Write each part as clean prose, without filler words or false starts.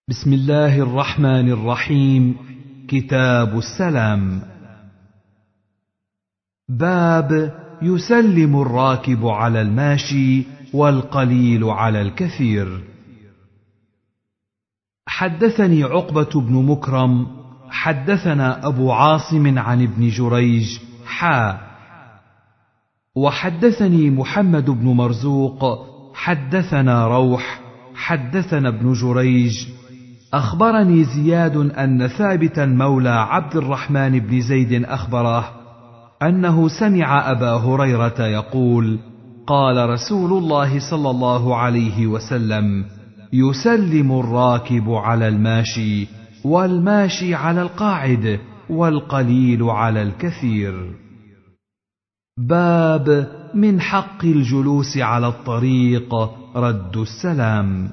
بسم الله الرحمن الرحيم. كتاب السلام. باب يسلم الراكب على الماشي والقليل على الكثير. حدثني عقبة بن مكرم حدثنا أبو عاصم عن ابن جريج وحدثني محمد بن مرزوق حدثنا روح حدثنا ابن جريج أخبرني زياد أن ثابتا مولى عبد الرحمن بن زيد أخبره أنه سمع أبا هريرة يقول: قال رسول الله صلى الله عليه وسلم: يسلم الراكب على الماشي والماشي على القاعد والقليل على الكثير. باب من حق الجلوس على الطريق رد السلام.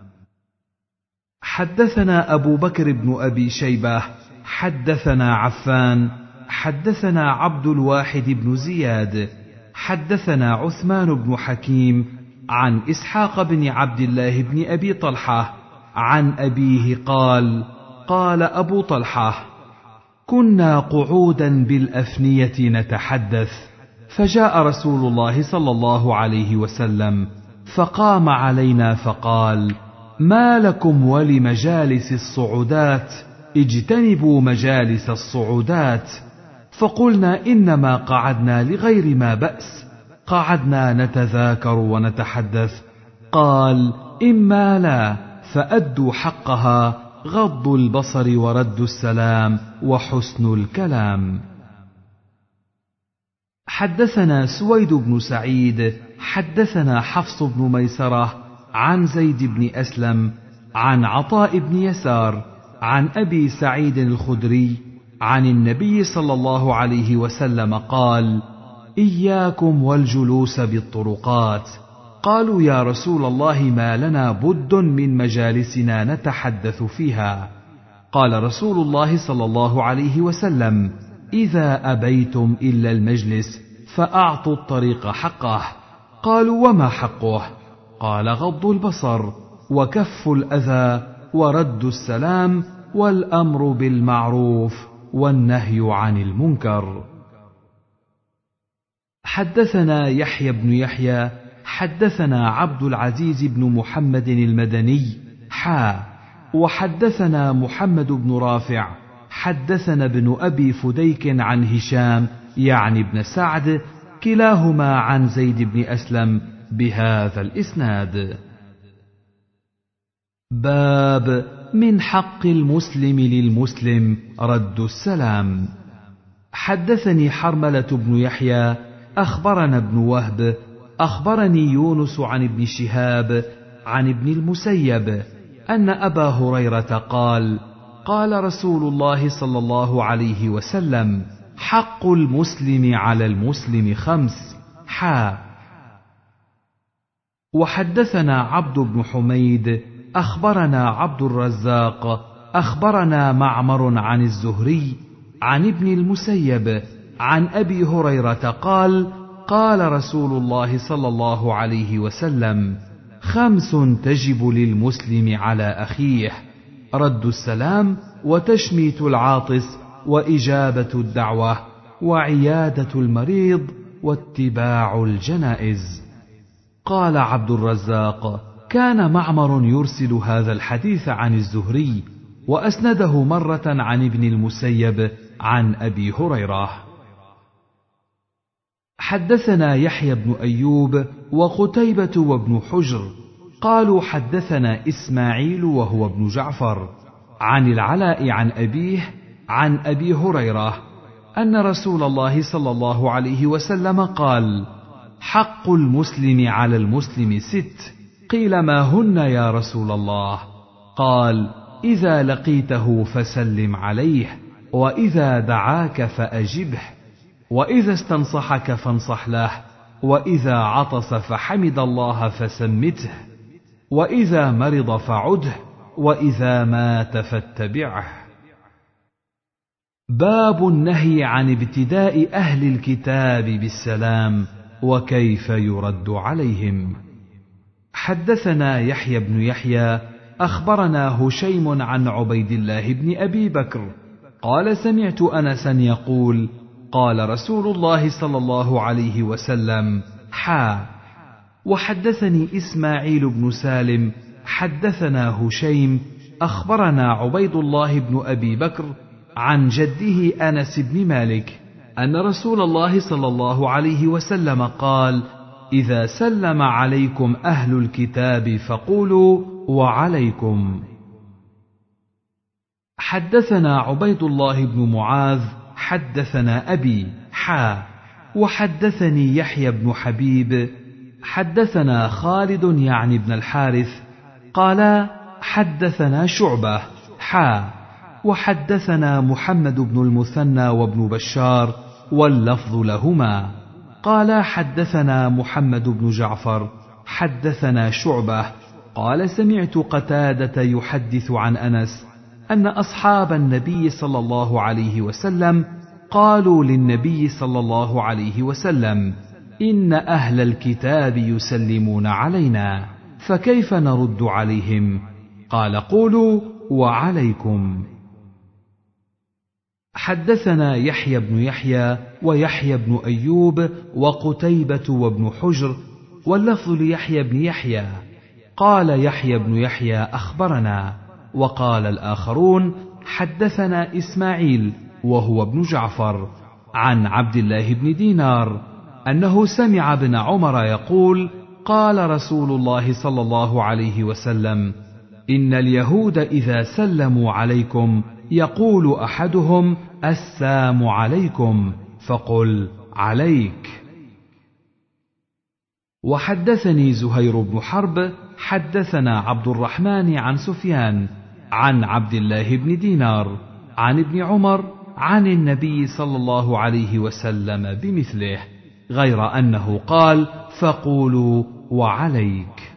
حدثنا أبو بكر بن أبي شيبة حدثنا عفان حدثنا عبد الواحد بن زياد حدثنا عثمان بن حكيم عن إسحاق بن عبد الله بن أبي طلحة عن أبيه قال: قال أبو طلحة: كنا قعودا بالأفنية نتحدث، فجاء رسول الله صلى الله عليه وسلم فقام علينا فقال: ما لكم ولمجالس الصعودات؟ اجتنبوا مجالس الصعودات. فقلنا: إنما قعدنا لغير ما بأس، قعدنا نتذاكر ونتحدث. قال: إما لا، فأدوا حقها، غض البصر ورد السلام وحسن الكلام. حدثنا سويد بن سعيد حدثنا حفص بن ميسرة عن زيد بن أسلم عن عطاء بن يسار عن أبي سعيد الخدري عن النبي صلى الله عليه وسلم قال: إياكم والجلوس بالطرقات. قالوا: يا رسول الله، ما لنا بد من مجالسنا نتحدث فيها. قال رسول الله صلى الله عليه وسلم: إذا أبيتم إلا المجلس فأعطوا الطريق حقه. قالوا: وما حقه؟ قال: غض البصر وكف الأذى ورد السلام والأمر بالمعروف والنهي عن المنكر. حدثنا يحيى بن يحيى حدثنا عبد العزيز بن محمد المدني وحدثنا محمد بن رافع حدثنا ابن أبي فديك عن هشام يعني ابن سعد كلاهما عن زيد بن أسلم بهذا الإسناد. باب من حق المسلم للمسلم رد السلام. حدثني حرملة بن يحيى أخبرنا ابن وهب أخبرني يونس عن ابن شهاب عن ابن المسيب أن أبا هريرة قال: قال رسول الله صلى الله عليه وسلم: حق المسلم على المسلم 5 وحدثنا عبد بن حميد أخبرنا عبد الرزاق أخبرنا معمر عن الزهري عن ابن المسيب عن أبي هريرة قال: قال رسول الله صلى الله عليه وسلم: 5 تجب للمسلم على أخيه: رد السلام، وتشميت العاطس، وإجابة الدعوة، وعيادة المريض، واتباع الجنائز. قال عبد الرزاق: كان معمر يرسل هذا الحديث عن الزهري، وأسنده مرة عن ابن المسيب عن أبي هريرة. حدثنا يحيى بن أيوب وقتيبة وابن حجر قالوا: حدثنا إسماعيل وهو ابن جعفر عن العلاء عن أبيه عن أبي هريرة أن رسول الله صلى الله عليه وسلم قال: حق المسلم على المسلم 6. قيل: ما هن يا رسول الله؟ قال: إذا لقيته فسلم عليه، وإذا دعاك فأجبه، وإذا استنصحك فانصح له، وإذا عطس فحمد الله فسمته، وإذا مرض فعده، وإذا مات فاتبعه. باب النهي عن ابتداء أهل الكتاب بالسلام وكيف يرد عليهم. حدثنا يحيى بن يحيى أخبرنا هشيم عن عبيد الله بن أبي بكر قال سمعت أنسا يقول قال رسول الله صلى الله عليه وسلم وحدثني إسماعيل بن سالم حدثنا هشيم أخبرنا عبيد الله بن أبي بكر عن جده أنس بن مالك أن رسول الله صلى الله عليه وسلم قال إذا سلم عليكم أهل الكتاب فقولوا وعليكم. حدثنا عبيد الله بن معاذ حدثنا أبي وحدثني يحيى بن حبيب حدثنا خالد يعني بن الحارث قال حدثنا شعبة وحدثنا محمد بن المثنى وابن بشار واللفظ لهما قال حدثنا محمد بن جعفر حدثنا شعبة قال سمعت قتادة يحدث عن أنس أن أصحاب النبي صلى الله عليه وسلم قالوا للنبي صلى الله عليه وسلم إن أهل الكتاب يسلمون علينا فكيف نرد عليهم؟ قال قولوا وعليكم. حدثنا يحيى بن يحيى ويحيى بن أيوب وقتيبة وابن حجر واللفظ ليحيى بن يحيى قال يحيى بن يحيى أخبرنا وقال الآخرون حدثنا إسماعيل وهو ابن جعفر عن عبد الله بن دينار أنه سمع ابن عمر يقول قال رسول الله صلى الله عليه وسلم إن اليهود إذا سلموا عليكم يقول أحدهم السلام عليكم فقل عليك. وحدثني زهير بن حرب حدثنا عبد الرحمن عن سفيان عن عبد الله بن دينار عن ابن عمر عن النبي صلى الله عليه وسلم بمثله غير أنه قال فقولوا وعليك.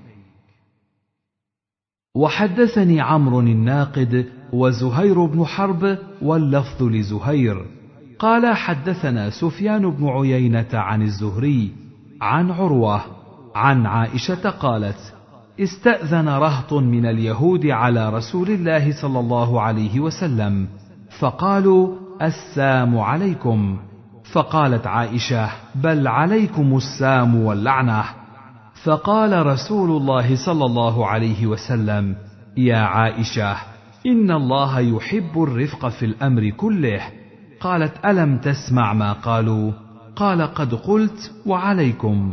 وحدثني عمرو الناقد وزهير بن حرب واللفظ لزهير قال حدثنا سفيان بن عيينة عن الزهري عن عروة عن عائشة قالت استأذن رهط من اليهود على رسول الله صلى الله عليه وسلم فقالوا السام عليكم فقالت عائشة بل عليكم السام واللعنة فقال رسول الله صلى الله عليه وسلم يا عائشة إن الله يحب الرفق في الأمر كله. قالت ألم تسمع ما قالوا؟ قال قد قلت وعليكم.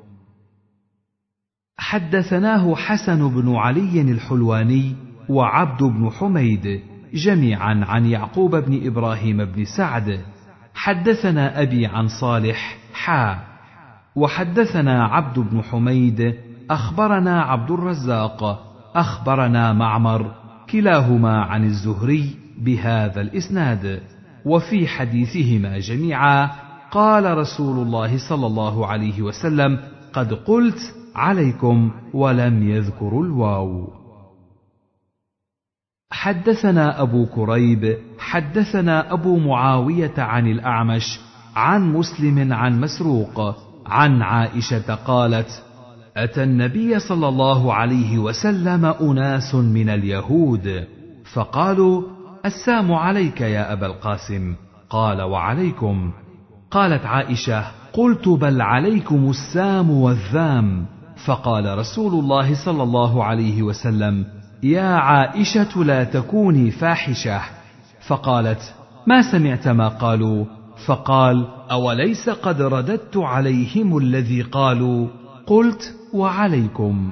حدثناه حسن بن علي الحلواني وعبد بن حميد جميعا عن يعقوب بن إبراهيم بن سعد حدثنا أبي عن صالح وحدثنا عبد بن حميد أخبرنا عبد الرزاق أخبرنا معمر كلاهما عن الزهري بهذا الإسناد وفي حديثهما جميعا قال رسول الله صلى الله عليه وسلم قد قلت عليكم ولم يذكروا الواو. حدثنا أبو كريب حدثنا أبو معاوية عن الأعمش عن مسلم عن مسروق عن عائشة قالت أتى النبي صلى الله عليه وسلم أناس من اليهود فقالوا السام عليك يا أبا القاسم قال وعليكم. قالت عائشة قلت بل عليكم السام والذام فقال رسول الله صلى الله عليه وسلم يا عائشة لا تكوني فاحشة فقالت ما سمعت ما قالوا فقال أوليس قد رددت عليهم الذي قالوا قلت وعليكم.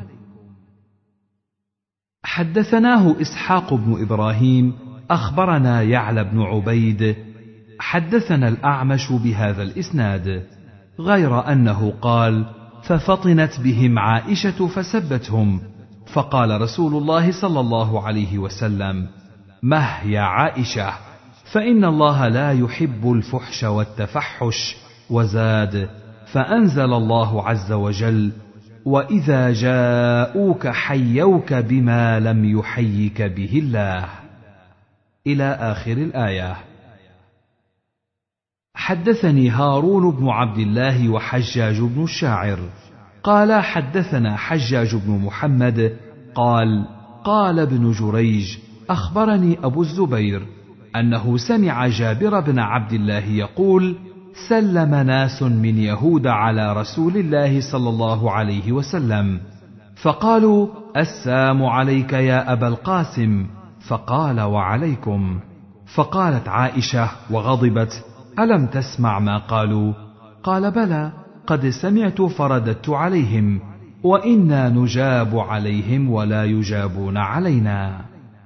حدثناه إسحاق بن إبراهيم أخبرنا يعلى بن عبيد حدثنا الأعمش بهذا الإسناد غير أنه قال ففطنت بهم عائشة فسبتهم فقال رسول الله صلى الله عليه وسلم مه يا عائشة فإن الله لا يحب الفحش والتفحش وزاد فأنزل الله عز وجل وإذا جاءوك حيوك بما لم يحيك به الله إلى آخر الآية. حدثني هارون بن عبد الله وحجاج بن الشاعر قال حدثنا حجاج بن محمد قال قال ابن جريج: أخبرني أبو الزبير أنه سمع جابر بن عبد الله يقول: سلم ناس من يهود على رسول الله صلى الله عليه وسلم، فقالوا: السلام عليك يا أبا القاسم، فقال: وعليكم. فقالت عائشة وغضبت: ألم تسمع ما قالوا؟ قال: بلى، قد سمعت فرددت عليهم، وإنا نجاب عليهم ولا يجابون علينا.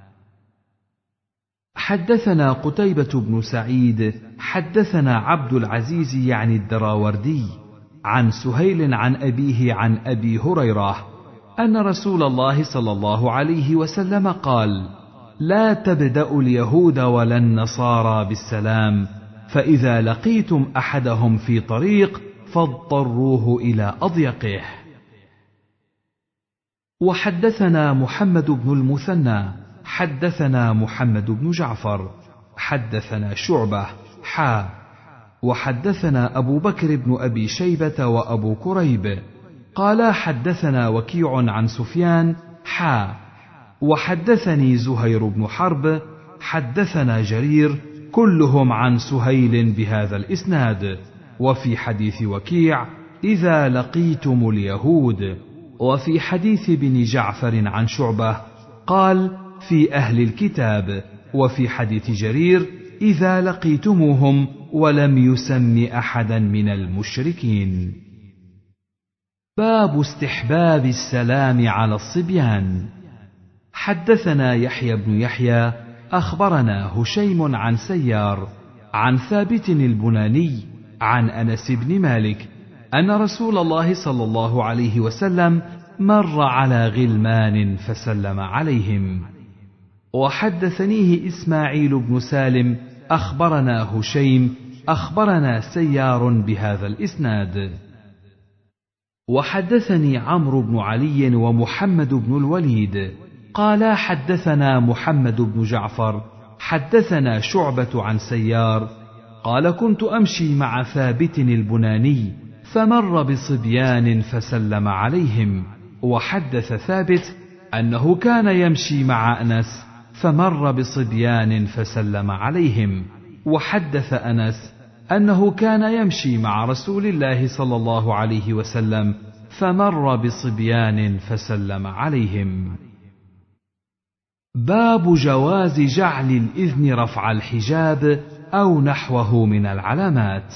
حدثنا قتيبة بن سعيد حدثنا عبد العزيز يعني الدراوردي عن سهيل عن أبيه عن أبي هريرة أن رسول الله صلى الله عليه وسلم قال: لا تبدأوا اليهود ولا النصارى بالسلام، فإذا لقيتم أحدهم في طريق فاضطروه إلى أضيقه. وحدثنا محمد بن المثنى حدثنا محمد بن جعفر حدثنا شعبة وحدثنا أبو بكر بن أبي شيبة وأبو كريب قال حدثنا وكيع عن سفيان وحدثني زهير بن حرب حدثنا جرير كلهم عن سهيل بهذا الإسناد. وفي حديث وكيع: إذا لقيتم اليهود. وفي حديث بن جعفر عن شعبة قال: في أهل الكتاب. وفي حديث جرير: إذا لقيتموهم، ولم يسم أحدا من المشركين. باب استحباب السلام على الصبيان. حدثنا يحيى بن يحيى أخبرنا هشيم عن سيار عن ثابت البناني عن أنس بن مالك أن رسول الله صلى الله عليه وسلم مر على غلمان فسلم عليهم. وحدثنيه إسماعيل بن سالم أخبرنا هشيم أخبرنا سيار بهذا الإسناد. وحدثني عمرو بن علي ومحمد بن الوليد قال حدثنا محمد بن جعفر حدثنا شعبة عن سيار قال: كنت أمشي مع ثابت البناني فمر بصبيان فسلم عليهم. وحدث ثابت أنه كان يمشي مع أنس فمر بصبيان فسلم عليهم. وحدث أنس أنه كان يمشي مع رسول الله صلى الله عليه وسلم فمر بصبيان فسلم عليهم. باب جواز جعل الإذن رفع الحجاب أو نحوه من العلامات.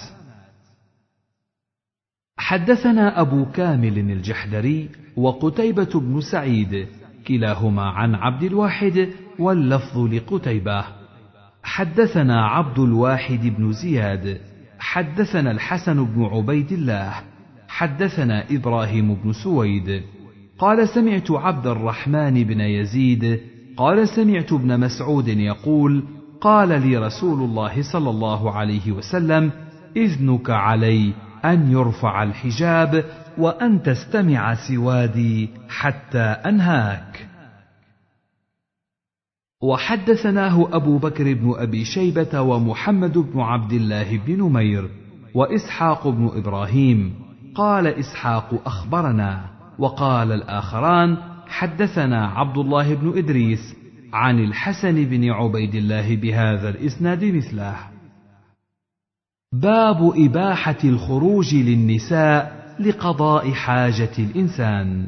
حدثنا أبو كامل الجحدري وقتيبة بن سعيد كلاهما عن عبد الواحد واللفظ لقتيبة. حدثنا عبد الواحد بن زياد حدثنا الحسن بن عبيد الله حدثنا إبراهيم بن سويد قال: سمعت عبد الرحمن بن يزيد قال: سمعت ابن مسعود يقول: قال لي رسول الله صلى الله عليه وسلم: إذنك علي أن يرفع الحجاب وأن تستمع سوادي حتى أنهاك. وحدثناه أبو بكر بن أبي شيبة ومحمد بن عبد الله بن نمير وإسحاق بن إبراهيم قال إسحاق: أخبرنا. وقال الآخران: حدثنا عبد الله بن إدريس عن الحسن بن عبيد الله بهذا الإسناد مثله. باب إباحة الخروج للنساء لقضاء حاجة الإنسان.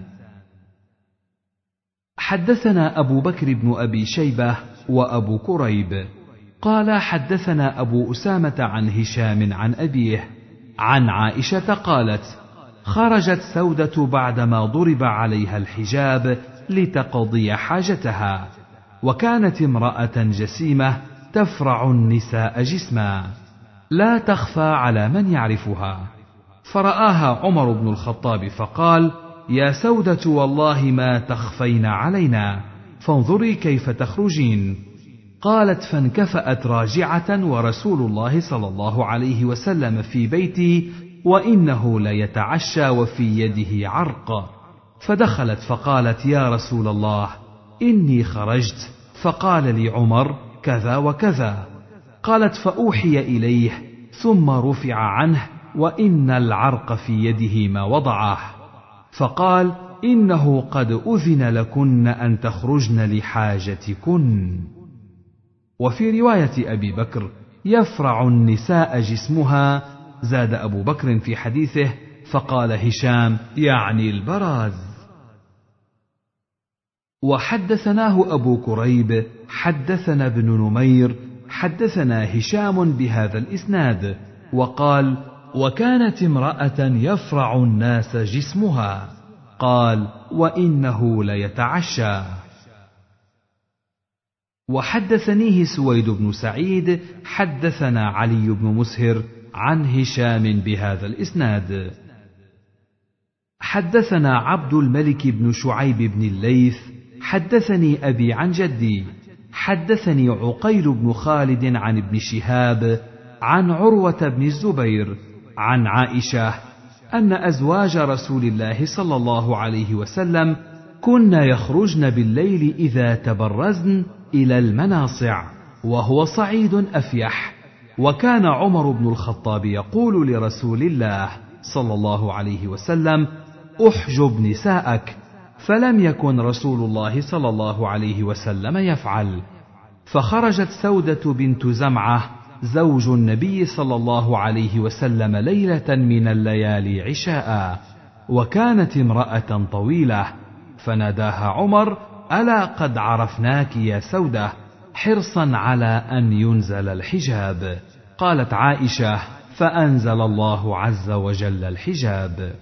حدثنا أبو بكر بن أبي شيبة وأبو كريب قال حدثنا أبو أسامة عن هشام عن أبيه عن عائشة قالت: خرجت سودة بعدما ضرب عليها الحجاب لتقضي حاجتها، وكانت امرأة جسيمة تفرع النساء جسما لا تخفى على من يعرفها، فرآها عمر بن الخطاب فقال: يا سودة والله ما تخفين علينا، فانظري كيف تخرجين. قالت: فانكفأت راجعة ورسول الله صلى الله عليه وسلم في بيتي وإنه ليتعشى وفي يده عرق، فدخلت فقالت: يا رسول الله إني خرجت، فقال لي عمر كذا وكذا. قالت: فأوحي إليه ثم رفع عنه وإن العرق في يده ما وضعه، فقال: إنه قد أذن لكن أن تخرجن لحاجتكن. وفي رواية أبي بكر يفرع النساء جسمها، زاد أبو بكر في حديثه فقال هشام يعني البراز. وحدثناه أبو كريب حدثنا ابن نمير حدثنا هشام بهذا الإسناد وقال وكانت امرأة يفرع الناس جسمها، قال وإنه ليتعشى. وحدثنيه سويد بن سعيد حدثنا علي بن مسهر عن هشام بهذا الإسناد. حدثنا عبد الملك بن شعيب بن الليث حدثني أبي عن جدي حدثني عقيل بن خالد عن ابن شهاب عن عروة بن الزبير عن عائشة أن أزواج رسول الله صلى الله عليه وسلم كن يخرجن بالليل إذا تبرزن إلى المناصع وهو صعيد أفيح، وكان عمر بن الخطاب يقول لرسول الله صلى الله عليه وسلم احجب نساءك، فلم يكن رسول الله صلى الله عليه وسلم يفعل. فخرجت سودة بنت زمعة زوج النبي صلى الله عليه وسلم ليلة من الليالي عشاء، وكانت امرأة طويلة، فناداها عمر ألا قد عرفناك يا سودة، حرصا على أن ينزل الحجاب. قالت عائشة فأنزل الله عز وجل الحجاب.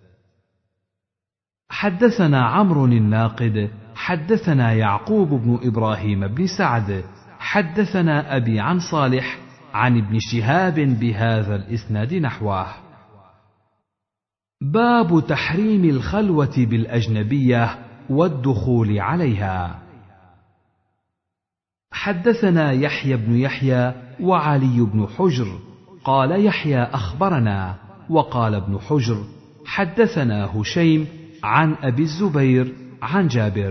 حدثنا عمرو الناقد حدثنا يعقوب بن إبراهيم بن سعد حدثنا أبي عن صالح عن ابن شهاب بهذا الإسناد نحوه. باب تحريم الخلوة بالأجنبية والدخول عليها. حدثنا يحيى بن يحيى وعلي بن حجر قال يحيى أخبرنا، وقال ابن حجر حدثنا هشيم عن أبي الزبير عن جابر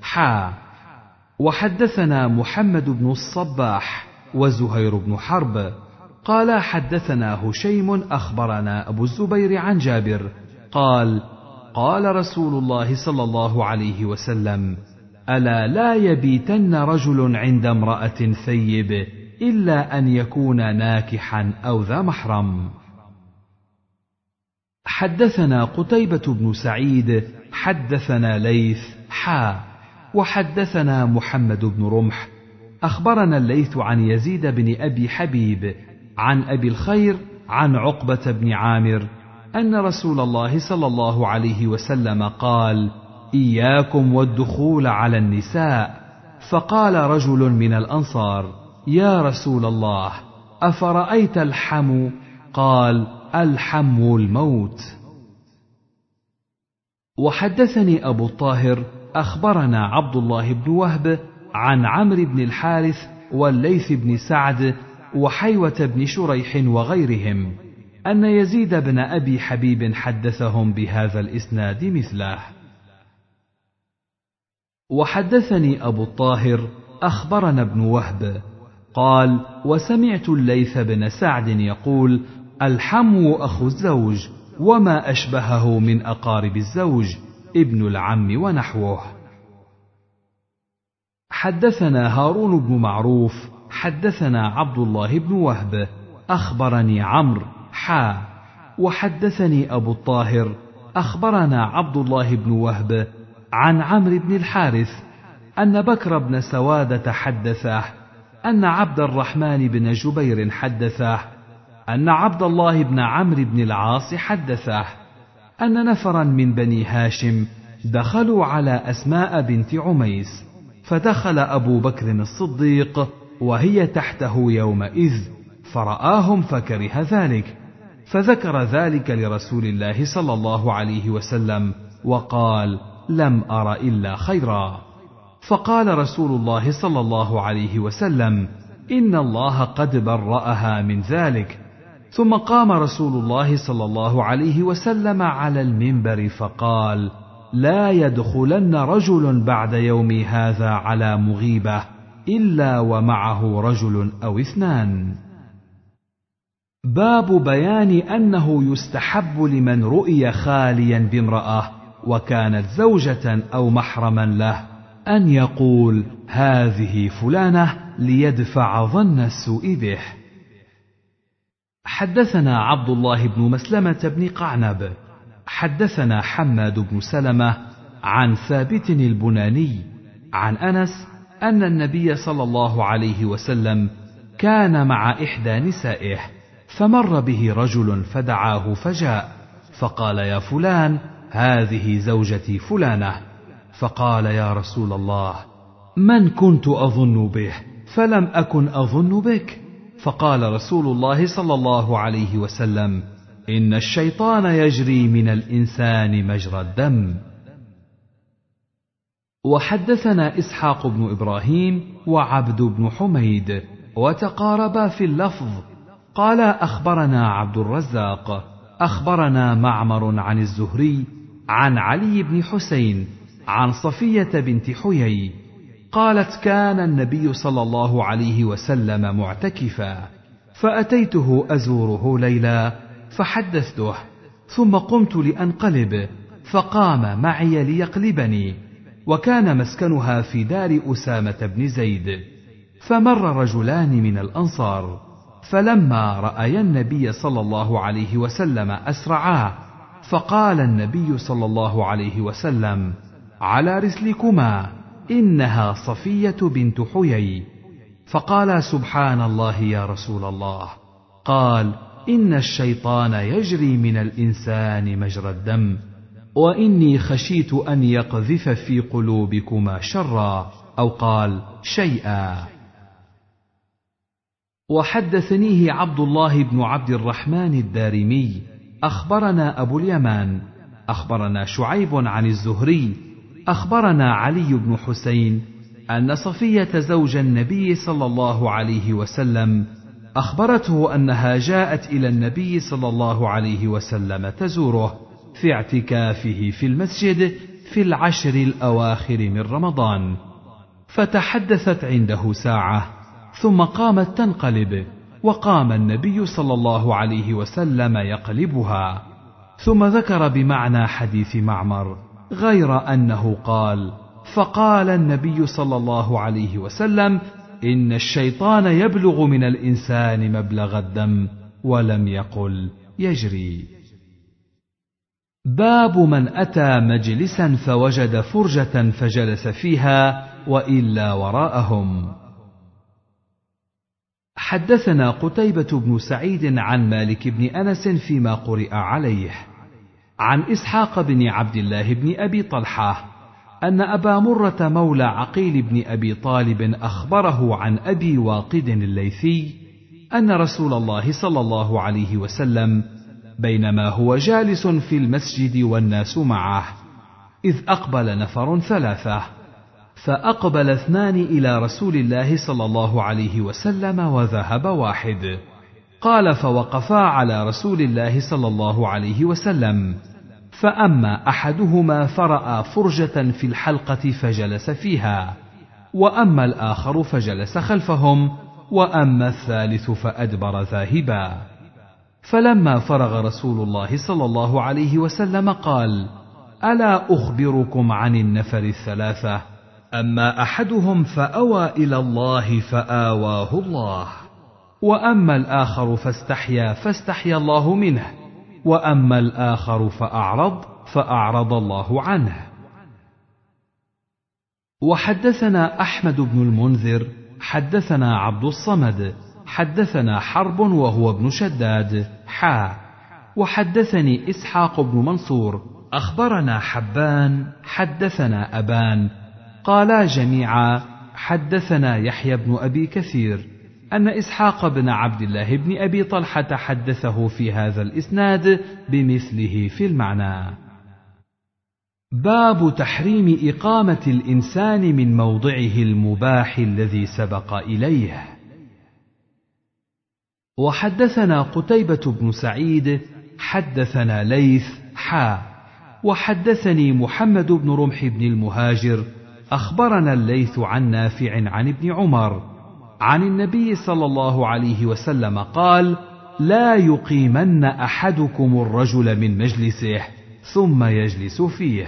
وحدثنا محمد بن الصباح وزهير بن حرب قال حدثنا هشيم أخبرنا أبو الزبير عن جابر قال قال رسول الله صلى الله عليه وسلم ألا لا يبيتن رجل عند امرأة ثيب إلا أن يكون ناكحا أو ذا محرم. حدثنا قتيبة بن سعيد حدثنا ليث وحدثنا محمد بن رمح أخبرنا الليث عن يزيد بن أبي حبيب عن أبي الخير عن عقبة بن عامر أن رسول الله صلى الله عليه وسلم قال إياكم والدخول على النساء، فقال رجل من الأنصار يا رسول الله أفرأيت الحمو؟ قال الحمو الموت. وحدثني أبو الطاهر أخبرنا عبد الله بن وهب عن عمرو بن الحارث والليث بن سعد وحيوة بن شريح وغيرهم أن يزيد بن أبي حبيب حدثهم بهذا الإسناد مثله. وحدثني أبو الطاهر أخبرنا ابن وهب قال وسمعت الليث بن سعد يقول الحمو أخو الزوج وما أشبهه من أقارب الزوج ابن العم ونحوه. حدثنا هارون بن معروف حدثنا عبد الله بن وهب أخبرني عمرو وحدثني أبو الطاهر أخبرنا عبد الله بن وهب عن عمرو بن الحارث أن بكر بن سوادة حدثه أن عبد الرحمن بن جبير حدثه أن عبد الله بن عمرو بن العاص حدثه أن نفرا من بني هاشم دخلوا على أسماء بنت عميس، فدخل أبو بكر الصديق وهي تحته يومئذ فرآهم فكره ذلك، فذكر ذلك لرسول الله صلى الله عليه وسلم وقال لم أر إلا خيرا. فقال رسول الله صلى الله عليه وسلم إن الله قد برأها من ذلك. ثم قام رسول الله صلى الله عليه وسلم على المنبر فقال لا يدخلن رجل بعد يومي هذا على مغيبة إلا ومعه رجل أو اثنان. باب بيان أنه يستحب لمن رؤي خاليا بامرأة وكانت زوجة أو محرما له أن يقول هذه فلانة ليدفع ظن السوء به. حدثنا عبد الله بن مسلمة بن قعنب حدثنا حماد بن سلمة عن ثابت البناني عن أنس أن النبي صلى الله عليه وسلم كان مع إحدى نسائه، فمر به رجل فدعاه فجاء، فقال يا فلان هذه زوجتي فلانة. فقال يا رسول الله من كنت أظن به فلم أكن أظن بك؟ فقال رسول الله صلى الله عليه وسلم إن الشيطان يجري من الإنسان مجرى الدم. وحدثنا إسحاق بن إبراهيم وعبد بن حميد وتقاربا في اللفظ، قال أخبرنا عبد الرزاق أخبرنا معمر عن الزهري عن علي بن حسين عن صفية بنت حيي قالت كان النبي صلى الله عليه وسلم معتكفا، فأتيته أزوره ليلا فحدثته، ثم قمت لأنقلب فقام معي ليقلبني، وكان مسكنها في دار أسامة بن زيد. فمر رجلان من الأنصار، فلما رأيا النبي صلى الله عليه وسلم أسرعا، فقال النبي صلى الله عليه وسلم على رسلكما إنها صفية بنت حيي. فقال سبحان الله يا رسول الله. قال إن الشيطان يجري من الإنسان مجرى الدم، وإني خشيت أن يقذف في قلوبكما شرا، أو قال شيئا. وحدثنيه عبد الله بن عبد الرحمن الدارمي أخبرنا أبو اليمان أخبرنا شعيب عن الزهري أخبرنا علي بن حسين أن صفية زوج النبي صلى الله عليه وسلم أخبرته أنها جاءت إلى النبي صلى الله عليه وسلم تزوره في اعتكافه في المسجد في العشر الأواخر من رمضان، فتحدثت عنده ساعة ثم قامت تنقلب، وقام النبي صلى الله عليه وسلم يقلبها، ثم ذكر بمعنى حديث معمر غير أنه قال فقال النبي صلى الله عليه وسلم إن الشيطان يبلغ من الإنسان مبلغ الدم، ولم يقل يجري. باب من أتى مجلسا فوجد فرجة فجلس فيها وإلا وراءهم. حدثنا قتيبة بن سعيد عن مالك بن أنس فيما قرئ عليه عن إسحاق بن عبد الله بن أبي طلحة أن أبا مرة مولى عقيل بن أبي طالب أخبره عن أبي واقد الليثي أن رسول الله صلى الله عليه وسلم بينما هو جالس في المسجد والناس معه إذ أقبل نفر ثلاثة، فأقبل اثنان إلى رسول الله صلى الله عليه وسلم وذهب واحد. قال فوقفا على رسول الله صلى الله عليه وسلم، فأما أحدهما فرأى فرجة في الحلقة فجلس فيها، وأما الآخر فجلس خلفهم، وأما الثالث فأدبر ذاهبا. فلما فرغ رسول الله صلى الله عليه وسلم قال ألا أخبركم عن النفر الثلاثة؟ أما أحدهم فأوى إلى الله فآواه الله، وأما الآخر فاستحيا فاستحيا الله منه، وأما الآخر فأعرض الله عنه. وحدثنا أحمد بن المنذر حدثنا عبد الصمد حدثنا حرب وهو ابن شداد وحدثني إسحاق بن منصور أخبرنا حبان حدثنا أبان قالا جميعا حدثنا يحيى بن أبي كثير أن إسحاق بن عبد الله بن أبي طلحة حدثه في هذا الإسناد بمثله في المعنى. باب تحريم إقامة الإنسان من موضعه المباح الذي سبق إليه. وحدثنا قتيبة بن سعيد حدثنا ليث وحدثني محمد بن رمح بن المهاجر أخبرنا الليث عن نافع عن ابن عمر عن النبي صلى الله عليه وسلم قال لا يقيمن أحدكم الرجل من مجلسه ثم يجلس فيه.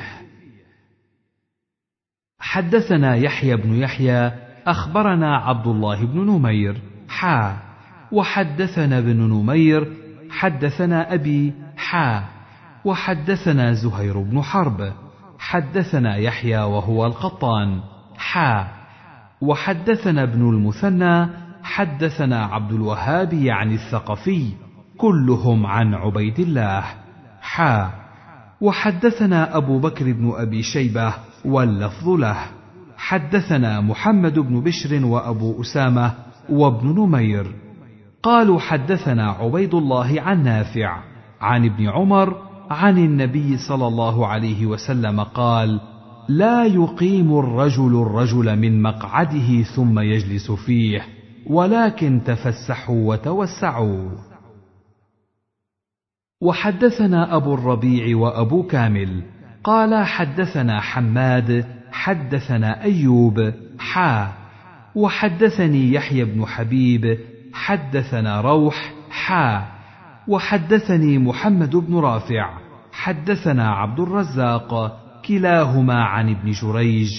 حدثنا يحيى بن يحيى أخبرنا عبد الله بن نمير وحدثنا ابن نمير حدثنا أبي وحدثنا زهير بن حرب حدثنا يحيى وهو القطان وحدثنا ابن المثنى حدثنا عبد الوهاب يعني الثقفي كلهم عن عبيد الله وحدثنا أبو بكر بن أبي شيبة واللفظ له حدثنا محمد بن بشر وأبو أسامة وابن نمير قالوا حدثنا عبيد الله عن نافع عن ابن عمر عن النبي صلى الله عليه وسلم قال: لا يقيم الرجل من مقعده ثم يجلس فيه، ولكن تفسحوا وتوسعوا. وحدثنا أبو الربيع وأبو كامل قال حدثنا حماد حدثنا أيوب وحدثني يحيى بن حبيب حدثنا روح وحدثني محمد بن رافع حدثنا عبد الرزاق كلاهما عن ابن جريج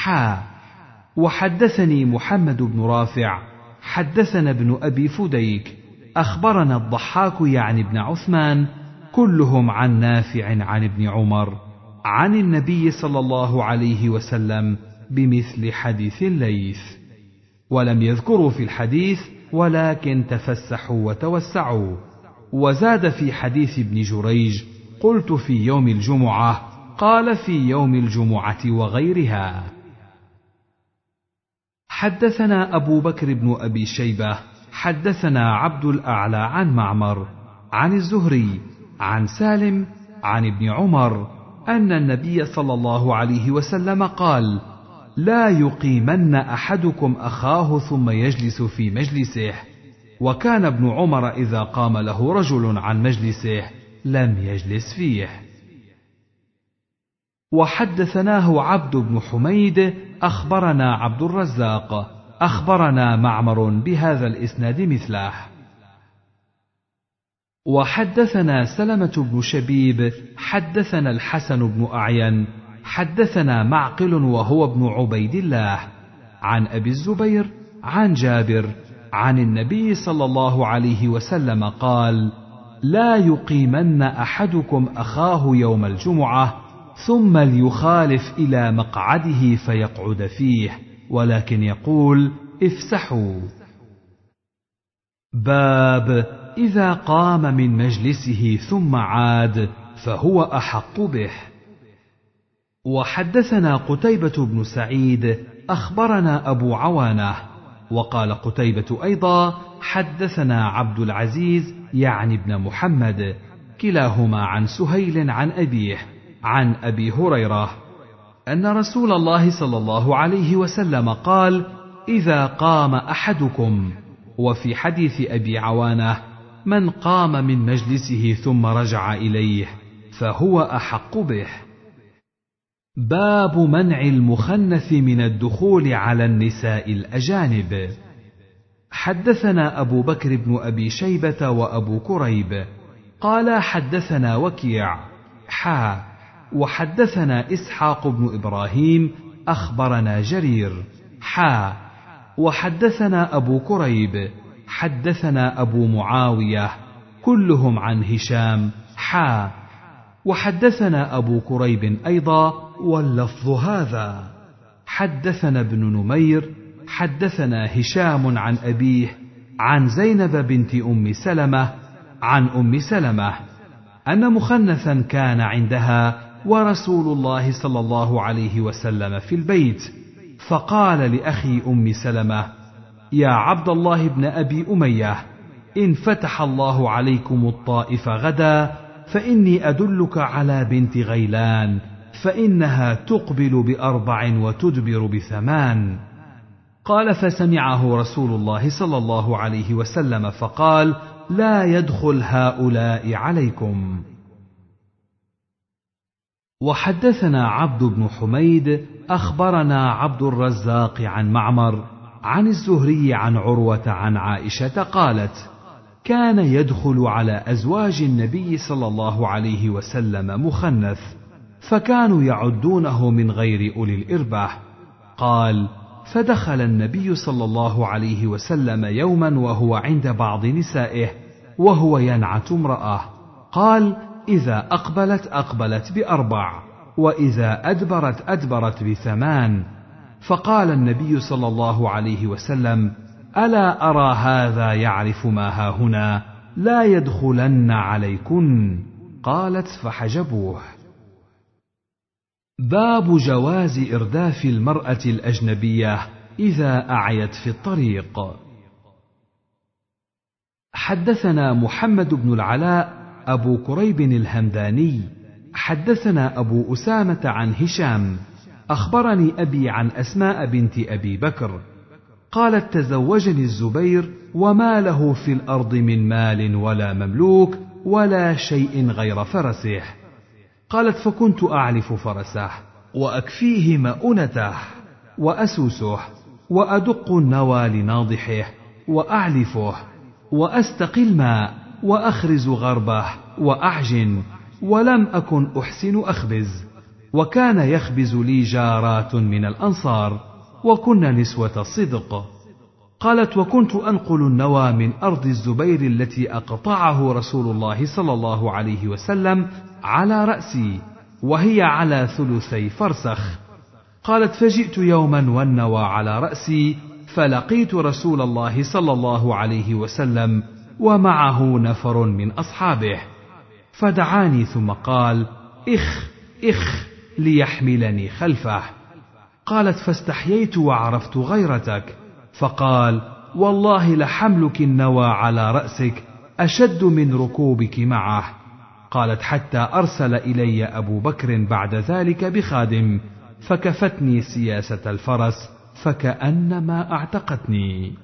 وحدثني محمد بن رافع حدثنا ابن أبي فديك أخبرنا الضحاك يعني ابن عثمان كلهم عن نافع عن ابن عمر عن النبي صلى الله عليه وسلم بمثل حديث الليث، ولم يذكروا في الحديث ولكن تفسحوا وتوسعوا. وزاد في حديث ابن جريج: قلت في يوم الجمعة، قال في يوم الجمعة وغيرها. حدثنا أبو بكر بن أبي شيبة حدثنا عبد الأعلى عن معمر عن الزهري عن سالم عن ابن عمر أن النبي صلى الله عليه وسلم قال: لا يقيمن أحدكم أخاه ثم يجلس في مجلسه. وكان ابن عمر إذا قام له رجل عن مجلسه لم يجلس فيه. وحدثناه عبد بن حميد أخبرنا عبد الرزاق أخبرنا معمر بهذا الإسناد مثله. وحدثنا سلمة بن شبيب حدثنا الحسن بن أعين حدثنا معقل وهو ابن عبيد الله عن أبي الزبير عن جابر عن النبي صلى الله عليه وسلم قال: لا يقيمن أحدكم أخاه يوم الجمعة ثم ليخالف إلى مقعده فيقعد فيه، ولكن يقول: افسحوا. باب إذا قام من مجلسه ثم عاد فهو أحق به. وحدثنا قتيبة بن سعيد أخبرنا أبو عوانة، وقال قتيبة أيضا حدثنا عبد العزيز يعني ابن محمد كلاهما عن سهيل عن أبيه عن أبي هريرة أن رسول الله صلى الله عليه وسلم قال: إذا قام أحدكم. وفي حديث أبي عوانة: من قام من مجلسه ثم رجع إليه فهو أحق به. باب منع المخنث من الدخول على النساء الأجانب. حدثنا أبو بكر بن أبي شيبة وأبو كريب قال حدثنا وكيع وحدثنا إسحاق بن إبراهيم أخبرنا جرير وحدثنا أبو كريب حدثنا أبو معاوية كلهم عن هشام وحدثنا أبو كريب أيضا واللفظ هذا. حدثنا ابن نمير حدثنا هشام عن أبيه عن زينب بنت أم سلمة عن أم سلمة أن مخنثا كان عندها ورسول الله صلى الله عليه وسلم في البيت، فقال لأخي أم سلمة: يا عبد الله بن أبي أمية، إن فتح الله عليكم الطائف غدا فإني أدلك على بنت غيلان، فإنها تقبل ب4 وتدبر ب8. قال: فسمعه رسول الله صلى الله عليه وسلم فقال: لا يدخل هؤلاء عليكم. وحدثنا عبد بن حميد أخبرنا عبد الرزاق عن معمر عن الزهري عن عروة عن عائشة قالت: كان يدخل على أزواج النبي صلى الله عليه وسلم مخنث، فكانوا يعدونه من غير أولي الإربة. قال: فدخل النبي صلى الله عليه وسلم يوما وهو عند بعض نسائه وهو ينعت امرأة. قال: إذا أقبلت ب4، وإذا أدبرت ب8. فقال النبي صلى الله عليه وسلم: ألا أرى هذا يعرف ما هاهنا، لا يدخلن عليكن. قالت: فحجبوه. باب جواز إرداف المرأة الأجنبية إذا أعيت في الطريق. حدثنا محمد بن العلاء أبو كريب الهمداني حدثنا أبو أسامة عن هشام أخبرني أبي عن أسماء بنت أبي بكر قالت: تزوجني الزبير وما له في الأرض من مال ولا مملوك ولا شيء غير فرسه. قالت: فكنت أعلف فرسه وأكفيه مؤنته وأسوسه وأدق النوى لناضحه وأعلفه وأستقي الماء وأخرز غربه وأعجن، ولم أكن أحسن أخبز، وكان يخبز لي جارات من الأنصار وكن نسوة صدق. قالت: وكنت أنقل النوى من أرض الزبير التي أقطعه رسول الله صلى الله عليه وسلم على رأسي، وهي على 3 فرسخ. قالت: فجئت يوما والنوى على رأسي، فلقيت رسول الله صلى الله عليه وسلم ومعه نفر من أصحابه، فدعاني ثم قال: إخ ليحملني خلفه. قالت: فاستحييت وعرفت غيرتك، فقال: والله لحملك النوى على رأسك أشد من ركوبك معه. قالت: حتى أرسل إلي أبو بكر بعد ذلك بخادم، فكفتني سياسة الفرس فكأنما اعتقتني.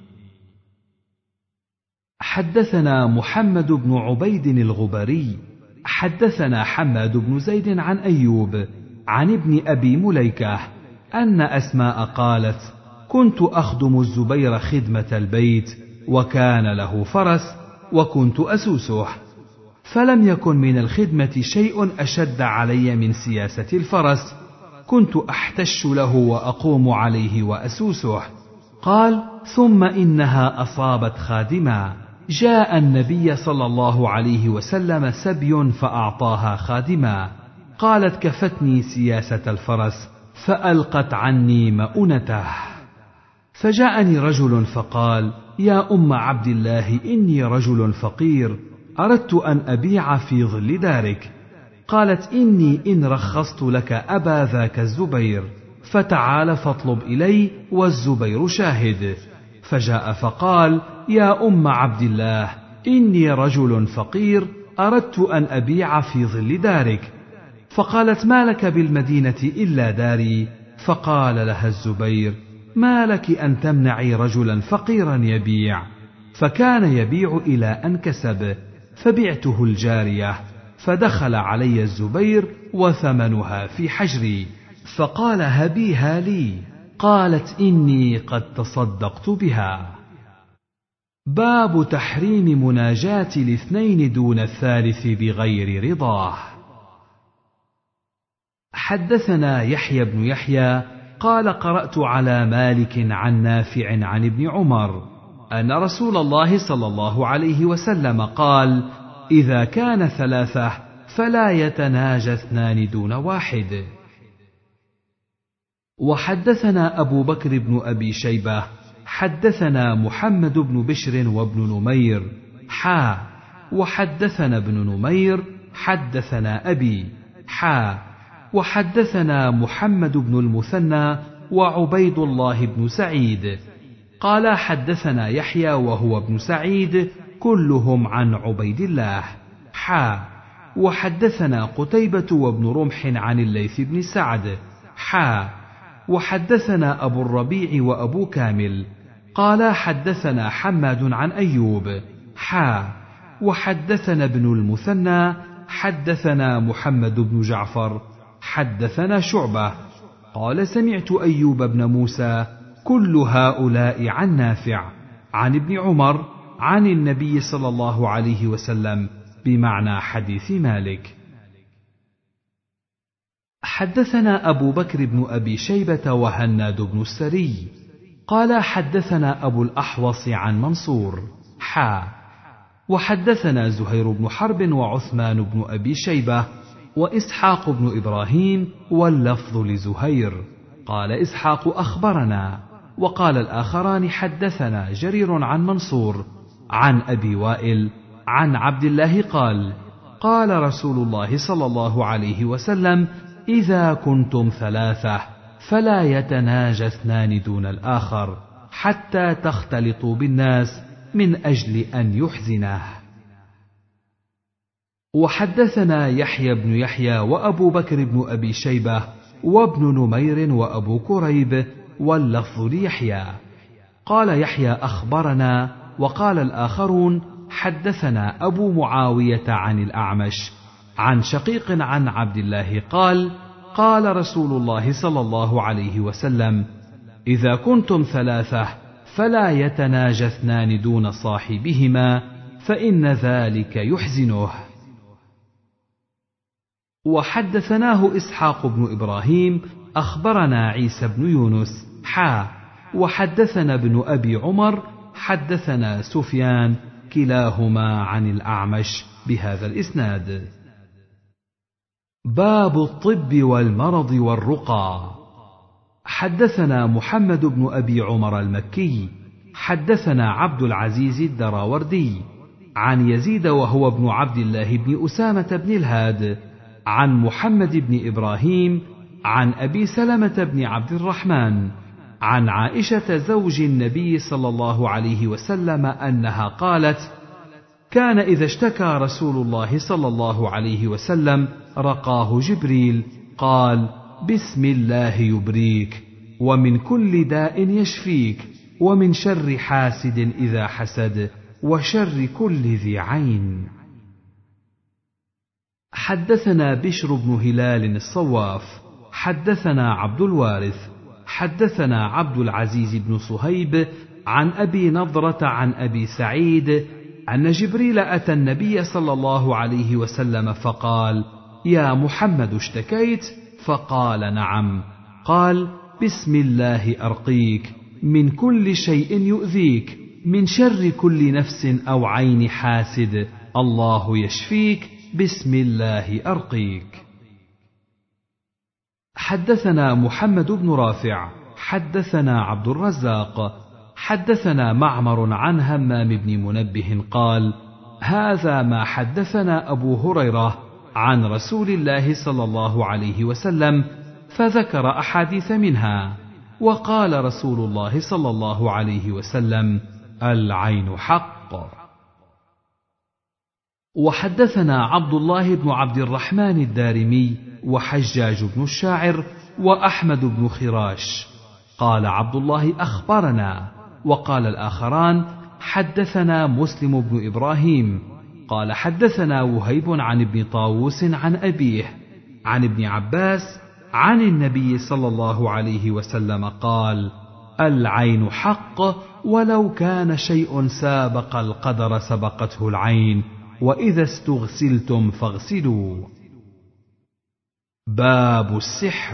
حدثنا محمد بن عبيد الغبري حدثنا حماد بن زيد عن أيوب عن ابن أبي مليكة أن أسماء قالت: كنت أخدم الزبير خدمة البيت، وكان له فرس وكنت أسوسه، فلم يكن من الخدمة شيء أشد علي من سياسة الفرس، كنت أحتش له وأقوم عليه وأسوسه. قال: ثم إنها أصابت خادما، جاء النبي صلى الله عليه وسلم سبي فأعطاها خادما، قالت: كفتني سياسة الفرس فألقت عني مؤنته. فجاءني رجل فقال: يا أم عبد الله، إني رجل فقير، أردت أن أبيع في ظل دارك. قالت: إني إن رخصت لك أبا ذاك الزبير، فتعال فاطلب إلي والزبير شاهد. فجاء فقال: يا أم عبد الله، إني رجل فقير، أردت أن أبيع في ظل دارك. فقالت: ما لك بالمدينة إلا داري؟ فقال لها الزبير: ما لك أن تمنعي رجلا فقيرا يبيع؟ فكان يبيع إلى أن كسب، فبعته الجارية، فدخل علي الزبير وثمنها في حجري، فقال: هبيها لي. قالت: إني قد تصدقت بها. باب تحريم مناجاة الاثنين دون الثالث بغير رضاه. حدثنا يحيى بن يحيى قال: قرأت على مالك عن نافع عن ابن عمر أن رسول الله صلى الله عليه وسلم قال: إذا كان 3 فلا يتناجى 2 دون واحد. وحدثنا أبو بكر بن أبي شيبة حدثنا محمد بن بشر وابن نمير وحدثنا ابن نمير حدثنا أبي وحدثنا محمد بن المثنى وعبيد الله بن سعيد قال: حدثنا يحيى وهو ابن سعيد كلهم عن عبيد الله وحدثنا قتيبة وابن رمح عن الليث بن سعد وحدثنا أبو الربيع وأبو كامل قال: حدثنا حماد عن أيوب وحدثنا ابن المثنى حدثنا محمد بن جعفر حدثنا شعبة قال: سمعت أيوب بن موسى كل هؤلاء عن نافع عن ابن عمر عن النبي صلى الله عليه وسلم بمعنى حديث مالك. حدثنا أبو بكر بن أبي شيبة وهناد بن السري قال حدثنا أبو الأحوص عن منصور وحدثنا زهير بن حرب وعثمان بن أبي شيبة وإسحاق بن إبراهيم واللفظ لزهير قال إسحاق أخبرنا، وقال الآخران حدثنا جرير عن منصور عن أبي وائل عن عبد الله قال قال رسول الله صلى الله عليه وسلم إذا كنتم ثلاثة فلا يتناجى اثنان دون الآخر حتى تختلطوا بالناس من أجل أن يحزنه. وحدثنا يحيى بن يحيى وأبو بكر بن أبي شيبة وابن نمير وأبو كريب واللفظ ليحيى قال يحيى أخبرنا، وقال الآخرون حدثنا أبو معاوية عن الأعمش عن شقيق عن عبد الله قال قال رسول الله صلى الله عليه وسلم إذا كنتم ثلاثة فلا يتناجى اثنان دون صاحبهما فإن ذلك يحزنه. وحدثناه إسحاق بن إبراهيم أخبرنا عيسى بن يونس وحدثنا ابن أبي عمر حدثنا سفيان كلاهما عن الأعمش بهذا الإسناد. باب الطب والمرض والرقى. حدثنا محمد بن أبي عمر المكي حدثنا عبد العزيز الدراوردي عن يزيد وهو ابن عبد الله بن أسامة بن الهاد عن محمد بن إبراهيم عن أبي سلمة بن عبد الرحمن عن عائشة زوج النبي صلى الله عليه وسلم أنها قالت كان إذا اشتكى رسول الله صلى الله عليه وسلم رقاه جبريل قال بسم الله يبريك ومن كل داء يشفيك ومن شر حاسد إذا حسد وشر كل ذي عين. حدثنا بشر بن هلال الصواف حدثنا عبد الوارث حدثنا عبد العزيز بن صهيب عن أبي نضرة عن أبي سعيد أن جبريل أتى النبي صلى الله عليه وسلم فقال يا محمد اشتكيت؟ فقال نعم. قال بسم الله أرقيك من كل شيء يؤذيك من شر كل نفس أو عين حاسد الله يشفيك بسم الله أرقيك. حدثنا محمد بن رافع حدثنا عبد الرزاق حدثنا معمر عن همام بن منبه قال هذا ما حدثنا أبو هريرة عن رسول الله صلى الله عليه وسلم فذكر أحاديث منها وقال رسول الله صلى الله عليه وسلم العين حق. وحدثنا عبد الله بن عبد الرحمن الدارمي وحجاج بن الشاعر وأحمد بن خراش قال عبد الله أخبرنا، وقال الآخران حدثنا مسلم بن إبراهيم قال حدثنا وهيب عن ابن طاووس عن أبيه عن ابن عباس عن النبي صلى الله عليه وسلم قال العين حق ولو كان شيء سابق القدر سبقته العين وإذا استغسلتم فاغسلوا. باب السحر.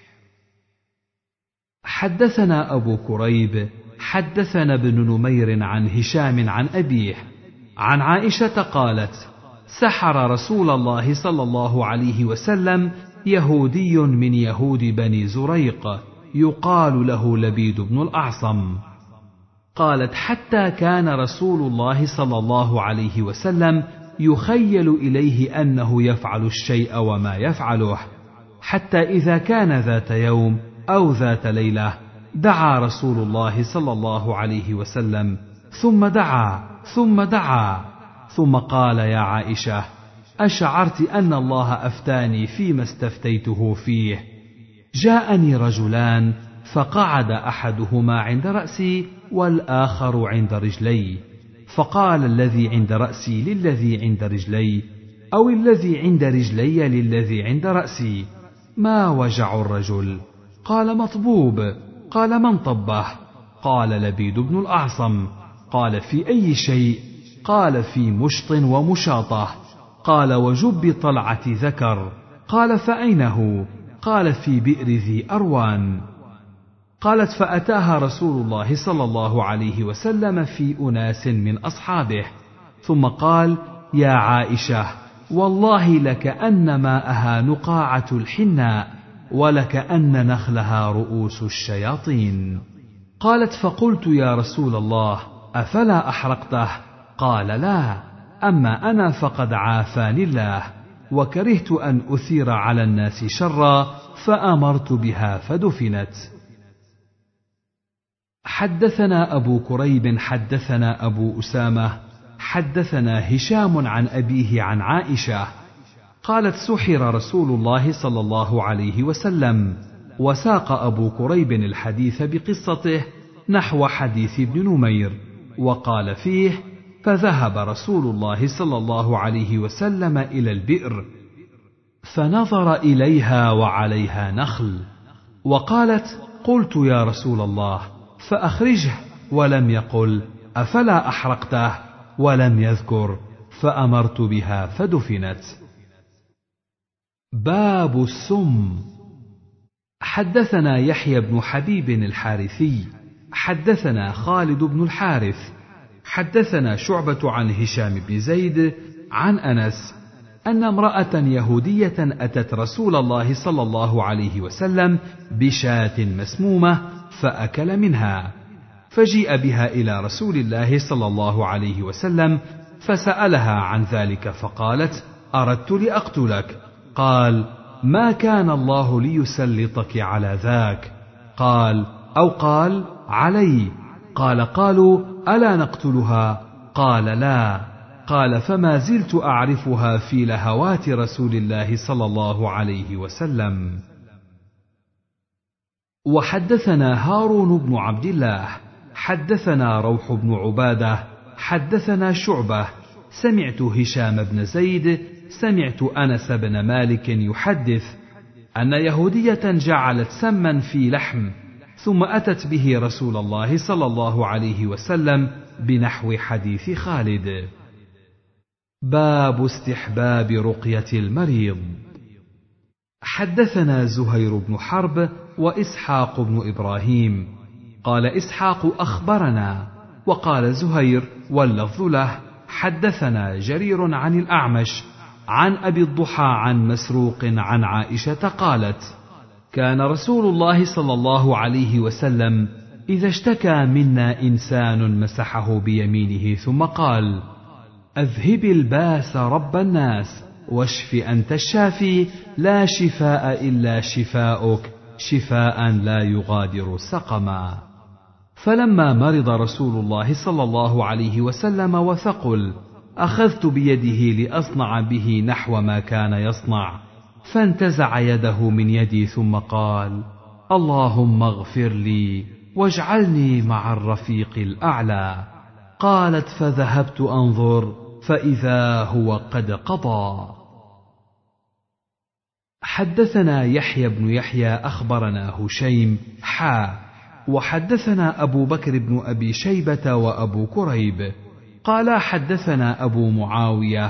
حدثنا أبو كريب حدثنا ابن نمير عن هشام عن أبيه عن عائشة قالت سحر رسول الله صلى الله عليه وسلم يهودي من يهود بني زريق يقال له لبيد بن الأعصم. قالت حتى كان رسول الله صلى الله عليه وسلم يخيل إليه أنه يفعل الشيء وما يفعله، حتى إذا كان ذات يوم أو ذات ليلة دعا رسول الله صلى الله عليه وسلم ثم دعا ثم قال يا عائشة أشعرت أن الله أفتاني فيما استفتيته فيه؟ جاءني رجلان فقعد أحدهما عند رأسي والآخر عند رجلي، فقال الذي عند رأسي للذي عند رجلي أو الذي عند رجلي للذي عند رأسي ما وجع الرجل؟ قال مطبوب. قال من طبه؟ قال لبيد بن الأعصم. قال: في أي شيء؟ قال: في مشط ومشاطة. قال: وجب طلعة ذكر. قال: فأين هو؟ قال: في بئر ذي أروان. قالت: فأتاها رسول الله صلى الله عليه وسلم في أناس من أصحابه، ثم قال: يا عائشة، والله لكأن ماءها نقاعة الحناء، ولكأن نخلها رؤوس الشياطين. قالت: فقلت: يا رسول الله، أفلا أحرقته؟ قال: لا، أما أنا فقد عافاني الله، وكرهت أن أثير على الناس شرا، فأمرت بها فدفنت. حدثنا أبو كريب حدثنا أبو أسامة حدثنا هشام عن أبيه عن عائشة قالت: سحر رسول الله صلى الله عليه وسلم. وساق أبو كريب الحديث بقصته نحو حديث ابن نمير، وقال فيه: فذهب رسول الله صلى الله عليه وسلم إلى البئر، فنظر إليها وعليها نخل. وقالت: قلت: يا رسول الله، فأخرجه، ولم يقل: أفلا أحرقته؟ ولم يذكر: فأمرت بها فدفنت. باب السم. حدثنا يحيى بن حبيب الحارثي حدثنا خالد بن الحارث حدثنا شعبة عن هشام بن زيد عن أنس أن امرأة يهودية أتت رسول الله صلى الله عليه وسلم بشاة مسمومة فأكل منها، فجيء بها إلى رسول الله صلى الله عليه وسلم فسألها عن ذلك، فقالت: أردت لأقتلك. قال: ما كان الله ليسلطك على ذاك. قال: أو قال: علي. قال: قالوا: ألا نقتلها؟ قال: لا. قال: فما زلت أعرفها في لهوات رسول الله صلى الله عليه وسلم. وحدثنا هارون بن عبد الله حدثنا روح بن عبادة حدثنا شعبة سمعت هشام بن زيد سمعت أنس بن مالك يحدث أن يهودية جعلت سما في لحم، ثم أتت به رسول الله صلى الله عليه وسلم بنحو حديث خالد. باب استحباب رقية المريض. حدثنا زهير بن حرب وإسحاق بن إبراهيم. قال إسحاق: أخبرنا. وقال زهير واللفظ له: حدثنا جرير عن الأعمش عن أبي الضحى عن مسروق عن عائشة قالت: كان رسول الله صلى الله عليه وسلم إذا اشتكى منا إنسان مسحه بيمينه ثم قال: أذهب الباس رب الناس واشف أنت الشافي، لا شفاء إلا شفاؤك، شفاء لا يغادر سقما. فلما مرض رسول الله صلى الله عليه وسلم وثقل أخذت بيده لأصنع به نحو ما كان يصنع، فانتزع يده من يدي ثم قال: اللهم اغفر لي واجعلني مع الرفيق الأعلى. قالت: فذهبت أنظر فإذا هو قد قضى. حدثنا يحيى بن يحيى أخبرنا هشيم وحدثنا أبو بكر بن أبي شيبة وأبو كريب قال حدثنا أبو معاوية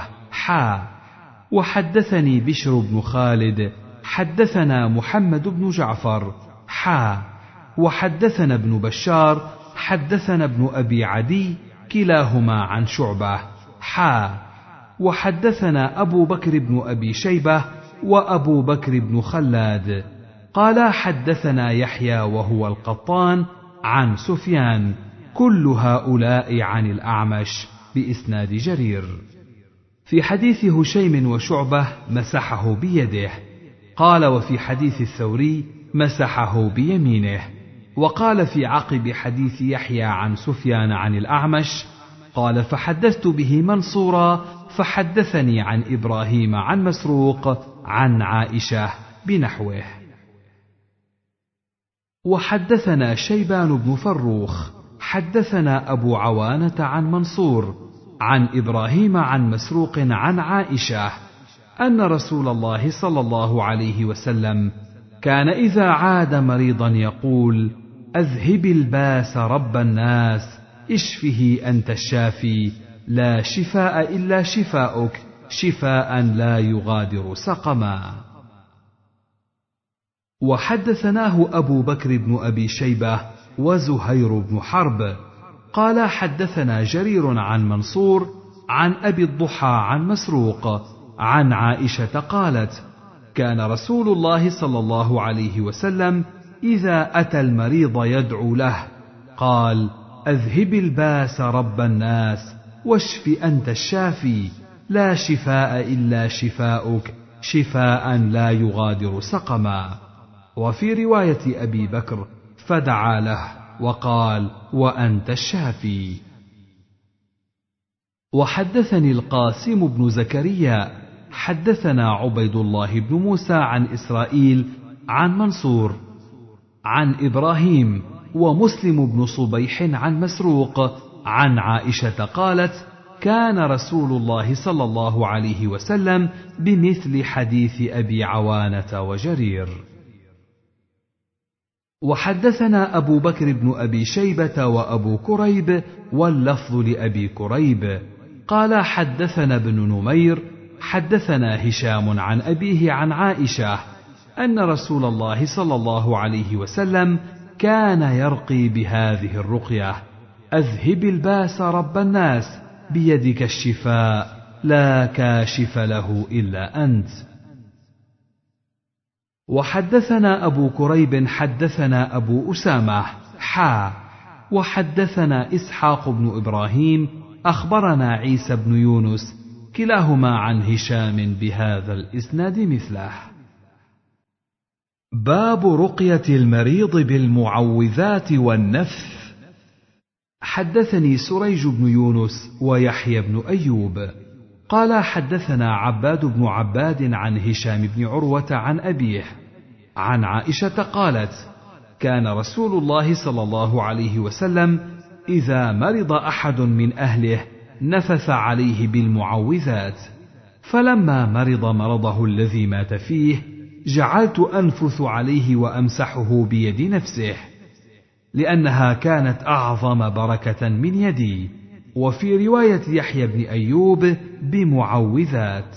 وحدثني بشر بن خالد حدثنا محمد بن جعفر وحدثنا ابن بشار حدثنا ابن أبي عدي كلاهما عن شعبة وحدثنا أبو بكر بن أبي شيبة وأبو بكر بن خلاد قال حدثنا يحيى وهو القطان عن سفيان، كل هؤلاء عن الأعمش بإسناد جرير. في حديث هشيم وشعبة مسحه بيده، قال وفي حديث الثوري مسحه بيمينه، وقال في عقب حديث يحيى عن سفيان عن الأعمش قال فحدثت به منصورا فحدثني عن إبراهيم عن مسروق عن عائشة بنحوه. وحدثنا شيبان بن فروخ حدثنا أبو عوانة عن منصور عن إبراهيم عن مسروق عن عائشة أن رسول الله صلى الله عليه وسلم كان إذا عاد مريضا يقول: أذهب الباس رب الناس اشفه أنت الشافي، لا شفاء إلا شفاؤك، شفاء لا يغادر سقما. وحدثناه أبو بكر بن أبي شيبة وزهير بن حرب قال حدثنا جرير عن منصور عن أبي الضحى عن مسروق عن عائشة قالت: كان رسول الله صلى الله عليه وسلم إذا أتى المريض يدعو له قال: أذهب الباس رب الناس، واشف أنت الشافي، لا شفاء إلا شفاؤك، شفاء لا يغادر سقما. وفي رواية أبي بكر: فدعا له وقال: وأنت الشافي. وحدثني القاسم بن زكريا حدثنا عبيد الله بن موسى عن إسرائيل عن منصور عن إبراهيم ومسلم بن صبيح عن مسروق عن عائشة قالت: كان رسول الله صلى الله عليه وسلم بمثل حديث أبي عوانة وجرير. وحدثنا أبو بكر بن أبي شيبة وأبو كريب واللفظ لأبي كريب قال حدثنا ابن نمير حدثنا هشام عن أبيه عن عائشة أن رسول الله صلى الله عليه وسلم كان يرقي بهذه الرقية: أذهب الباس رب الناس، بيدك الشفاء، لا كاشف له إلا أنت. وحدثنا أبو كريب حدثنا أبو أسامة وحدثنا إسحاق بن إبراهيم أخبرنا عيسى بن يونس كلاهما عن هشام بهذا الإسناد مثله. باب رقية المريض بالمعوذات والنفث. حدثني سريج بن يونس ويحيى بن أيوب قال حدثنا عباد بن عباد عن هشام بن عروة عن أبيه عن عائشة قالت: كان رسول الله صلى الله عليه وسلم إذا مرض أحد من أهله نفث عليه بالمعوذات، فلما مرض مرضه الذي مات فيه جعلت أنفث عليه وأمسحه بيد نفسه، لأنها كانت أعظم بركة من يدي. وفي رواية يحيى بن أيوب بمعوذات.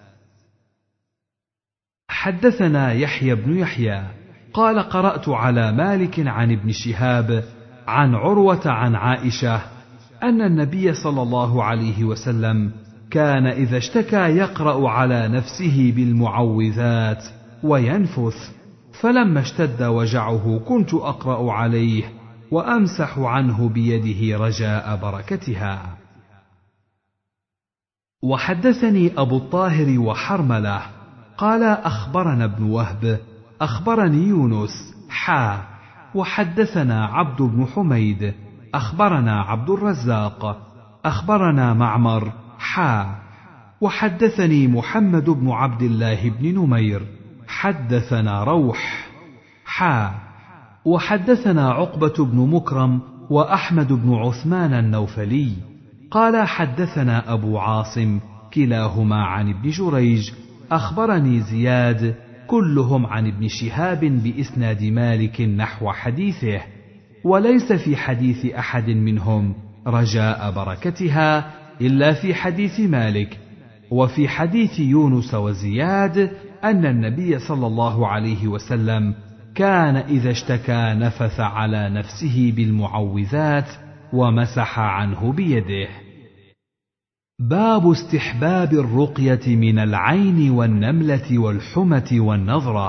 حدثنا يحيى بن يحيى قال قرأت على مالك عن ابن شهاب عن عروة عن عائشة أن النبي صلى الله عليه وسلم كان إذا اشتكى يقرأ على نفسه بالمعوذات وينفث، فلما اشتد وجعه كنت أقرأ عليه وأمسح عنه بيده رجاء بركتها. وحدثني أبو الطاهر وحرملة قال أخبرنا ابن وهب أخبرني يونس وحدثنا عبد بن حميد أخبرنا عبد الرزاق أخبرنا معمر وحدثني محمد بن عبد الله بن نمير حدثنا روح وحدثنا عقبة بن مكرم وأحمد بن عثمان النوفلي قال حدثنا أبو عاصم كلاهما عن ابن جريج أخبرني زياد كلهم عن ابن شهاب بإسناد مالك نحو حديثه، وليس في حديث أحد منهم رجاء بركتها إلا في حديث مالك. وفي حديث يونس وزياد أن النبي صلى الله عليه وسلم كان إذا اشتكى نفث على نفسه بالمعوذات ومسح عنه بيده. باب استحباب الرقية من العين والنملة والحمة والنظرة.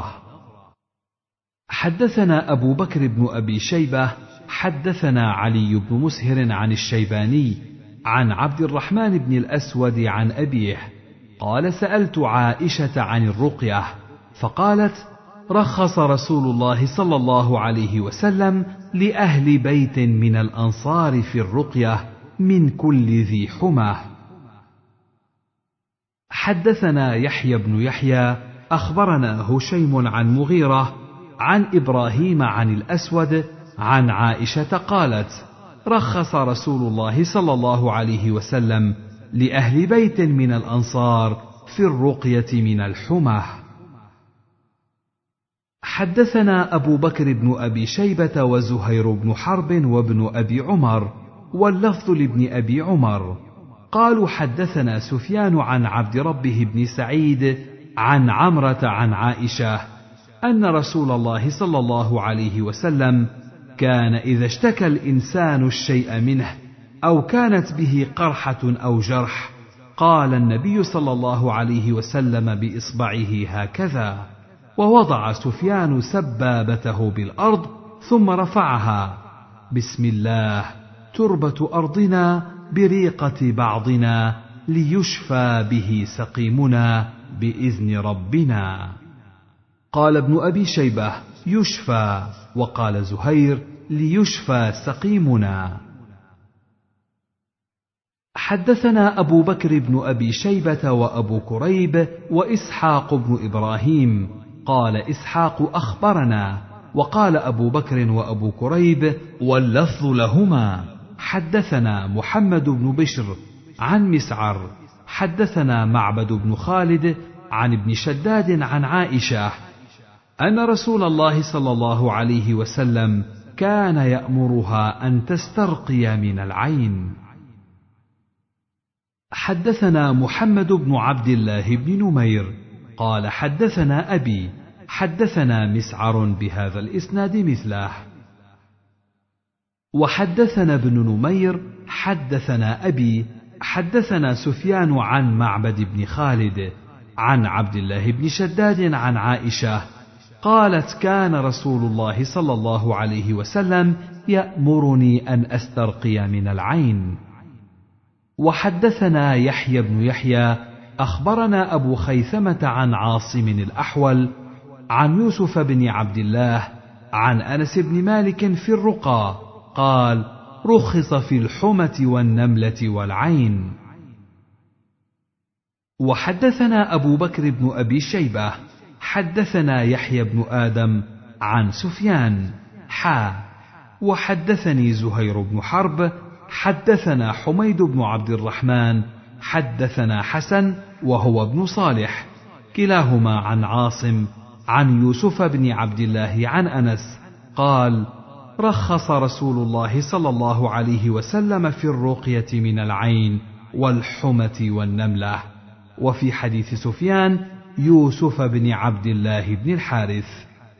حدثنا أبو بكر بن أبي شيبة حدثنا علي بن مسهر عن الشيباني عن عبد الرحمن بن الأسود عن أبيه قال سألت عائشة عن الرقية فقالت: رخص رسول الله صلى الله عليه وسلم لأهل بيت من الأنصار في الرقية من كل ذي حمى. حدثنا يحيى بن يحيى أخبرنا هشيم عن مغيرة عن إبراهيم عن الأسود عن عائشة قالت: رخص رسول الله صلى الله عليه وسلم لأهل بيت من الأنصار في الرقية من الحمى. حدثنا أبو بكر بن أبي شيبة وزهير بن حرب وابن أبي عمر واللفظ لابن أبي عمر. قالوا حدثنا سفيان عن عبد ربه بن سعيد عن عمرة عن عائشة أن رسول الله صلى الله عليه وسلم كان إذا اشتكى الإنسان الشيء منه أو كانت به قرحة أو جرح قال النبي صلى الله عليه وسلم بإصبعه هكذا، ووضع سفيان سبابته بالأرض ثم رفعها: بسم الله، تربة أرضنا بريقة بعضنا ليشفى به سقيمنا بإذن ربنا. قال ابن أبي شيبة: يشفى، وقال زهير: ليشفى سقيمنا. حدثنا أبو بكر بن أبي شيبة وأبو كريب وإسحاق بن إبراهيم. قال إسحاق: أخبرنا. وقال أبو بكر وأبو كريب واللفظ لهما: حدثنا محمد بن بشر عن مسعر حدثنا معبد بن خالد عن ابن شداد عن عائشة أن رسول الله صلى الله عليه وسلم كان يأمرها أن تسترقي من العين. حدثنا محمد بن عبد الله بن نمير قال حدثنا أبي حدثنا مسعر بهذا الإسناد مثله. وحدثنا ابن نمير حدثنا أبي حدثنا سفيان عن معبد بن خالد عن عبد الله بن شداد عن عائشة قالت: كان رسول الله صلى الله عليه وسلم يأمرني أن أسترقي من العين. وحدثنا يحيى بن يحيى أخبرنا أبو خيثمة عن عاصم الأحول عن يوسف بن عبد الله عن أنس بن مالك في الرقى قال: رخص في الحمة والنملة والعين. وحدثنا أبو بكر بن أبي شيبة حدثنا يحيى بن آدم عن سفيان وحدثني زهير بن حرب حدثنا حميد بن عبد الرحمن حدثنا حسن وهو ابن صالح كلاهما عن عاصم عن يوسف بن عبد الله عن أنس قال: رخص رسول الله صلى الله عليه وسلم في الرقية من العين والحمة والنملة. وفي حديث سفيان يوسف بن عبد الله بن الحارث.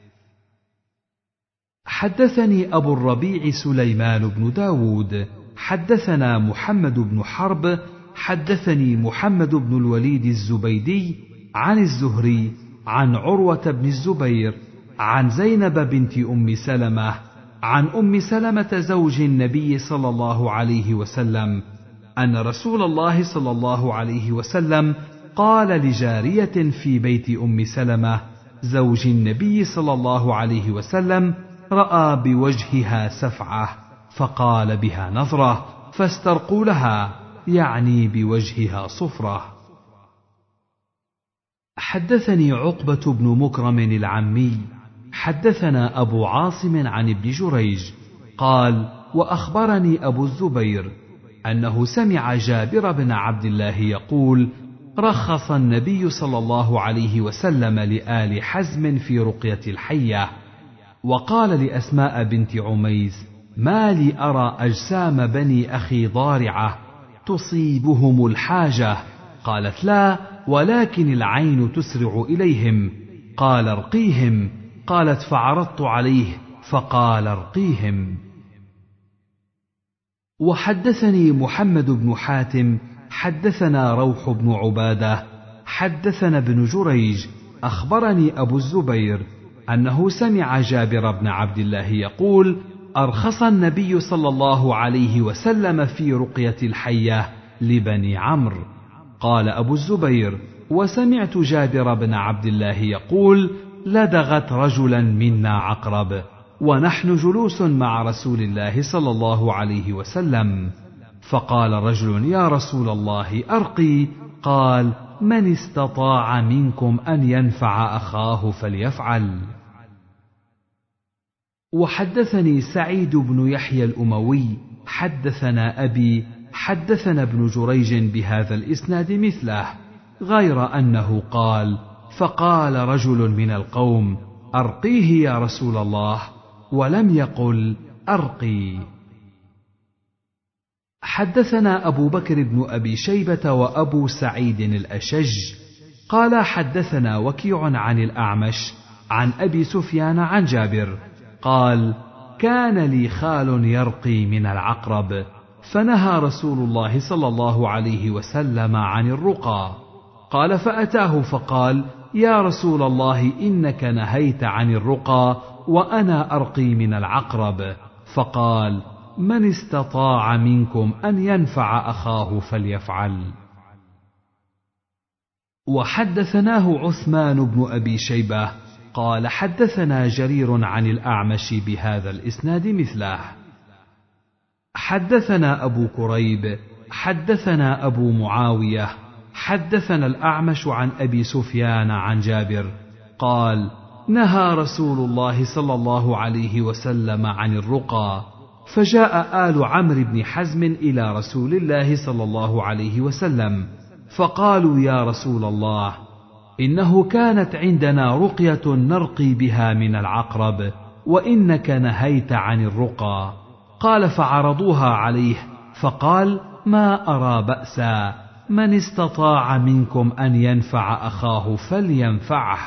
حدثني أبو الربيع سليمان بن داود حدثنا محمد بن حرب حدثني محمد بن الوليد الزبيدي عن الزهري عن عروة بن الزبير عن زينب بنت أم سلمة عن أم سلمة زوج النبي صلى الله عليه وسلم أن رسول الله صلى الله عليه وسلم قال لجارية في بيت أم سلمة زوج النبي صلى الله عليه وسلم: رأى بوجهها سفعة فقال بها نظرة فاسترقوا لها، يعني بوجهها صفرة. حدثني عقبة بن مكرم العمي حدثنا أبو عاصم عن ابن جريج قال: وأخبرني أبو الزبير أنه سمع جابر بن عبد الله يقول: رخص النبي صلى الله عليه وسلم لآل حزم في رقية الحية. وقال لأسماء بنت عميس: ما لي أرى أجسام بني أخي ضارعة تصيبهم الحاجة؟ قالت: لا، ولكن العين تسرع إليهم. قال: ارقيهم. قالت: فعرضت عليه فقال: ارقيهم. وحدثني محمد بن حاتم حدثنا روح بن عبادة حدثنا ابن جريج أخبرني أبو الزبير أنه سمع جابر بن عبد الله يقول: أرخص النبي صلى الله عليه وسلم في رقية الحية لبني عمرو. قال أبو الزبير: وسمعت جابر بن عبد الله يقول: لدغت رجلا منا عقرب ونحن جلوس مع رسول الله صلى الله عليه وسلم، فقال رجل: يا رسول الله أرقي. قال: من استطاع منكم أن ينفع أخاه فليفعل. وحدثني سعيد بن يحيى الأموي حدثنا أبي حدثنا ابن جريج بهذا الإسناد مثله، غير أنه قال: فقال رجل من القوم: أرقيه يا رسول الله، ولم يقل: أرقي. حدثنا أبو بكر بن أبي شيبة وأبو سعيد الأشج قال حدثنا وكيع عن الأعمش عن أبي سفيان عن جابر قال كان لي خال يرقي من العقرب فنهى رسول الله صلى الله عليه وسلم عن الرقى. قال فأتاه فقال يا رسول الله إنك نهيت عن الرقى وأنا أرقي من العقرب. فقال من استطاع منكم أن ينفع أخاه فليفعل. وحدثناه عثمان بن أبي شيبة قال حدثنا جرير عن الأعمش بهذا الإسناد مثله. حدثنا أبو كريب حدثنا أبو معاوية حدثنا الأعمش عن أبي سفيان عن جابر قال نهى رسول الله صلى الله عليه وسلم عن الرقى، فجاء آل عمرو بن حزم إلى رسول الله صلى الله عليه وسلم فقالوا يا رسول الله إنه كانت عندنا رقية نرقي بها من العقرب وإنك نهيت عن الرقى. قال فعرضوها عليه فقال ما أرى بأسا، من استطاع منكم أن ينفع أخاه فلينفعه.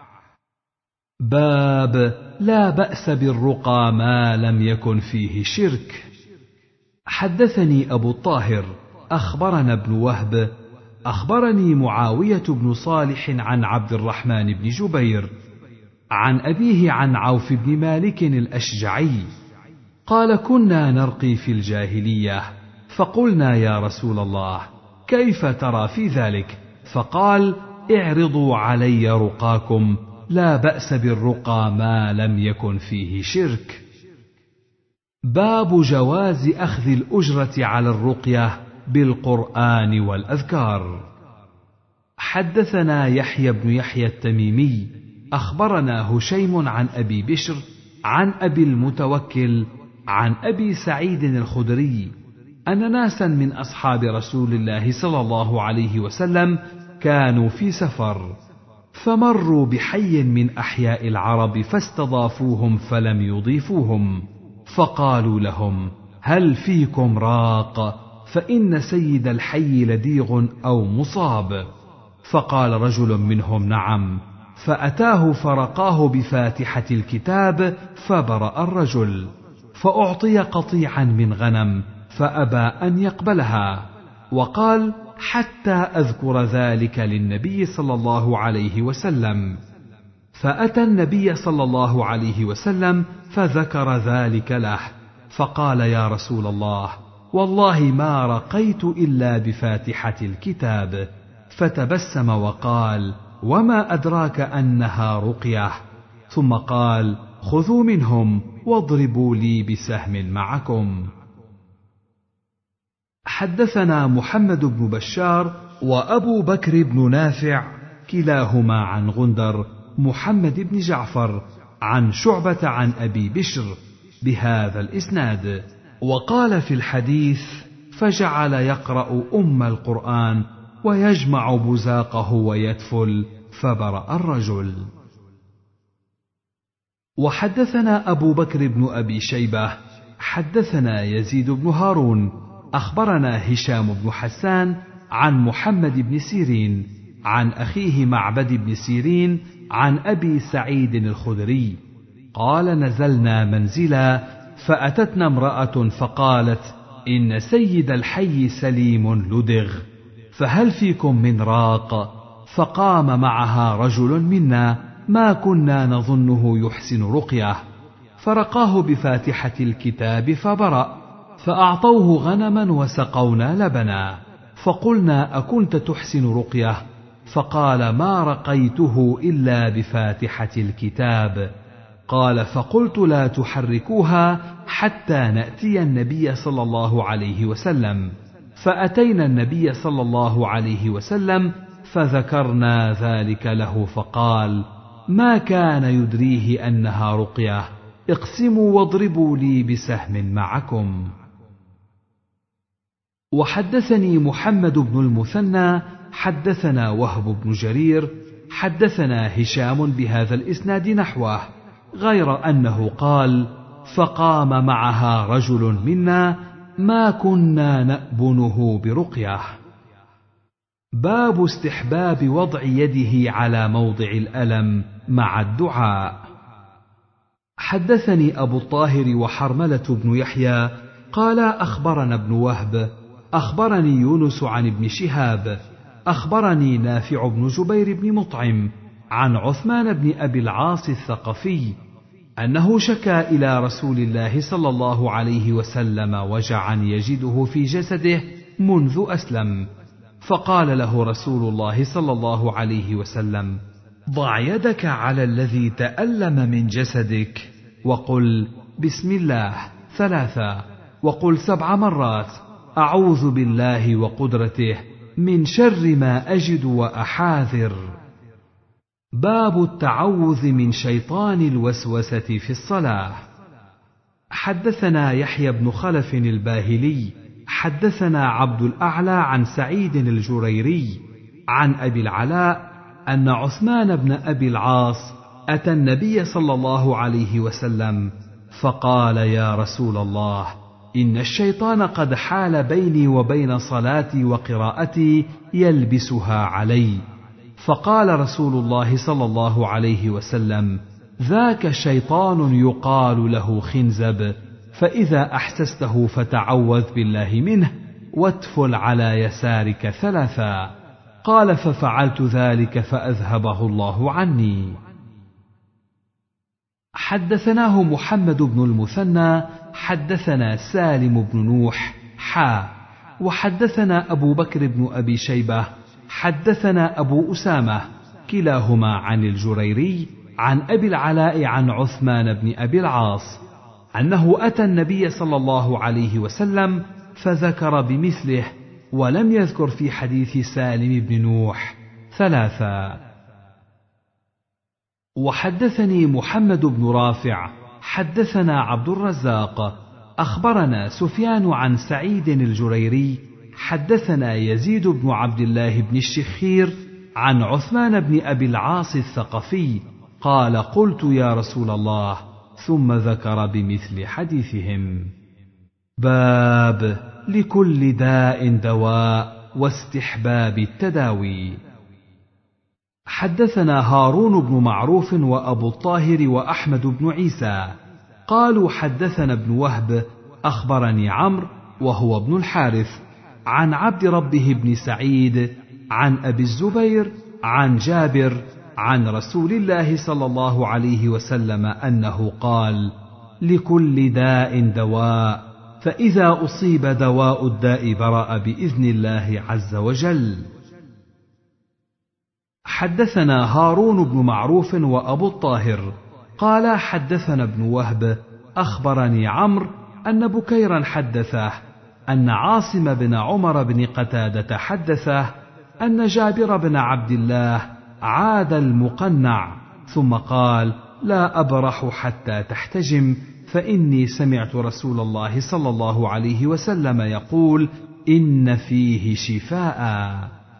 باب لا بأس بالرقى ما لم يكن فيه شرك. حدثني أبو الطاهر أخبرنا ابن وهب أخبرني معاوية بن صالح عن عبد الرحمن بن جبير عن أبيه عن عوف بن مالك الأشجعي قال كنا نرقي في الجاهلية فقلنا يا رسول الله كيف ترى في ذلك؟ فقال اعرضوا علي رقاكم لا بأس بالرقى ما لم يكن فيه شرك. باب جواز أخذ الأجرة على الرقية بالقرآن والأذكار. حدثنا يحيى بن يحيى التميمي أخبرنا هشيم عن أبي بشر عن أبي المتوكل عن أبي سعيد الخدري أن ناسا من أصحاب رسول الله صلى الله عليه وسلم كانوا في سفر فمروا بحي من أحياء العرب فاستضافوهم فلم يضيفوهم فقالوا لهم هل فيكم راق؟ فإن سيد الحي لديغ أو مصاب. فقال رجل منهم نعم، فأتاه فرقاه بفاتحة الكتاب فبرأ الرجل، فأعطي قطيعا من غنم فأبى أن يقبلها، وقال حتى أذكر ذلك للنبي صلى الله عليه وسلم. فأتى النبي صلى الله عليه وسلم فذكر ذلك له، فقال يا رسول الله والله ما رقيت إلا بفاتحة الكتاب. فتبسم وقال وما أدراك أنها رقية؟ ثم قال خذوا منهم واضربوا لي بسهم معكم. حدثنا محمد بن بشار وأبو بكر بن نافع كلاهما عن غندر محمد بن جعفر عن شعبة عن أبي بشر بهذا الإسناد، وقال في الحديث فجعل يقرأ أم القرآن ويجمع بزاقه ويتفل فبرأ الرجل. وحدثنا أبو بكر بن أبي شيبة حدثنا يزيد بن هارون أخبرنا هشام بن حسان عن محمد بن سيرين عن أخيه معبد بن سيرين عن أبي سعيد الخدري قال نزلنا منزلا فأتتنا امرأة فقالت إن سيد الحي سليم لدغ فهل فيكم من راق؟ فقام معها رجل منا ما كنا نظنه يحسن رقيه، فرقاه بفاتحة الكتاب فبرأ، فأعطوه غنما وسقونا لبنا، فقلنا أكنت تحسن رقيه؟ فقال ما رقيته إلا بفاتحة الكتاب. قال فقلت لا تحركوها حتى نأتي النبي صلى الله عليه وسلم. فأتينا النبي صلى الله عليه وسلم فذكرنا ذلك له، فقال ما كان يدريه أنها رقية، اقسموا واضربوا لي بسهم معكم. وحدثني محمد بن المثنى حدثنا وهب بن جرير حدثنا هشام بهذا الإسناد نحوه، غير أنه قال فقام معها رجل منا ما كنا نأبنه برقية. باب استحباب وضع يده على موضع الألم مع الدعاء. حدثني أبو الطاهر وحرملة بن يحيى قال أخبرنا ابن وهب أخبرني يونس عن ابن شهاب أخبرني نافع بن جبير بن مطعم عن عثمان بن أبي العاص الثقفي أنه شكا إلى رسول الله صلى الله عليه وسلم وجعا يجده في جسده منذ أسلم، فقال له رسول الله صلى الله عليه وسلم: ضع يدك على الذي تألم من جسدك وقل بسم الله 3 وقل 7 مرات أعوذ بالله وقدرته من شر ما أجد وأحاذر. باب التعوذ من شيطان الوسوسة في الصلاة. حدثنا يحيى بن خلف الباهلي حدثنا عبد الأعلى عن سعيد الجريري عن أبي العلاء أن عثمان بن أبي العاص أتى النبي صلى الله عليه وسلم فقال: يا رسول الله، إن الشيطان قد حال بيني وبين صلاتي وقراءتي يلبسها علي. فقال رسول الله صلى الله عليه وسلم: ذاك شيطان يقال له خنزب، فإذا أحسسته فتعوذ بالله منه واتفل على يسارك 3. قال: ففعلت ذلك فأذهبه الله عني. حدثناه محمد بن المثنى حدثنا سالم بن نوح وحدثنا أبو بكر بن أبي شيبة حدثنا أبو أسامة كلاهما عن الجريري عن أبي العلاء عن عثمان بن أبي العاص أنه أتى النبي صلى الله عليه وسلم فذكر بمثله، ولم يذكر في حديث سالم بن نوح 3. وحدثني محمد بن رافع حدثنا عبد الرزاق أخبرنا سفيان عن سعيد الجريري حدثنا يزيد بن عبد الله بن الشخير عن عثمان بن أبي العاص الثقفي قال: قلت يا رسول الله، ثم ذكر بمثل حديثهم. باب لكل داء دواء واستحباب التداوي. حدثنا هارون بن معروف وأبو الطاهر وأحمد بن عيسى قالوا حدثنا ابن وهب أخبرني عمرو وهو ابن الحارث عن عبد ربه بن سعيد عن أبي الزبير عن جابر عن رسول الله صلى الله عليه وسلم أنه قال: لكل داء دواء، فإذا أصيب دواء الداء برأ بإذن الله عز وجل. حدثنا هارون بن معروف وأبو الطاهر قال حدثنا ابن وهب أخبرني عمرو أن بكيرا حدثه أن عاصم بن عمر بن قتادة حدثه أن جابر بن عبد الله عاد المقنع ثم قال: لا أبرح حتى تحتجم، فإني سمعت رسول الله صلى الله عليه وسلم يقول: إن فيه شفاء.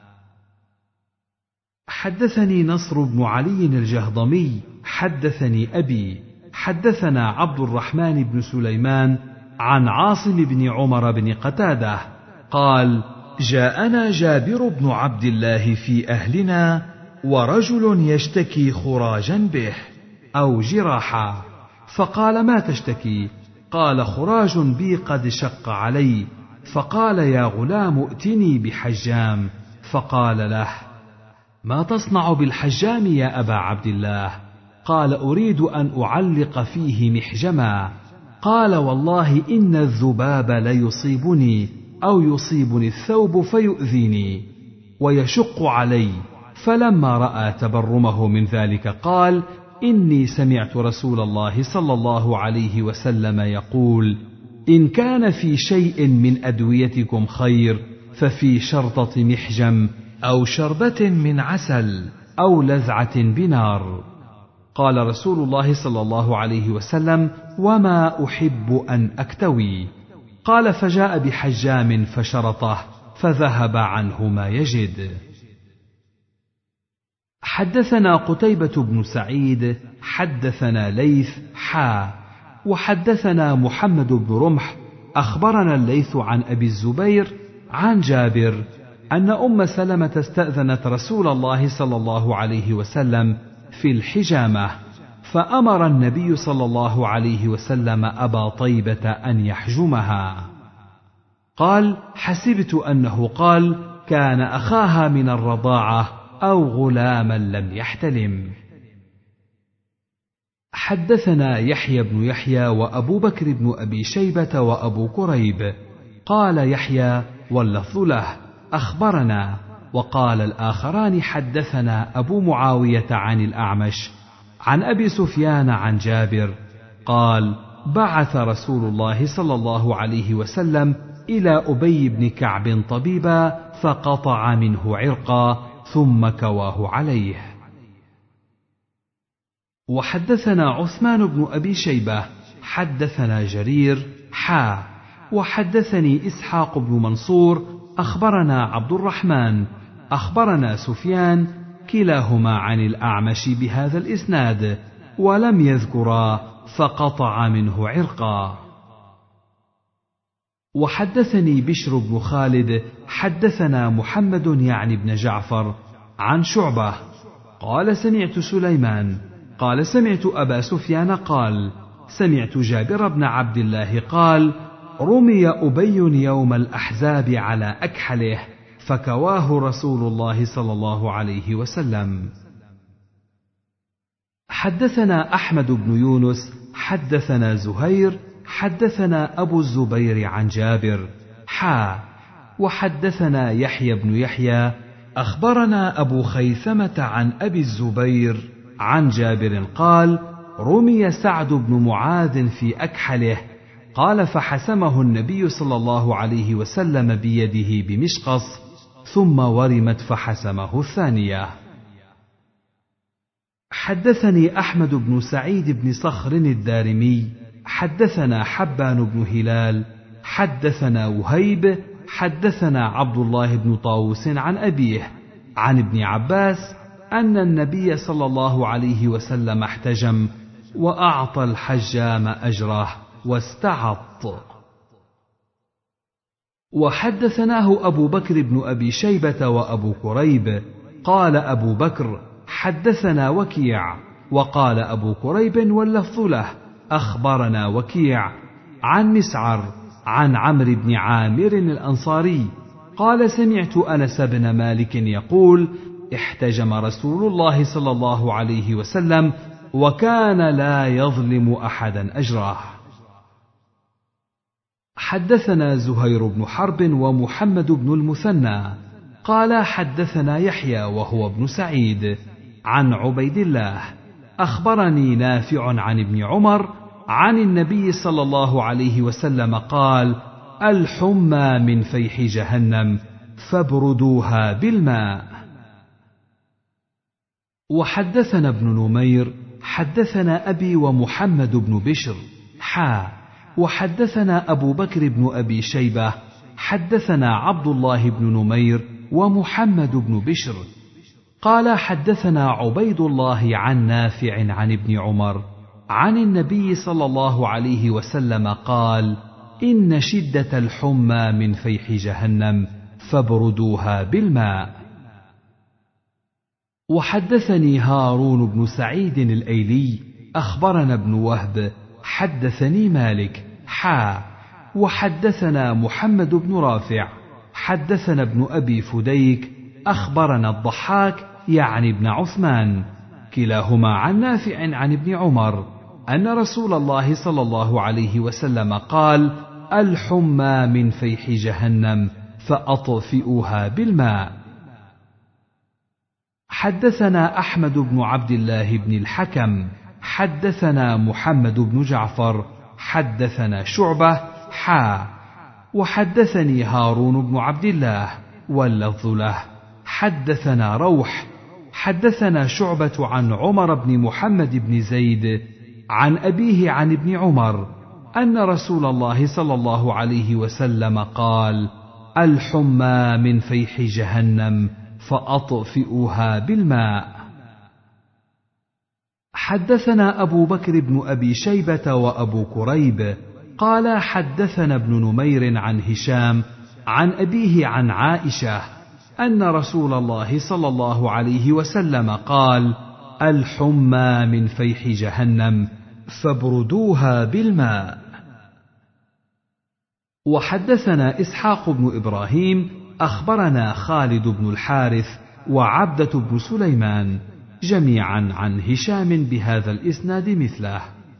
حدثني نصر بن علي الجهضمي حدثني أبي حدثنا عبد الرحمن بن سليمان عن عاصم بن عمر بن قتادة قال: جاءنا جابر بن عبد الله في أهلنا ورجل يشتكي خراجا به أو جراحا، فقال: ما تشتكي؟ قال: خراج بي قد شق علي. فقال: يا غلام ائتني بحجام. فقال له: ما تصنع بالحجام يا أبا عبد الله؟ قال: أريد أن أعلق فيه محجما. قال: والله إن الذباب ليصيبني أو يصيبني الثوب فيؤذيني ويشق علي. فلما رأى تبرمه من ذلك قال: إني سمعت رسول الله صلى الله عليه وسلم يقول: إن كان في شيء من أدويتكم خير ففي شرطة محجم أو شربة من عسل أو لذعة بنار. قال رسول الله صلى الله عليه وسلم: وما أحب أن أكتوي. قال: فجاء بحجام فشرطه فذهب عنه ما يجد. حدثنا قتيبة بن سعيد حدثنا ليث وحدثنا محمد بن رمح أخبرنا الليث عن أبي الزبير عن جابر أن أم سلمة استأذنت رسول الله صلى الله عليه وسلم في الحجامة، فأمر النبي صلى الله عليه وسلم أبا طيبة أن يحجمها. قال: حسبت أنه قال: كان أخاها من الرضاعة أو غلاما لم يحتلم. حدثنا يحيى بن يحيى وأبو بكر بن أبي شيبة وأبو كريب. قال يحيى واللفظ له: أخبرنا. وقال الآخران: حدثنا أبو معاوية عن الأعمش عن أبي سفيان عن جابر قال: بعث رسول الله صلى الله عليه وسلم إلى أبي بن كعب طبيبا فقطع منه عرقا ثم كواه عليه. وحدثنا عثمان بن أبي شيبة حدثنا جرير وحدثني إسحاق بن منصور أخبرنا عبد الرحمن أخبرنا سفيان كلاهما عن الأعمش بهذا الإسناد ولم يذكرا فقطع منه عرقا. وحدثني بشر بن خالد حدثنا محمد يعني بن جعفر عن شعبة قال: سمعت سليمان قال: سمعت أبا سفيان قال: سمعت جابر بن عبد الله قال: رمي أبي يوم الأحزاب على أكحله فكواه رسول الله صلى الله عليه وسلم. حدثنا أحمد بن يونس حدثنا زهير حدثنا أبو الزبير عن جابر وحدثنا يحيى بن يحيى أخبرنا أبو خيثمة عن أبي الزبير عن جابر قال: رمي سعد بن معاذ في أكحله قال: فحسمه النبي صلى الله عليه وسلم بيده بمشقص ثم ورمت فحسمه الثانية. حدثني أحمد بن سعيد بن صخر الدارمي حدثنا حبان بن هلال حدثنا وهيب حدثنا عبد الله بن طاووس عن أبيه عن ابن عباس أن النبي صلى الله عليه وسلم احتجم وأعطى الحجام أجره واستعط. وحدثناه أبو بكر بن أبي شيبة وأبو كريب قال أبو بكر: حدثنا وكيع. وقال أبو كريب واللفظ له: أخبرنا وكيع عن مسعر عن عمرو بن عامر الأنصاري قال: سمعت أنس بن مالك يقول: احتجم رسول الله صلى الله عليه وسلم وكان لا يظلم أحدا أجره. حدثنا زهير بن حرب ومحمد بن المثنى قال: حدثنا يحيى وهو ابن سعيد عن عبيد الله أخبرني نافع عن ابن عمر عن النبي صلى الله عليه وسلم قال: الحمى من فيح جهنم فابردوها بالماء. وحدثنا ابن نمير حدثنا أبي ومحمد بن بشر وحدثنا أبو بكر بن أبي شيبة حدثنا عبد الله بن نمير ومحمد بن بشر قال: حدثنا عبيد الله عن نافع عن ابن عمر عن النبي صلى الله عليه وسلم قال: إن شدة الحمى من فيح جهنم فابردوها بالماء. وحدثني هارون بن سعيد الأيلي أخبرنا ابن وهب حدثني مالك وحدثنا محمد بن رافع حدثنا ابن أبي فديك أخبرنا الضحاك يعني ابن عثمان كلاهما عن نافع عن ابن عمر أن رسول الله صلى الله عليه وسلم قال: الحمى من فيح جهنم فأطفئوها بالماء. حدثنا أحمد بن عبد الله بن الحكم حدثنا محمد بن جعفر حدثنا شعبة وحدثني هارون بن عبد الله واللفظ له حدثنا روح حدثنا شعبة عن عمر بن محمد بن زيد عن أبيه عن ابن عمر أن رسول الله صلى الله عليه وسلم قال: الحمى من فيح جهنم فأطفئوها بالماء. حدثنا أبو بكر بن أبي شيبة وأبو كريب قال حدثنا ابن نمير عن هشام عن أبيه عن عائشة أن رسول الله صلى الله عليه وسلم قال: الحمى من فيح جهنم فابردوها بالماء. وحدثنا إسحاق بن إبراهيم أخبرنا خالد بن الحارث وعبدة بن سليمان جميعا عن هشام بهذا الإسناد مثله.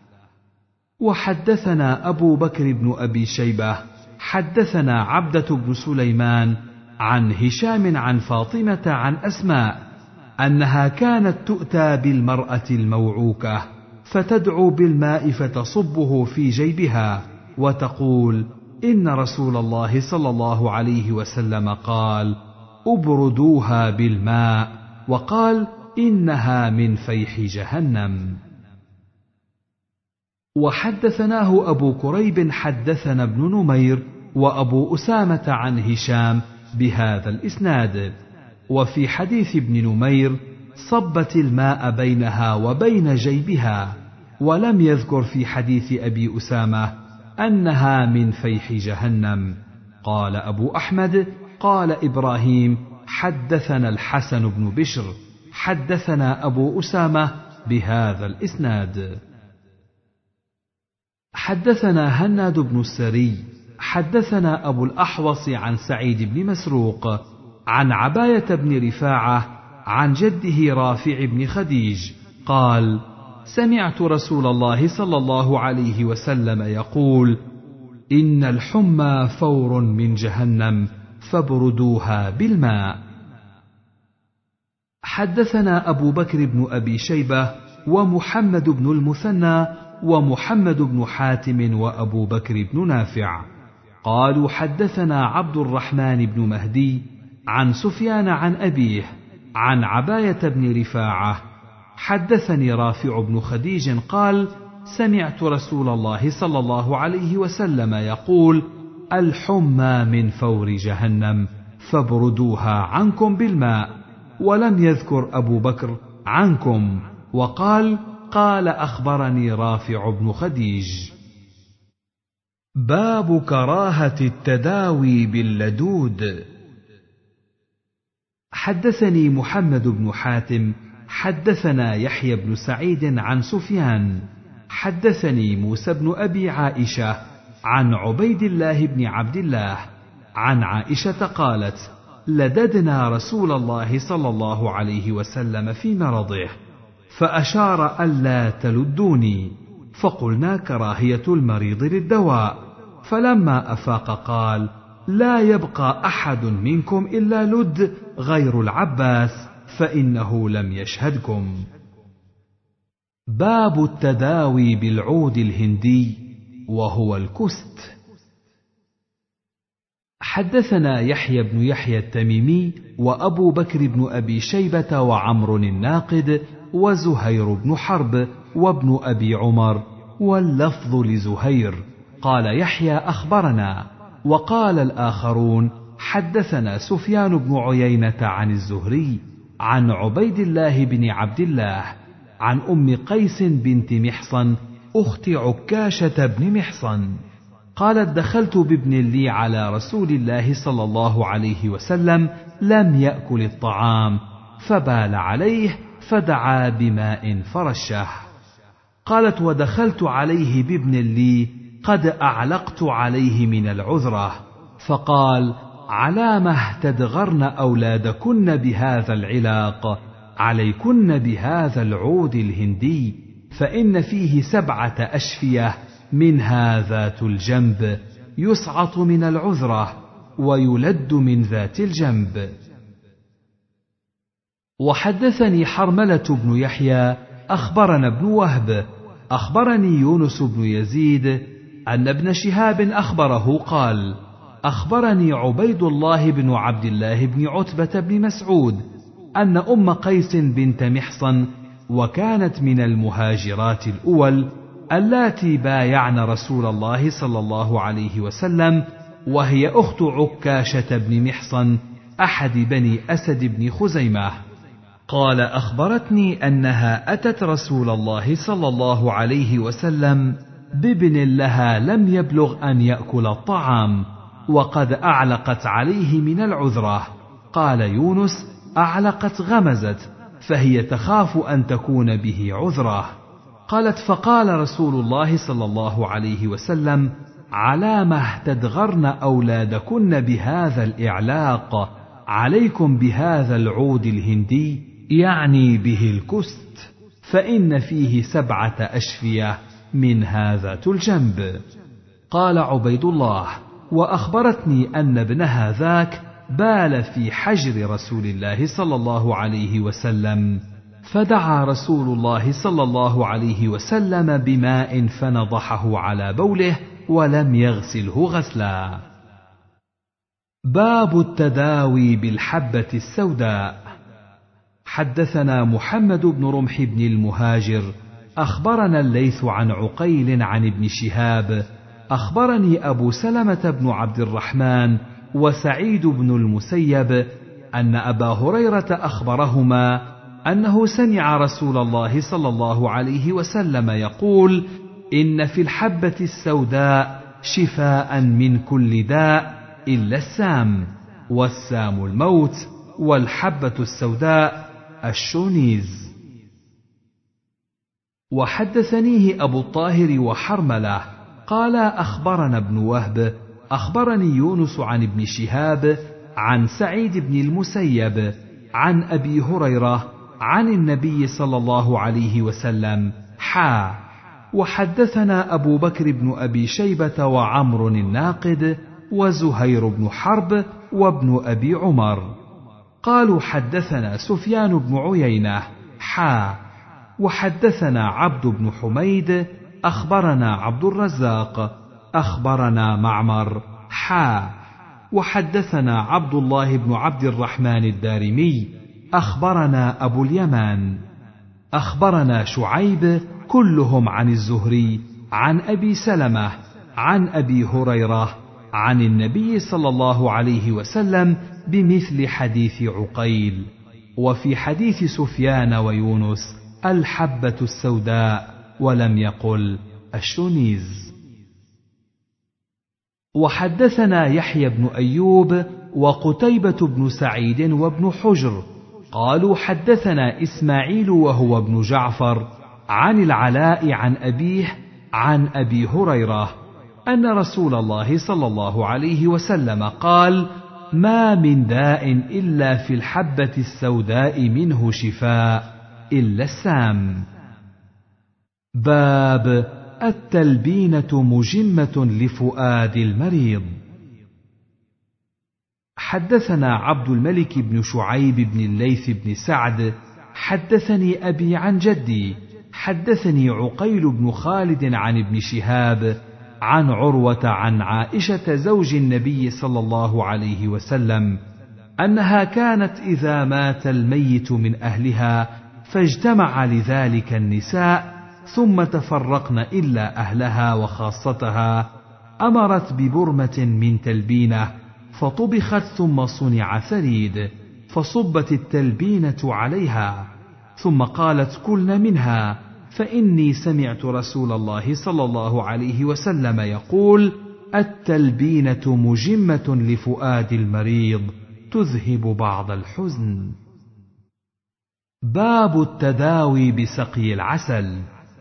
وحدثنا أبو بكر بن أبي شيبة حدثنا عبدة بن سليمان عن هشام عن فاطمة عن أسماء أنها كانت تؤتى بالمرأة الموعوكة فتدعو بالماء فتصبه في جيبها وتقول: إن رسول الله صلى الله عليه وسلم قال: أبردوها بالماء، وقال: إنها من فيح جهنم. وحدثناه أبو كريب حدثنا ابن نمير وأبو أسامة عن هشام بهذا الإسناد. وفي حديث ابن نمير صبت الماء بينها وبين جيبها، ولم يذكر في حديث أبي أسامة أنها من فيح جهنم. قال أبو أحمد: قال إبراهيم حدثنا الحسن بن بشر حدثنا أبو أسامة بهذا الإسناد. حدثنا هناد بن السري حدثنا أبو الأحوص عن سعيد بن مسروق عن عباية بن رفاعة عن جده رافع بن خديج قال: سمعت رسول الله صلى الله عليه وسلم يقول: إن الحمى فور من جهنم فابردوها بالماء. حدثنا أبو بكر بن أبي شيبة ومحمد بن المثنى ومحمد بن حاتم وأبو بكر بن نافع قالوا: حدثنا عبد الرحمن بن مهدي عن سفيان عن أبيه عن عباية بن رفاعة حدثني رافع بن خديج قال: سمعت رسول الله صلى الله عليه وسلم يقول: الحمى من فور جهنم فابردوها عنكم بالماء، ولم يذكر أبو بكر عنكم، وقال: قال أخبرني رافع بن خديج. باب كراهة التداوي باللدود. حدثني محمد بن حاتم حدثنا يحيى بن سعيد عن سفيان حدثني موسى بن أبي عائشة عن عبيد الله بن عبد الله عن عائشة قالت: لددنا رسول الله صلى الله عليه وسلم في مرضه فأشار ألا تلدوني، فقلنا: كراهية المريض للدواء. فلما أفاق قال: لا يبقى أحد منكم إلا لد غير العباس فإنه لم يشهدكم. باب التداوي بالعود الهندي وهو الكست. حدثنا يحيى بن يحيى التميمي وأبو بكر بن أبي شيبة وعمر الناقد وزهير بن حرب وابن أبي عمر، واللفظ لزهير. قال يحيى: أخبرنا. وقال الآخرون: حدثنا سفيان بن عيينة عن الزهري عن عبيد الله بن عبد الله عن أم قيس بنت محصن أخت عكاشة بن محصن قالت: دخلت بابن لي على رسول الله صلى الله عليه وسلم لم يأكل الطعام، فبال عليه فدعا بماء فرشه. قالت: ودخلت عليه بابن لي قد أعلقت عليه من العذرة، فقال: علامة تدغرن أولادكن بهذا العلاق، عليكن بهذا العود الهندي، فإن فيه 7 أشفية منها ذات الجنب يسعط من العذرة ويلد من ذات الجنب. وحدثني حرملة بن يحيى أخبرنا ابن وهب أخبرني يونس بن يزيد أن ابن شهاب أخبره قال: أخبرني عبيد الله بن عبد الله بن عتبة بن مسعود أن أم قيس بنت محصن، وكانت من المهاجرات الأول اللاتي بايعن رسول الله صلى الله عليه وسلم، وهي أخت عكاشة بن محصن أحد بني أسد بن خزيمة. قال: أخبرتني أنها أتت رسول الله صلى الله عليه وسلم بابن لها لم يبلغ أن يأكل الطعام، وقد أعلقت عليه من العذرة. قال يونس: أعلقت غمزت، فهي تخاف أن تكون به عذرة. قالت: فقال رسول الله صلى الله عليه وسلم: علامة تدغرن أولادكن بهذا الإعلاق، عليكم بهذا العود الهندي، يعني به الكست، فإن فيه 7 أشفية منها ذات الجنب. قال عبيد الله: وأخبرتني أن ابنها ذاك بال في حجر رسول الله صلى الله عليه وسلم، فدعا رسول الله صلى الله عليه وسلم بماء فنضحه على بوله ولم يغسله غسلا. باب التداوي بالحبة السوداء. حدثنا محمد بن رمح بن المهاجر أخبرنا الليث عن عقيل عن ابن شهاب أخبرني أبو سلمة بن عبد الرحمن وسعيد بن المسيب أن أبا هريرة أخبرهما أنه سمع رسول الله صلى الله عليه وسلم يقول: إن في الحبة السوداء شفاء من كل داء إلا السام، والسام الموت، والحبة السوداء الشونيز. وحدثنيه أبو الطاهر وحرملة قال: أخبرنا ابن وهب أخبرني يونس عن ابن شهاب عن سعيد بن المسيب عن أبي هريرة عن النبي صلى الله عليه وسلم وحدثنا أبو بكر بن أبي شيبة وعمر الناقد وزهير بن حرب وابن أبي عمر قالوا: حدثنا سفيان بن عيينة وحدثنا عبد بن حميد أخبرنا عبد الرزاق أخبرنا معمر وحدثنا عبد الله بن عبد الرحمن الدارمي أخبرنا أبو اليمان أخبرنا شعيب كلهم عن الزهري عن أبي سلمة عن أبي هريرة عن النبي صلى الله عليه وسلم بمثل حديث عقيل. وفي حديث سفيان ويونس الحبة السوداء، ولم يقل الشونيز. وحدثنا يحيى بن أيوب وقتيبة بن سعيد وابن حجر قالوا: حدثنا إسماعيل وهو ابن جعفر عن العلاء عن أبيه عن أبي هريرة أن رسول الله صلى الله عليه وسلم قال: ما من داء إلا في الحبة السوداء منه شفاء إلا السام. باب التلبينة مجمة لفؤاد المريض. حدثنا عبد الملك بن شعيب بن الليث بن سعد حدثني أبي عن جدي حدثني عقيل بن خالد عن ابن شهاب عن عروة عن عائشة زوج النبي صلى الله عليه وسلم أنها كانت إذا مات الميت من أهلها فاجتمع لذلك النساء ثم تفرقن إلا أهلها وخاصتها أمرت ببرمة من تلبينة فطبخت ثم صنع ثريد فصبت التلبينة عليها ثم قالت: كلن منها، فإني سمعت رسول الله صلى الله عليه وسلم يقول: التلبينة مجمة لفؤاد المريض تذهب بعض الحزن. باب التداوي بسقي العسل.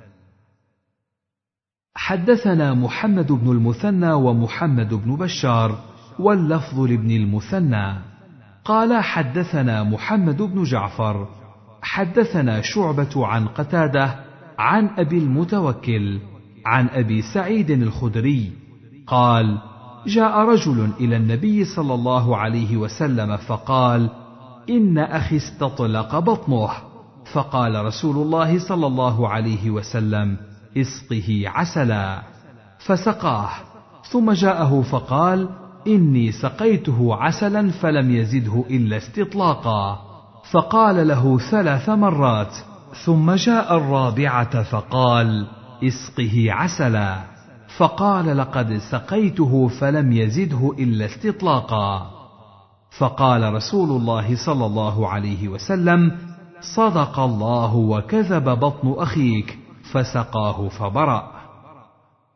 حدثنا محمد بن المثنى ومحمد بن بشار واللفظ لابن المثنى قال: حدثنا محمد بن جعفر حدثنا شعبة عن قتادة عن أبي المتوكل عن أبي سعيد الخدري قال: جاء رجل إلى النبي صلى الله عليه وسلم فقال: إن أخي استطلق بطنه، فقال رسول الله صلى الله عليه وسلم: اسقه عسلا، فسقاه. ثم جاءه فقال: إني سقيته عسلا فلم يزده إلا استطلاقا، فقال له 3 مرات، ثم جاء الرابعة فقال: اسقه عسلا، فقال: لقد سقيته فلم يزده إلا استطلاقا. فقال رسول الله صلى الله عليه وسلم: صدق الله وكذب بطن أخيك، فسقاه فبرأ.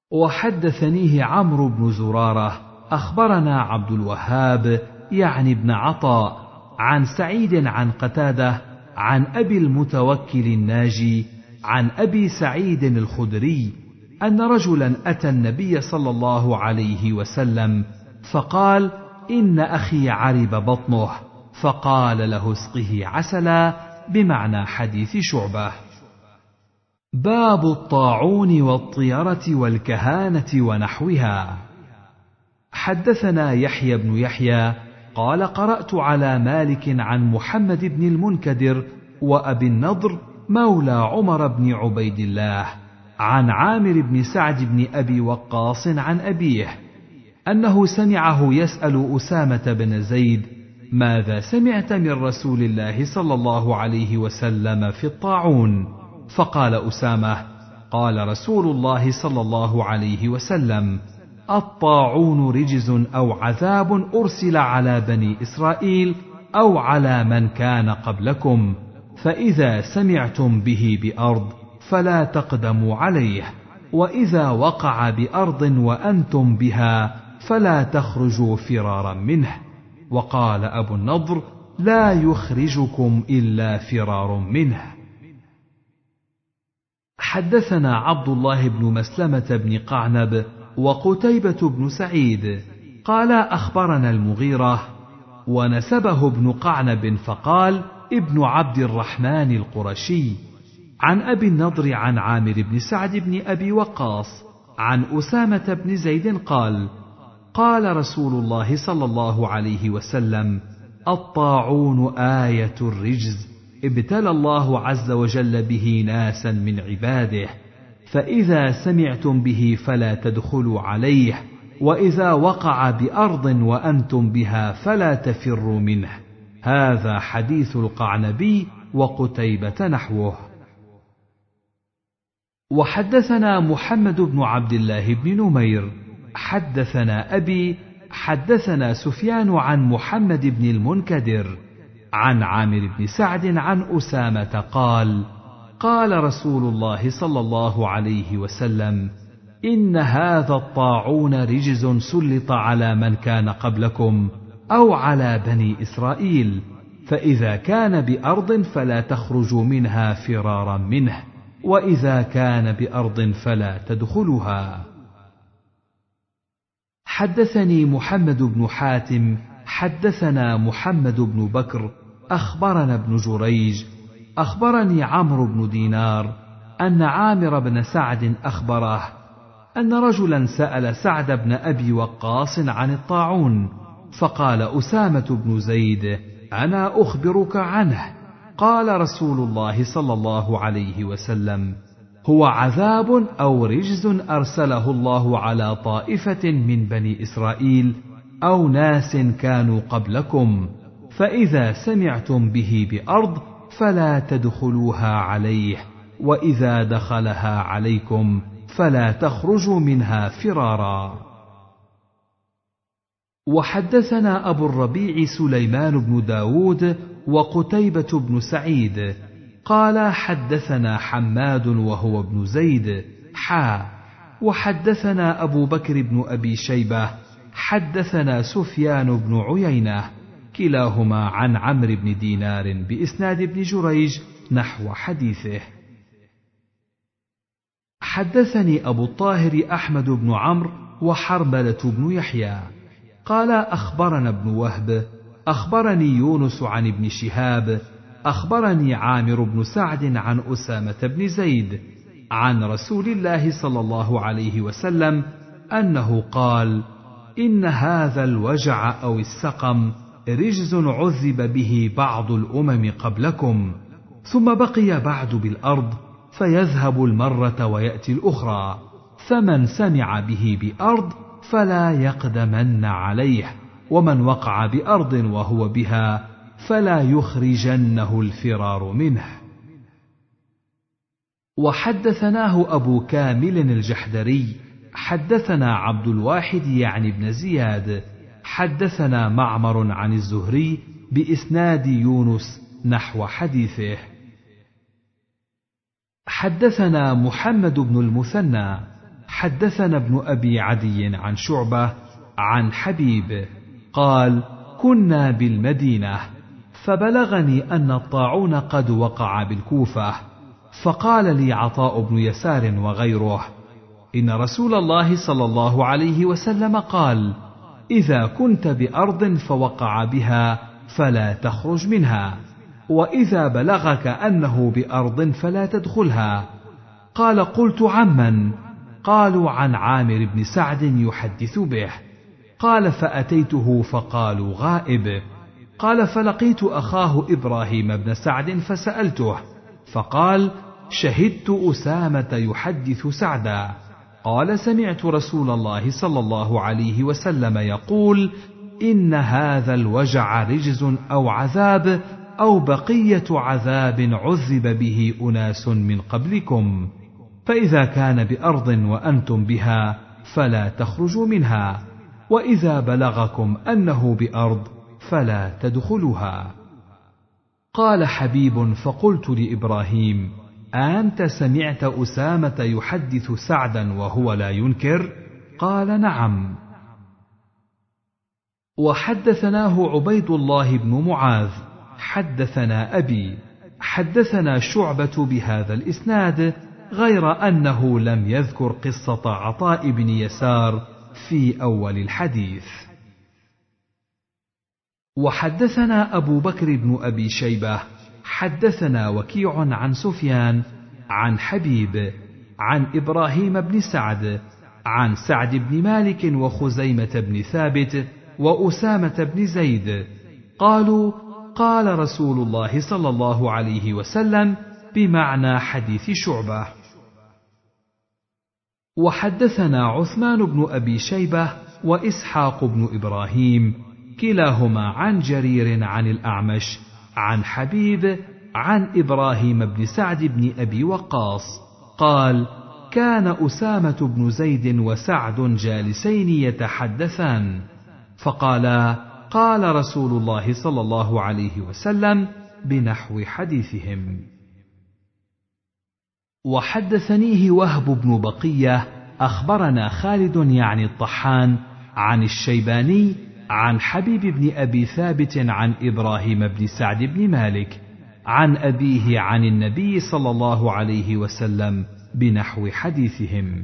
وحدثنيه عمرو بن زرارة أخبرنا عبد الوهاب يعني بن عطاء عن سعيد عن قتادة عن أبي المتوكل الناجي عن أبي سعيد الخدري أن رجلا أتى النبي صلى الله عليه وسلم فقال: إن أخي عرب بطنه، فقال له: اسقه عسلا، بمعنى حديث شعبة. باب الطاعون والطيرة والكهانة ونحوها. حدثنا يحيى بن يحيى قال: قرأت على مالك عن محمد بن المنكدر وأبي النضر مولى عمر بن عبيد الله عن عامر بن سعد بن أبي وقاص عن أبيه أنه سمعه يسأل أسامة بن زيد: ماذا سمعت من رسول الله صلى الله عليه وسلم في الطاعون؟ فقال أسامة: قال رسول الله صلى الله عليه وسلم: الطاعون رجز أو عذاب أرسل على بني إسرائيل أو على من كان قبلكم، فإذا سمعتم به بأرض فلا تقدموا عليه، وإذا وقع بأرض وأنتم بها فلا تخرجوا فرارا منه. وقال أبو النضر: لا يخرجكم إلا فرار منه. حدثنا عبد الله بن مسلمة بن قعنب وقتيبة بن سعيد قال: أخبرنا المغيرة، ونسبه ابن قعنب فقال: ابن عبد الرحمن القرشي، عن أبي النضر عن عامر بن سعد بن أبي وقاص عن أسامة بن زيد قال: قال رسول الله صلى الله عليه وسلم: الطاعون آية الرجز ابتلى الله عز وجل به ناسا من عباده، فإذا سمعتم به فلا تدخلوا عليه، وإذا وقع بأرض وأنتم بها فلا تفروا منه. هذا حديث القعنبي وقتيبة نحوه. وحدثنا محمد بن عبد الله بن نمير حدثنا أبي حدثنا سفيان عن محمد بن المنكدر عن عامر بن سعد عن أسامة قال: قال رسول الله صلى الله عليه وسلم: إن هذا الطاعون رجز سلط على من كان قبلكم أو على بني إسرائيل، فإذا كان بأرض فلا تخرجوا منها فرارا منه، وإذا كان بأرض فلا تدخلها. حدثني محمد بن حاتم حدثنا محمد بن بكر أخبرنا ابن جريج أخبرني عمرو بن دينار أن عامر بن سعد أخبره أن رجلا سأل سعد بن أبي وقاص عن الطاعون، فقال أسامة بن زيد: أنا أخبرك عنه. قال رسول الله صلى الله عليه وسلم: هو عذاب أو رجز أرسله الله على طائفة من بني إسرائيل أو ناس كانوا قبلكم، فإذا سمعتم به بأرض فلا تدخلوها عليه، وإذا دخلها عليكم فلا تخرجوا منها فرارا. وحدثنا أبو الربيع سليمان بن داود وقتيبة بن سعيد قال: حدثنا حماد وهو ابن زيد وحدثنا أبو بكر بن أبي شيبة حدثنا سفيان بن عيينة كلاهما عن عمرو بن دينار بإسناد ابن جريج نحو حديثه. حدثني أبو الطاهر أحمد بن عمرو وحرملة بن يحيى قال: أخبرنا ابن وهب أخبرني يونس عن ابن شهاب أخبرني عامر بن سعد عن أسامة بن زيد عن رسول الله صلى الله عليه وسلم أنه قال: إن هذا الوجع أو السقم رجز عذب به بعض الأمم قبلكم، ثم بقي بعد بالأرض، فيذهب المرة ويأتي الأخرى، فمن سمع به بأرض فلا يقدمن عليه، ومن وقع بأرض وهو بها فلا يخرجنه الفرار منه. وحدثناه أبو كامل الجحدري حدثنا عبد الواحد يعني بن زياد حدثنا معمر عن الزهري بإسناد يونس نحو حديثه. حدثنا محمد بن المثنى حدثنا ابن أبي عدي عن شعبة عن حبيب قال: كنا بالمدينة فبلغني أن الطاعون قد وقع بالكوفة، فقال لي عطاء بن يسار وغيره: إن رسول الله صلى الله عليه وسلم قال: إذا كنت بأرض فوقع بها فلا تخرج منها، وإذا بلغك أنه بأرض فلا تدخلها. قال: قلت عمن؟ قالوا: عن عامر بن سعد يحدث به. قال: فأتيته فقالوا: غائب. قال: فلقيت أخاه إبراهيم بن سعد فسألته، فقال: شهدت أسامة يحدث سعدا. قال: سمعت رسول الله صلى الله عليه وسلم يقول: إن هذا الوجع رجز أو عذاب أو بقية عذاب عذب به أناس من قبلكم، فإذا كان بأرض وأنتم بها فلا تخرجوا منها، وإذا بلغكم أنه بأرض فلا تدخلوها. قال حبيب: فقلت لإبراهيم: أنت سمعت أسامة يحدث سعدا وهو لا ينكر؟ قال: نعم. وحدثناه عبيد الله بن معاذ حدثنا أبي حدثنا شعبة بهذا الإسناد، غير أنه لم يذكر قصة عطاء بن يسار في أول الحديث. وحدثنا أبو بكر بن أبي شيبة حدثنا وكيع عن سفيان عن حبيب عن إبراهيم بن سعد عن سعد بن مالك وخزيمة بن ثابت وأسامة بن زيد قالوا: قال رسول الله صلى الله عليه وسلم بمعنى حديث شعبة. وحدثنا عثمان بن أبي شيبة وإسحاق بن إبراهيم كلاهما عن جرير عن الأعمش عن حبيب عن إبراهيم بن سعد بن أبي وقاص قال: كان أسامة بن زيد وسعد جالسين يتحدثان، فقالا: قال رسول الله صلى الله عليه وسلم بنحو حديثهم. وحدثنيه وهب بن بقية أخبرنا خالد يعني الطحان عن الشيباني عن حبيب بن أبي ثابت عن إبراهيم بن سعد بن مالك عن أبيه عن النبي صلى الله عليه وسلم بنحو حديثهم.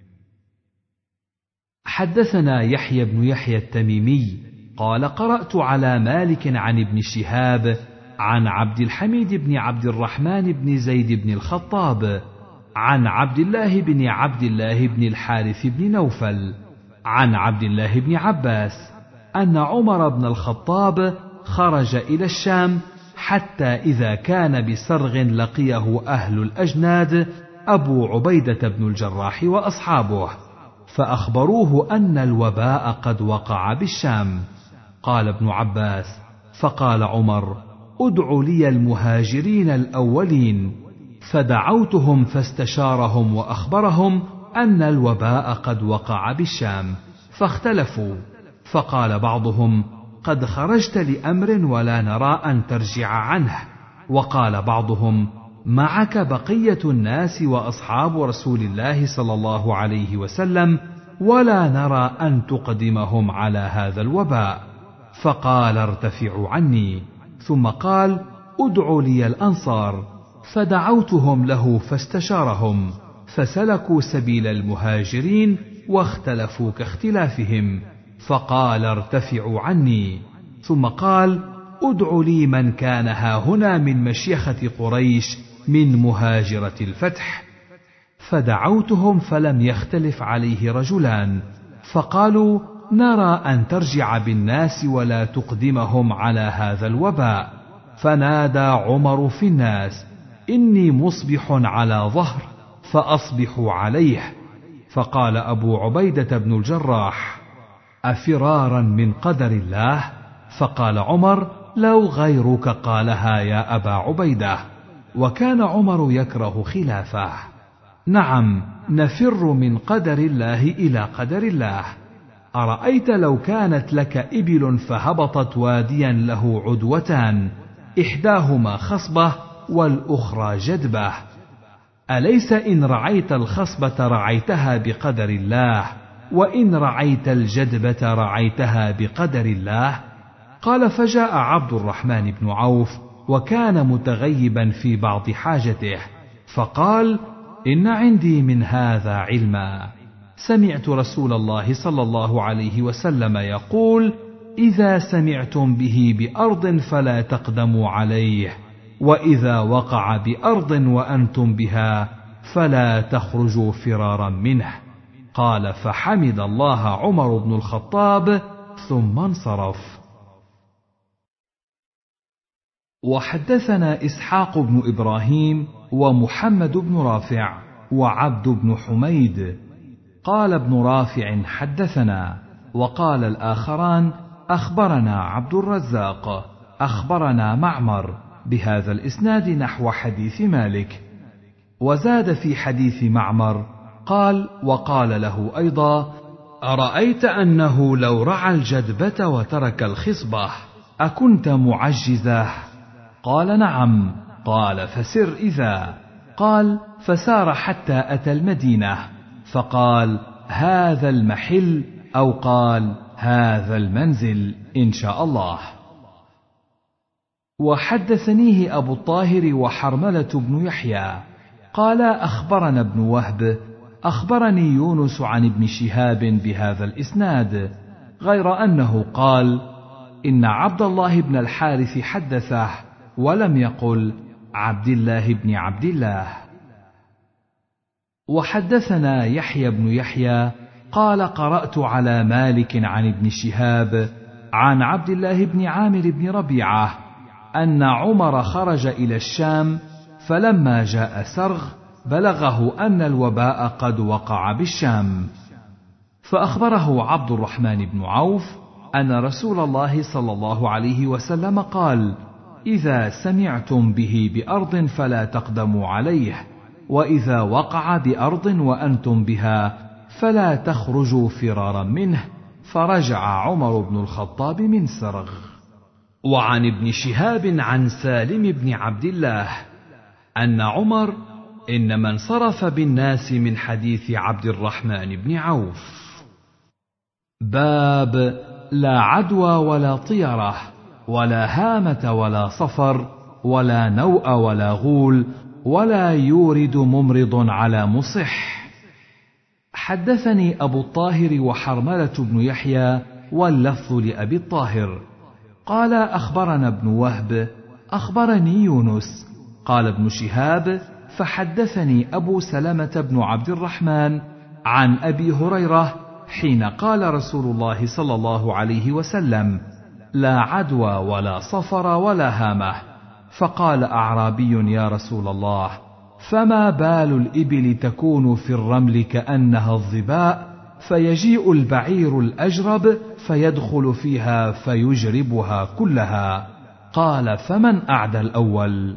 حدثنا يحيى بن يحيى التميمي قال: قرأت على مالك عن ابن شهاب عن عبد الحميد بن عبد الرحمن بن زيد بن الخطاب عن عبد الله بن الحارث بن نوفل عن عبد الله بن عباس أن عمر بن الخطاب خرج إلى الشام حتى إذا كان بسرغ لقيه أهل الأجناد أبو عبيدة بن الجراح وأصحابه، فأخبروه أن الوباء قد وقع بالشام. قال ابن عباس: فقال عمر: ادع لي المهاجرين الأولين، فدعوتهم فاستشارهم وأخبرهم أن الوباء قد وقع بالشام، فاختلفوا، فقال بعضهم: قد خرجت لأمر ولا نرى أن ترجع عنه، وقال بعضهم: معك بقية الناس وأصحاب رسول الله صلى الله عليه وسلم ولا نرى أن تقدمهم على هذا الوباء. فقال: ارتفعوا عني. ثم قال: ادعوا لي الأنصار، فدعوتهم له فاستشارهم، فسلكوا سبيل المهاجرين واختلفوا كاختلافهم، فقال: ارتفعوا عني. ثم قال: ادعوا لي من كان هاهنا من مشيخة قريش من مهاجرة الفتح، فدعوتهم فلم يختلف عليه رجلان، فقالوا: نرى أن ترجع بالناس ولا تقدمهم على هذا الوباء. فنادى عمر في الناس: إني مصبح على ظهر، فأصبحوا عليه. فقال أبو عبيدة بن الجراح: أفرارا من قدر الله؟ فقال عمر: لو غيرك قالها يا أبا عبيدة. وكان عمر يكره خلافه. نعم، نفر من قدر الله إلى قدر الله. أرأيت لو كانت لك إبل فهبطت واديا له عدوتان، إحداهما خصبة والأخرى جدبة، أليس إن رعيت الخصبة رعيتها بقدر الله، وإن رعيت الجدبة رعيتها بقدر الله؟ قال: فجاء عبد الرحمن بن عوف وكان متغيبا في بعض حاجته، فقال: إن عندي من هذا علما. سمعت رسول الله صلى الله عليه وسلم يقول: إذا سمعتم به بأرض فلا تقدموا عليه، وإذا وقع بأرض وأنتم بها فلا تخرجوا فرارا منه. قال: فحمد الله عمر بن الخطاب ثم انصرف. وحدثنا إسحاق بن إبراهيم ومحمد بن رافع وعبد بن حميد. قال ابن رافع: حدثنا. وقال الآخران: أخبرنا عبد الرزاق أخبرنا معمر بهذا الإسناد نحو حديث مالك. وزاد في حديث معمر قال: وقال له أيضا: أرأيت أنه لو رعى الجدبة وترك الخصبة أكنت معجزة؟ قال: نعم. قال: فسر إذا. قال: فسار حتى أتى المدينة فقال: هذا المحل، أو قال: هذا المنزل إن شاء الله. وحدثنيه أبو الطاهر وحرملة بن يحيى قال: أخبرنا ابن وهب أخبرني يونس عن ابن شهاب بهذا الإسناد، غير أنه قال: إن عبد الله بن الحارث حدثه، ولم يقل عبد الله بن عبد الله. وحدثنا يحيى بن يحيى قال: قرأت على مالك عن ابن شهاب عن عبد الله بن عامر بن ربيعة أن عمر خرج إلى الشام، فلما جاء سرغ بلغه أن الوباء قد وقع بالشام، فأخبره عبد الرحمن بن عوف أن رسول الله صلى الله عليه وسلم قال: إذا سمعتم به بأرض فلا تقدموا عليه، وإذا وقع بأرض وأنتم بها فلا تخرجوا فرارا منه. فرجع عمر بن الخطاب من سرغ. وعن ابن شهاب عن سالم بن عبد الله أن عمر إنما انصرف بالناس من حديث عبد الرحمن بن عوف. باب لا عدوى ولا طيرة ولا هامة ولا صفر ولا نوء ولا غول ولا يورد ممرض على مصح. حدثني أبو الطاهر وحرملة بن يحيى واللفظ لأبي الطاهر قال: أخبرنا ابن وهب أخبرني يونس قال ابن شهاب: فحدثني أبو سلمة بن عبد الرحمن عن أبي هريرة حين قال رسول الله صلى الله عليه وسلم: لا عدوى ولا صفر ولا هامة. فقال أعرابي: يا رسول الله، فما بال الإبل تكون في الرمل كأنها الظباء، فيجيء البعير الأجرب فيدخل فيها فيجربها كلها؟ قال: فمن أعدى الأول؟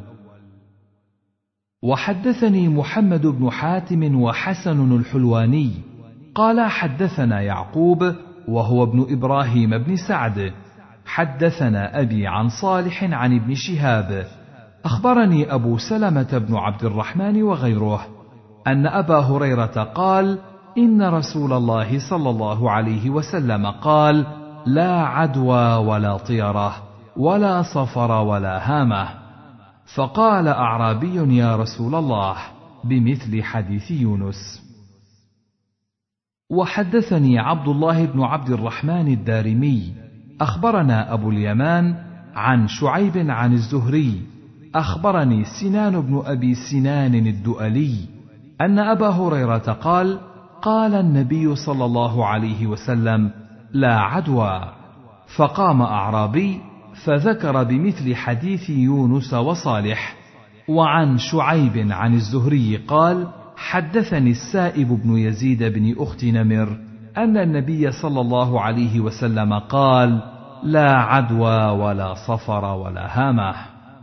وحدثني محمد بن حاتم وحسن الحلواني قال: حدثنا يعقوب وهو ابن إبراهيم بن سعد حدثنا أبي عن صالح عن ابن شهاب أخبرني أبو سلمة بن عبد الرحمن وغيره أن أبا هريرة قال: إن رسول الله صلى الله عليه وسلم قال: لا عدوى ولا طيرة ولا صفر ولا هامة. فقال أعرابي: يا رسول الله، بمثل حديث يونس. وحدثني عبد الله بن عبد الرحمن الدارمي أخبرنا أبو اليمان عن شعيب عن الزهري أخبرني سنان بن أبي سنان الدؤلي أن أبا هريرة قال: قال النبي صلى الله عليه وسلم: لا عدوى. فقام أعرابي فذكر بمثل حديث يونس وصالح. وعن شعيب عن الزهري قال: حدثني السائب بن يزيد بن أخت نمر أن النبي صلى الله عليه وسلم قال: لا عدوى ولا صفر ولا هامة.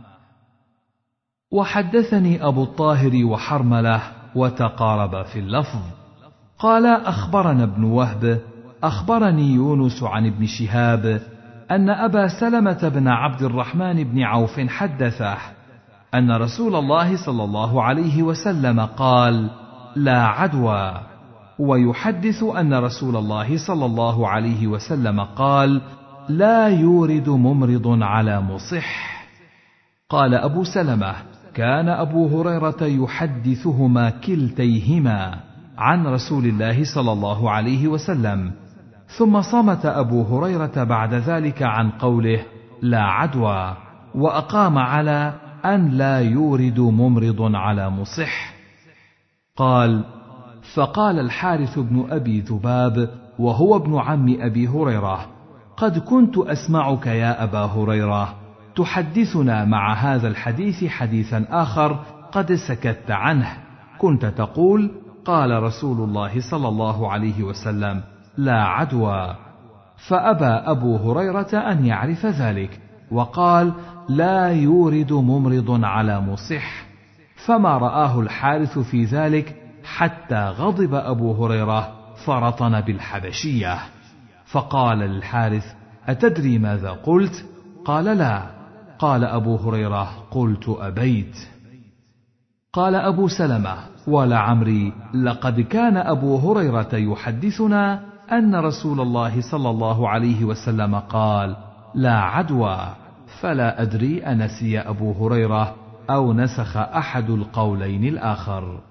وحدثني أبو الطاهر وحرملة وتقارب في اللفظ. قال: أخبرنا ابن وهب أخبرني يونس عن ابن شهاب أن أبا سلمة بن عبد الرحمن بن عوف حدثه أن رسول الله صلى الله عليه وسلم قال: لا عدوى. ويحدث أن رسول الله صلى الله عليه وسلم قال: لا يورد ممرض على مصح. قال أبو سلمة: كان أبو هريرة يحدثهما كلتيهما عن رسول الله صلى الله عليه وسلم. ثم صمت أبو هريرة بعد ذلك عن قوله لا عدوى، وأقام على أن لا يورد ممرض على مصح. قال: فقال الحارث بن أبي ذباب وهو ابن عم أبي هريرة: قد كنت أسمعك يا أبا هريرة تحدثنا مع هذا الحديث حديثا آخر قد سكت عنه، كنت تقول: قال رسول الله صلى الله عليه وسلم: لا عدوى. فأبى أبو هريرة أن يعرف ذلك، وقال: لا يورد ممرض على مصح. فما رآه الحارث في ذلك حتى غضب أبو هريرة فرطن بالحبشية، فقال للحارث: أتدري ماذا قلت؟ قال: لا. قال أبو هريرة: قلت أبيت. قال أبو سلمة: ولعمري لقد كان أبو هريرة يحدثنا أن رسول الله صلى الله عليه وسلم قال: لا عدوى، فلا أدري أنسي أبو هريرة أو نسخ أحد القولين الآخر.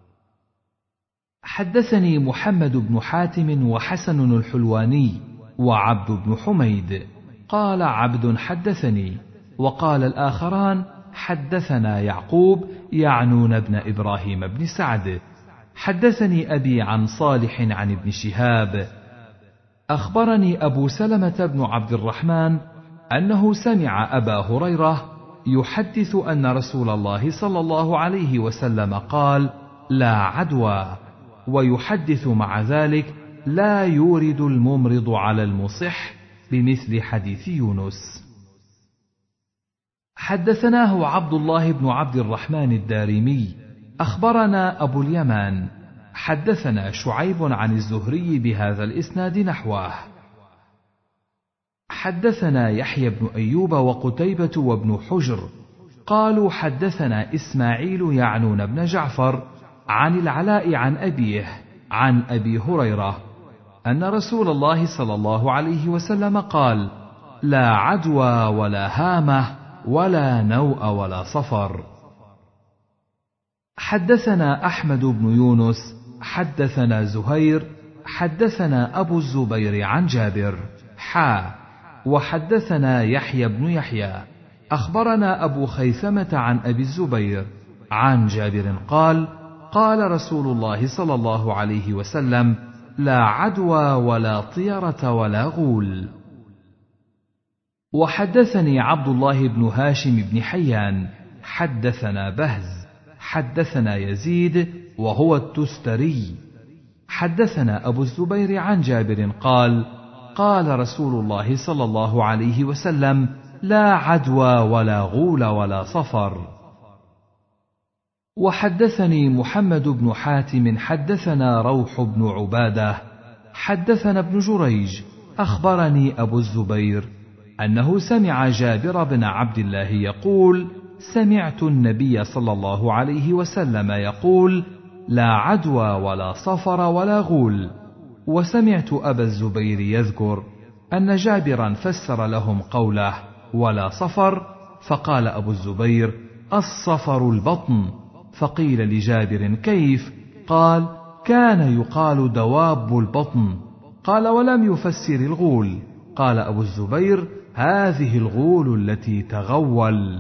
حدثني محمد بن حاتم وحسن الحلواني وعبد بن حميد. قال عبد: حدثني. وقال الآخران: حدثنا يعقوب يعنون ابن إبراهيم بن سعد. حدثني أبي عن صالح عن ابن شهاب. أخبرني أبو سلمة بن عبد الرحمن أنه سمع أبا هريرة يحدث أن رسول الله صلى الله عليه وسلم قال: لا عدوى، ويحدث مع ذلك: لا يورد الممرض على المصح، بمثل حديث يونس. حدثناه عبد الله بن عبد الرحمن الدارمي أخبرنا أبو اليمان حدثنا شعيب عن الزهري بهذا الإسناد نحوه. حدثنا يحيى بن أيوب وقتيبة وابن حجر قالوا حدثنا إسماعيل يعنون بن جعفر عن العلاء عن أبيه عن أبي هريرة أن رسول الله صلى الله عليه وسلم قال: لا عدوى ولا هامة ولا نوء ولا صفر. حدثنا أحمد بن يونس حدثنا زهير حدثنا أبو الزبير عن جابر وحدثنا يحيى بن يحيى أخبرنا أبو خيثمة عن أبي الزبير عن جابر قال: قال رسول الله صلى الله عليه وسلم: لا عدوى ولا طيرة ولا غول. وحدثني عبد الله بن هاشم بن حيان حدثنا بهز حدثنا يزيد وهو التستري حدثنا أبو الزبير عن جابر قال: قال رسول الله صلى الله عليه وسلم: لا عدوى ولا غول ولا صفر. وحدثني محمد بن حاتم حدثنا روح بن عبادة حدثنا ابن جريج أخبرني أبو الزبير أنه سمع جابر بن عبد الله يقول: سمعت النبي صلى الله عليه وسلم يقول: لا عدوى ولا صفر ولا غول. وسمعت أبا الزبير يذكر أن جابرا فسر لهم قوله ولا صفر، فقال أبو الزبير: الصفر البطن. فقيل لجابر: كيف؟ قال: كان يقال دواب البطن. قال: ولم يفسر الغول. قال أبو الزبير: هذه الغول التي تغول.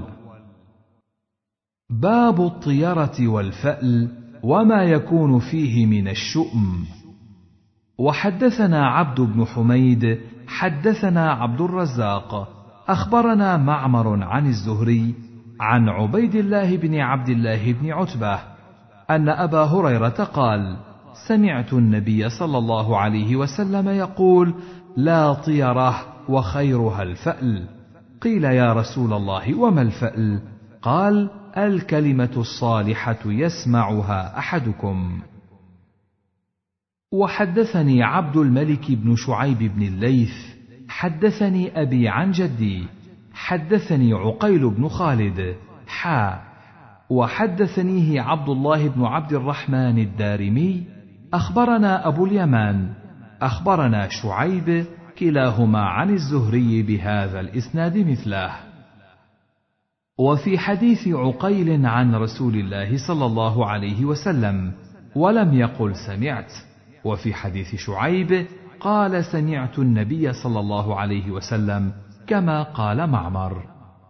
باب الطيرة والفأل وما يكون فيه من الشؤم. وحدثنا عبد بن حميد حدثنا عبد الرزاق أخبرنا معمر عن الزهري عن عبيد الله بن عبد الله بن عتبة أن أبا هريرة قال: سمعت النبي صلى الله عليه وسلم يقول: لا طيرة وخيرها الفأل. قيل: يا رسول الله وما الفأل؟ قال: الكلمة الصالحة يسمعها أحدكم. وحدثني عبد الملك بن شعيب بن الليث حدثني أبي عن جدي حدثني عقيل بن خالد وحدثنيه عبد الله بن عبد الرحمن الدارمي أخبرنا أبو اليمان أخبرنا شعيب كلاهما عن الزهري بهذا الإسناد مثله. وفي حديث عقيل عن رسول الله صلى الله عليه وسلم ولم يقل سمعت، وفي حديث شعيب قال سمعت النبي صلى الله عليه وسلم كما قال معمر.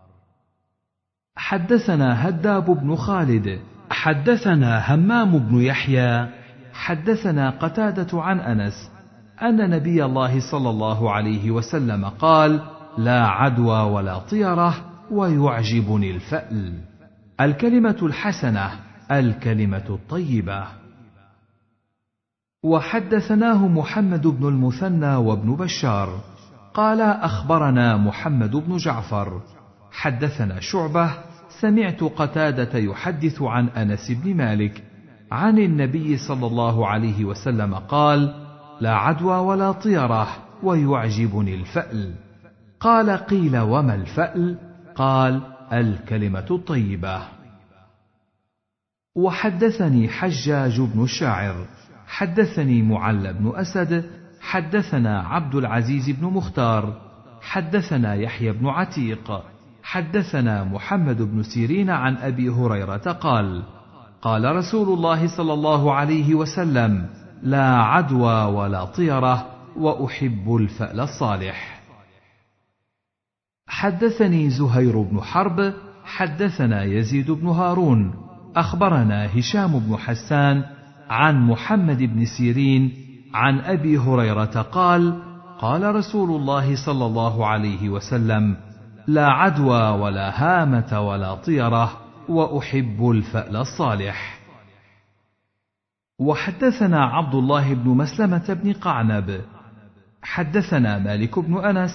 حدثنا هداب بن خالد حدثنا همام بن يحيى حدثنا قتادة عن أنس أن نبي الله صلى الله عليه وسلم قال: لا عدوى ولا طيرة ويعجبني الفأل. الكلمة الحسنة الكلمة الطيبة. وحدثناه محمد بن المثنى وابن بشار قال أخبرنا محمد بن جعفر حدثنا شعبة سمعت قتادة يحدث عن أنس بن مالك عن النبي صلى الله عليه وسلم قال: لا عدوى ولا طيرة ويعجبني الفأل. قال: قيل وما الفأل؟ قال: الكلمة الطيبة. وحدثني حجاج بن الشاعر حدثني معل بن أسد حدثنا عبد العزيز بن مختار حدثنا يحيى بن عتيق حدثنا محمد بن سيرين عن أبي هريرة قال: قال رسول الله صلى الله عليه وسلم: لا عدوى ولا طيرة وأحب الفأل الصالح. حدثني زهير بن حرب حدثنا يزيد بن هارون أخبرنا هشام بن حسان عن محمد بن سيرين عن أبي هريرة قال: قال رسول الله صلى الله عليه وسلم: لا عدوى ولا هامة ولا طيرة وأحب الفأل الصالح. وحدثنا عبد الله بن مسلمة بن قعنب حدثنا مالك بن أنس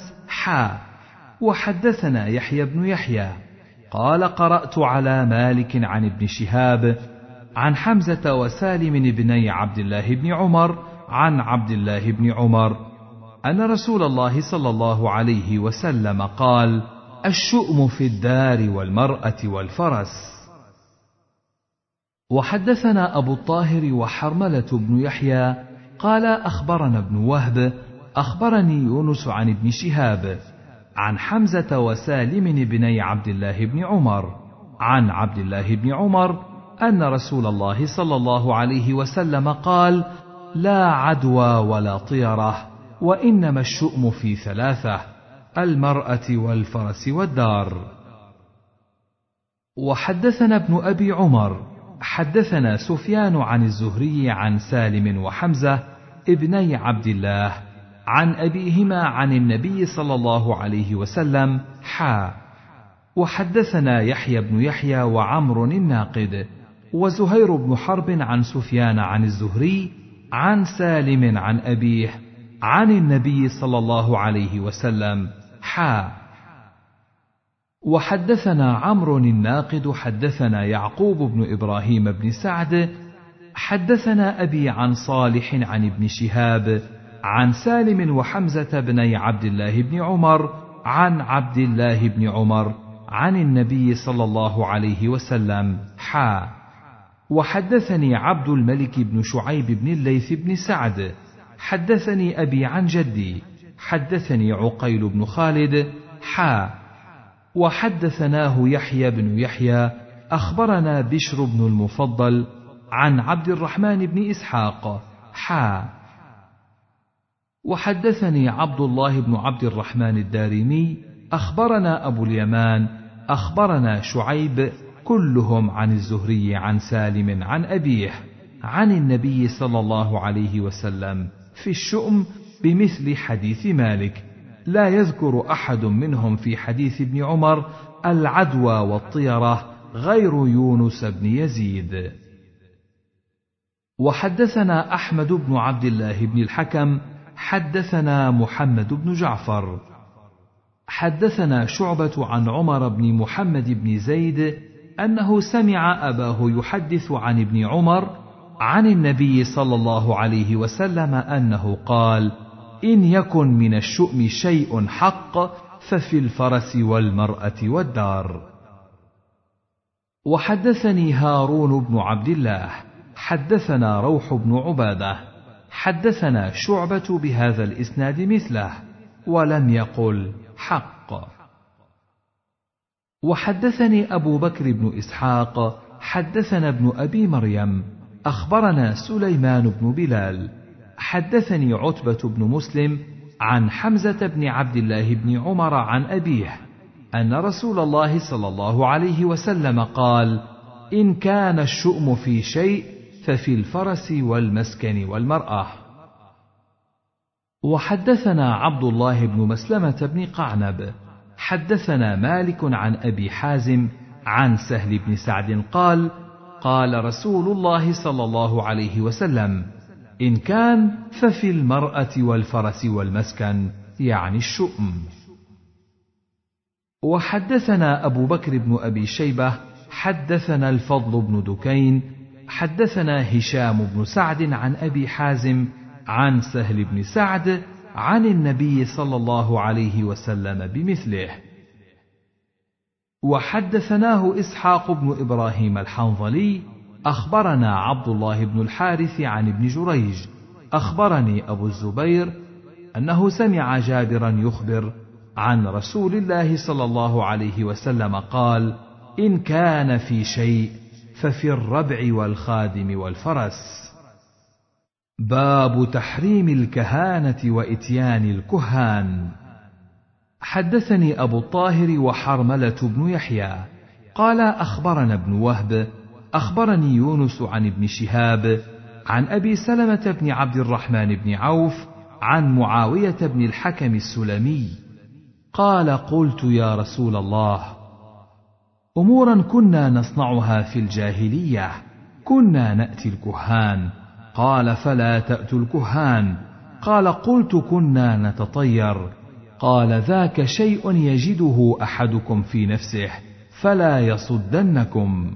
وحدثنا يحيى بن يحيى قال: قرأت على مالك عن ابن شهاب عن حمزة وسالم بني عبد الله بن عمر عن عبد الله بن عمر أن رسول الله صلى الله عليه وسلم قال: الشؤم في الدار والمرأة والفرس. وحدثنا أبو الطاهر وحرملة بن يحيى قال أخبرنا ابن وهب أخبرني يونس عن ابن شهاب عن حمزة وسالم بني عبد الله بن عمر عن عبد الله بن عمر أن رسول الله صلى الله عليه وسلم قال: لا عدوى ولا طيرة، وإنما الشؤم في ثلاثة: المرأة والفرس والدار. وحدثنا ابن أبي عمر حدثنا سفيان عن الزهري عن سالم وحمزة ابني عبد الله عن أبيهما عن النبي صلى الله عليه وسلم وحدثنا يحيى بن يحيى وعمر الناقد وزهير بن حرب عن سفيان عن الزهري عن سالم عن أبيه عن النبي صلى الله عليه وسلم وحدثنا عمرو الناقد حدثنا يعقوب بن إبراهيم بن سعد حدثنا أبي عن صالح عن ابن شهاب عن سالم وحمزة بني عبد الله بن عمر عن عبد الله بن عمر عن النبي صلى الله عليه وسلم وحدثني عبد الملك بن شعيب بن الليث بن سعد حدثني أبي عن جدي حدثني عقيل بن خالد وحدثناه يحيى بن يحيى أخبرنا بشر بن المفضل عن عبد الرحمن بن إسحاق وحدثني عبد الله بن عبد الرحمن الدارمي أخبرنا أبو اليمان أخبرنا شعيب كلهم عن الزهري عن سالم عن أبيه عن النبي صلى الله عليه وسلم في الشؤم بمثل حديث مالك، لا يذكر أحد منهم في حديث ابن عمر العدوى والطيرة غير يونس بن يزيد. وحدثنا أحمد بن عبد الله بن الحكم حدثنا محمد بن جعفر حدثنا شعبة عن عمر بن محمد بن زيد أنه سمع أباه يحدث عن ابن عمر عن النبي صلى الله عليه وسلم أنه قال: إن يكن من الشؤم شيء حق ففي الفرس والمرأة والدار. وحدثني هارون بن عبد الله حدثنا روح بن عبادة حدثنا شعبة بهذا الإسناد مثله ولم يقل حق. وحدثني أبو بكر بن إسحاق حدثنا ابن أبي مريم أخبرنا سليمان بن بلال حدثني عتبة بن مسلم عن حمزة بن عبد الله بن عمر عن أبيه أن رسول الله صلى الله عليه وسلم قال: إن كان الشؤم في شيء ففي الفرس والمسكن والمرأة. وحدثنا عبد الله بن مسلمة بن قعنب حدثنا مالك عن أبي حازم عن سهل بن سعد قال: قال رسول الله صلى الله عليه وسلم: إن كان ففي المرأة والفرس والمسكن، يعني الشؤم. وحدثنا أبو بكر بن أبي شيبة حدثنا الفضل بن دكين حدثنا هشام بن سعد عن أبي حازم عن سهل بن سعد عن النبي صلى الله عليه وسلم بمثله. وحدثناه إسحاق بن إبراهيم الحنظلي أخبرنا عبد الله بن الحارث عن ابن جريج أخبرني أبو الزبير أنه سمع جابرا يخبر عن رسول الله صلى الله عليه وسلم قال: إن كان في شيء ففي الربع والخادم والفرس. باب تحريم الكهانة وإتيان الكهان. حدثني أبو الطاهر وحرملة بن يحيى قال أخبرنا ابن وهب أخبرني يونس عن ابن شهاب عن أبي سلمة بن عبد الرحمن بن عوف عن معاوية بن الحكم السلمي قال: قلت يا رسول الله، أمورا كنا نصنعها في الجاهلية، كنا نأتي الكهان. قال: فلا تأتوا الكهان. قال: قلت: كنا نتطير. قال: ذاك شيء يجده أحدكم في نفسه فلا يصدنكم.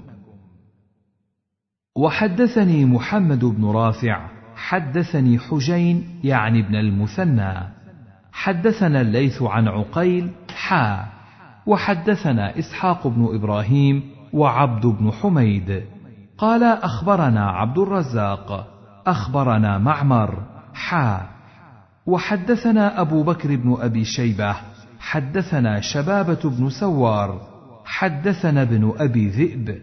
وحدثني محمد بن رافع حدثني حجين يعني ابن المثنى حدثنا الليث عن عقيل وحدثنا إسحاق بن إبراهيم وعبد بن حميد قال أخبرنا عبد الرزاق أخبرنا معمر وحدثنا أبو بكر بن أبي شيبة حدثنا شبابة بن سوار حدثنا ابن أبي ذئب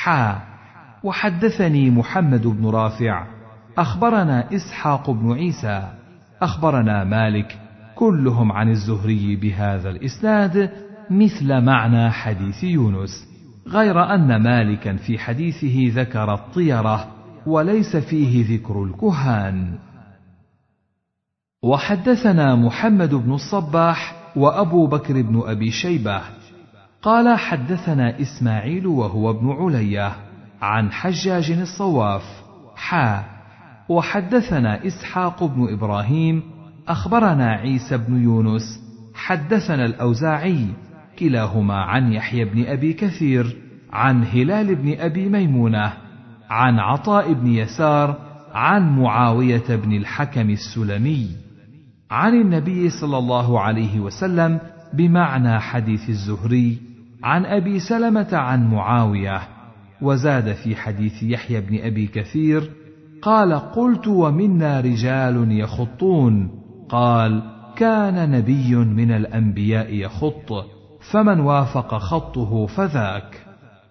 وحدثني محمد بن رافع أخبرنا إسحاق بن عيسى أخبرنا مالك كلهم عن الزهري بهذا الإسناد مثل معنى حديث يونس، غير أن مالكا في حديثه ذكر الطيرة وليس فيه ذكر الكهان. وحدثنا محمد بن الصباح وأبو بكر بن أبي شيبة قال حدثنا إسماعيل وهو ابن علية عن حجاج الصواف وحدثنا إسحاق بن إبراهيم أخبرنا عيسى بن يونس حدثنا الأوزاعي كلاهما عن يحيى بن أبي كثير عن هلال بن أبي ميمونة عن عطاء بن يسار عن معاوية بن الحكم السلمي عن النبي صلى الله عليه وسلم بمعنى حديث الزهري عن أبي سلمة عن معاوية. وزاد في حديث يحيى بن أبي كثير قال: قلت: ومنا رجال يخطون. قال: كان نبي من الأنبياء يخط، فمن وافق خطه فذاك.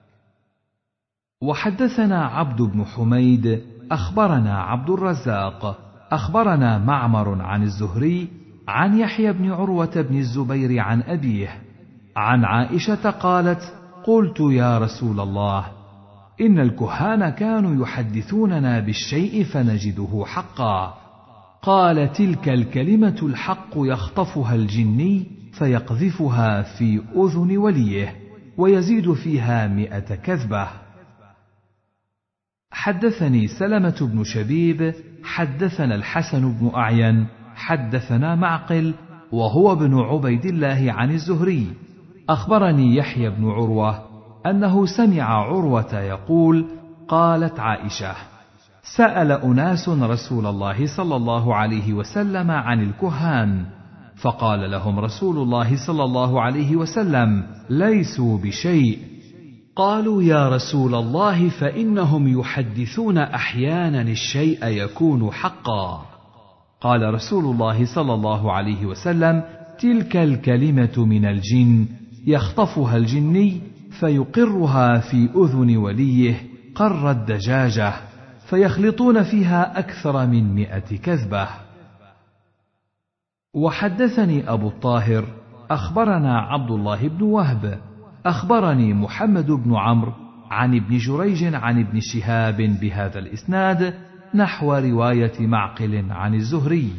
وحدثنا عبد بن حميد أخبرنا عبد الرزاق أخبرنا معمر عن الزهري عن يحيى بن عروة بن الزبير عن أبيه عن عائشة قالت: قلت يا رسول الله، إن الكهان كانوا يحدثوننا بالشيء فنجده حقا. قال: تلك الكلمة الحق يخطفها الجني فيقذفها في أذن وليه ويزيد فيها 100 كذبة. حدثني سلمة بن شبيب حدثنا الحسن بن أعين حدثنا معقل وهو ابن عبيد الله عن الزهري أخبرني يحيى بن عروة أنه سمع عروة يقول: قالت عائشة: سأل أناس رسول الله صلى الله عليه وسلم عن الكهان، فقال لهم رسول الله صلى الله عليه وسلم: ليسوا بشيء. قالوا يا رسول الله فإنهم يحدثون أحيانا الشيء يكون حقا. قال رسول الله صلى الله عليه وسلم: تلك الكلمة من الجن يخطفها الجني فيقرها في أذن وليه قر الدجاجة، فيخلطون فيها أكثر من 100 كذبة. وحدثني أبو الطاهر أخبرنا عبد الله بن وهب أخبرني محمد بن عمرو عن ابن جريج عن ابن شهاب بهذا الإسناد نحو رواية معقل عن الزهري.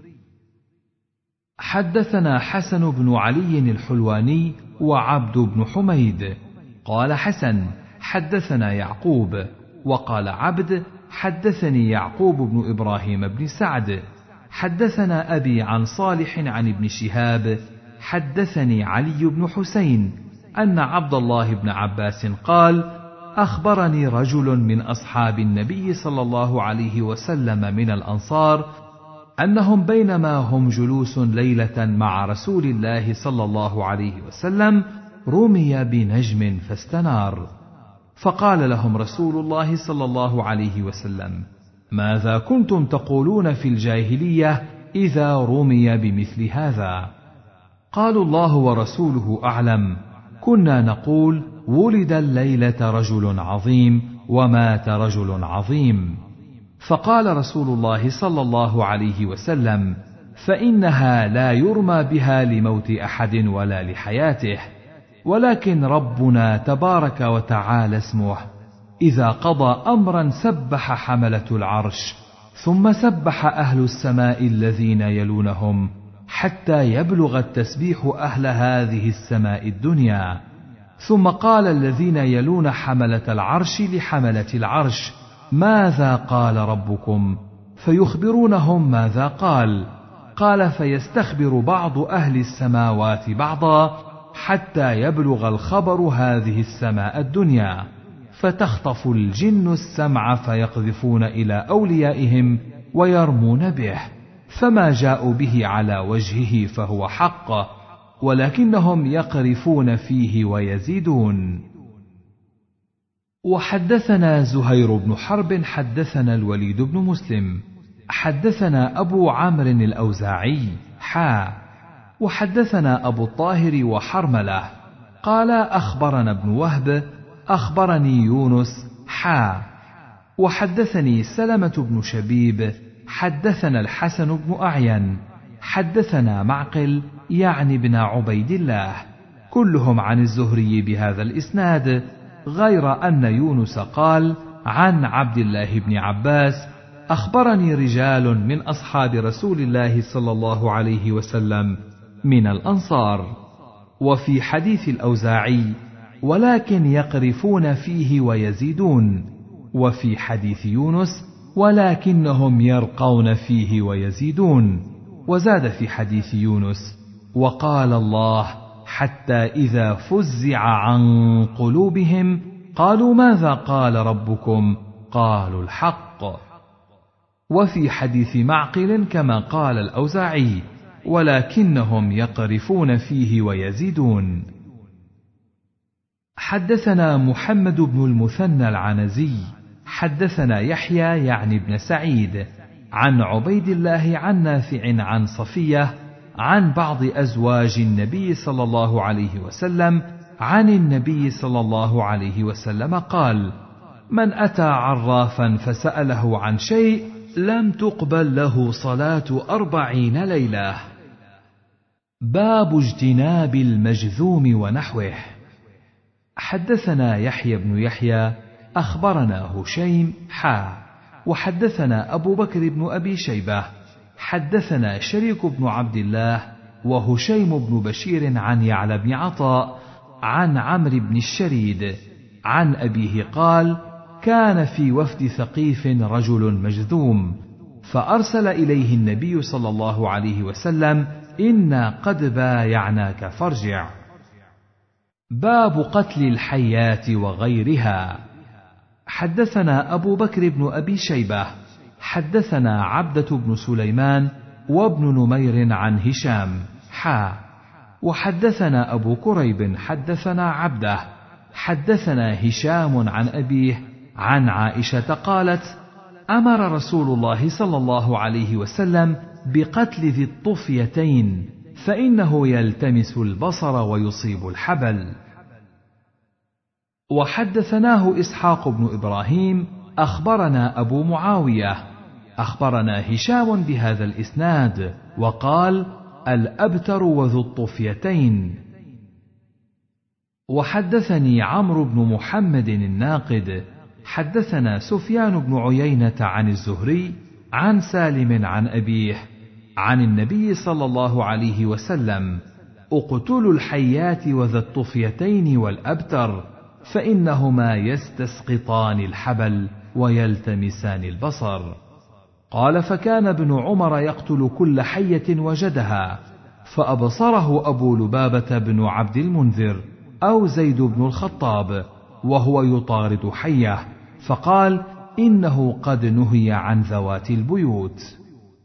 حدثنا حسن بن علي الحلواني وعبد بن حميد. قال حسن: حدثنا يعقوب. وقال عبد: حدثني يعقوب بن إبراهيم بن سعد. حدثنا أبي عن صالح عن ابن شهاب حدثني علي بن حسين أن عبد الله بن عباس قال: أخبرني رجل من أصحاب النبي صلى الله عليه وسلم من الأنصار أنهم بينما هم جلوس ليلة مع رسول الله صلى الله عليه وسلم رمي بنجم فاستنار، فقال لهم رسول الله صلى الله عليه وسلم: ماذا كنتم تقولون في الجاهلية إذا رمي بمثل هذا؟ قالوا: الله ورسوله أعلم، كنا نقول: ولد الليلة رجل عظيم ومات رجل عظيم. فقال رسول الله صلى الله عليه وسلم: فإنها لا يرمى بها لموت أحد ولا لحياته، ولكن ربنا تبارك وتعالى اسمه إذا قضى أمرا سبح حملة العرش، ثم سبح أهل السماء الذين يلونهم، حتى يبلغ التسبيح أهل هذه السماء الدنيا، ثم قال الذين يلون حملة العرش لحملة العرش: ماذا قال ربكم؟ فيخبرونهم ماذا قال. قال: فيستخبر بعض أهل السماوات بعضا حتى يبلغ الخبر هذه السماء الدنيا، فتخطف الجن السمع فيقذفون إلى أوليائهم ويرمون به، فما جاءوا به على وجهه فهو حق، ولكنهم يقرفون فيه ويزيدون. وحدثنا زهير بن حرب حدثنا الوليد بن مسلم حدثنا أبو عمرو الأوزاعي وحدثنا أبو الطاهر وحرملة قال: أخبرنا ابن وهب أخبرني يونس وحدثني سلمة بن شبيب حدثنا الحسن بن أعين حدثنا معقل يعني بن عبيد الله، كلهم عن الزهري بهذا الإسناد، غير أن يونس قال عن عبد الله بن عباس: أخبرني رجال من أصحاب رسول الله صلى الله عليه وسلم من الأنصار. وفي حديث الأوزاعي: ولكن يقرفون فيه ويزيدون. وفي حديث يونس: ولكنهم يرقون فيه ويزيدون. وزاد في حديث يونس: وقال الله: حتى إذا فزع عن قلوبهم قالوا ماذا قال ربكم؟ قالوا الحق. وفي حديث معقل كما قال الأوزاعي: ولكنهم يقرفون فيه ويزيدون. حدثنا محمد بن المثنى العنزي حدثنا يحيى يعني بن سعيد عن عبيد الله عن نافع عن صفية عن بعض أزواج النبي صلى الله عليه وسلم عن النبي صلى الله عليه وسلم قال: من أتى عرافا فسأله عن شيء لم تقبل له صلاة 40 ليلة. باب اجتناب المجذوم ونحوه. حدثنا يحيى بن يحيى أخبرنا هشيم وحدثنا أبو بكر بن أبي شيبة حدثنا شريك بن عبد الله وهشيم بن بشير عن يعلى بن عطاء عن عمرو بن الشريد عن أبيه قال: كان في وفد ثقيف رجل مجذوم، فأرسل إليه النبي صلى الله عليه وسلم: إنا قد بايعناك فارجع. باب قتل الحيات وغيرها. حدثنا أبو بكر بن أبي شيبة حدثنا عبدة بن سليمان وابن نمير عن هشام وحدثنا أبو كريب حدثنا عبده حدثنا هشام عن أبيه عن عائشة قالت: أمر رسول الله صلى الله عليه وسلم بقتل ذي الطفيتين، فإنه يلتمس البصر ويصيب الحبل. وحدثناه إسحاق بن إبراهيم أخبرنا أبو معاوية أخبرنا هشام بهذا الإسناد وقال: الأبتر وذو الطفيتين. وحدثني عمرو بن محمد الناقد حدثنا سفيان بن عيينة عن الزهري عن سالم عن أبيه عن النبي صلى الله عليه وسلم: اقتلوا الحيات وذا الطفيتين والأبتر، فإنهما يستسقطان الحبل ويلتمسان البصر. قال: فكان ابن عمر يقتل كل حية وجدها، فأبصره أبو لبابة بن عبد المنذر أو زيد بن الخطاب وهو يطارد حية، فقال: إنه قد نهي عن ذوات البيوت.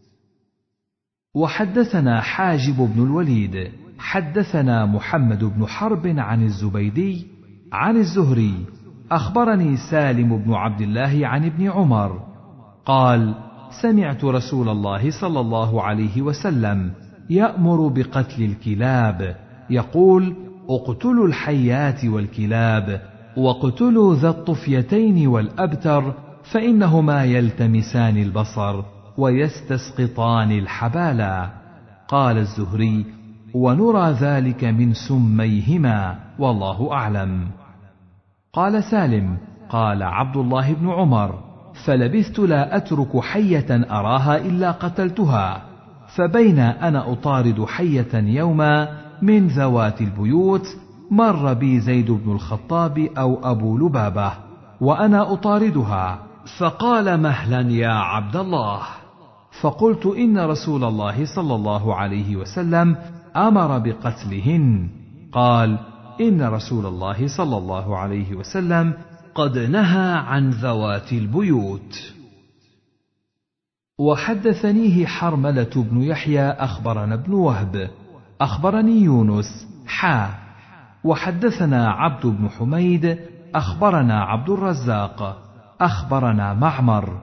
وحدثنا حاجب بن الوليد حدثنا محمد بن حرب عن الزبيدي عن الزهري أخبرني سالم بن عبد الله عن ابن عمر قال: سمعت رسول الله صلى الله عليه وسلم يأمر بقتل الكلاب، يقول: اقتلوا الحيات والكلاب، واقتلوا ذا الطفيتين والأبتر، فإنهما يلتمسان البصر ويستسقطان الحبالا. قال الزهري: ونرى ذلك من سميهما، والله أعلم. قال سالم: قال عبد الله بن عمر: فلبثت لا أترك حية أراها إلا قتلتها، فبين أنا أطارد حية يوما من ذوات البيوت مر بي زيد بن الخطاب أو أبو لبابة وأنا أطاردها، فقال: مهلا يا عبد الله. فقلت: إن رسول الله صلى الله عليه وسلم أمر بقتلهن. قال: إن رسول الله صلى الله عليه وسلم قد نهى عن ذوات البيوت. وحدثنيه حرملة بن يحيى أخبرنا ابن وهب أخبرني يونس وحدثنا عبد بن حميد أخبرنا عبد الرزاق أخبرنا معمر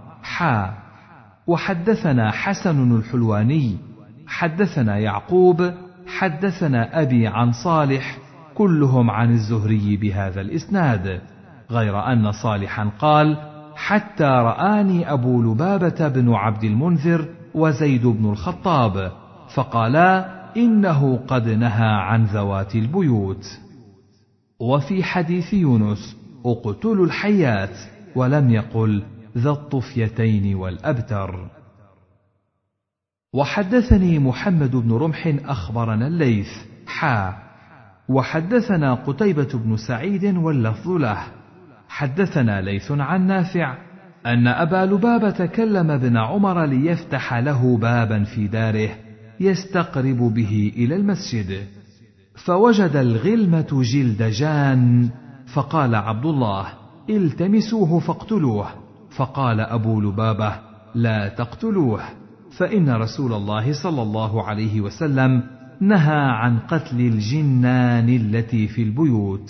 وحدثنا حسن الحلواني حدثنا يعقوب حدثنا أبي عن صالح كلهم عن الزهري بهذا الإسناد، غير أن صالحا قال: حتى رآني أبو لبابة بن عبد المنذر وزيد بن الخطاب فقالا: إنه قد نهى عن ذوات البيوت. وفي حديث يونس: اقتلوا الحيات، ولم يقل ذا الطفيتين والأبتر. وحدثني محمد بن رمح أخبرنا الليث وحدثنا قتيبة بن سعيد واللفظ له حدثنا ليث عن نافع أن أبا لبابة كلم ابن عمر ليفتح له بابا في داره يستقرب به إلى المسجد، فوجد الغلمة جلد جان، فقال عبد الله: التمسوه فاقتلوه. فقال أبو لبابة: لا تقتلوه، فإن رسول الله صلى الله عليه وسلم نهى عن قتل الجنان التي في البيوت.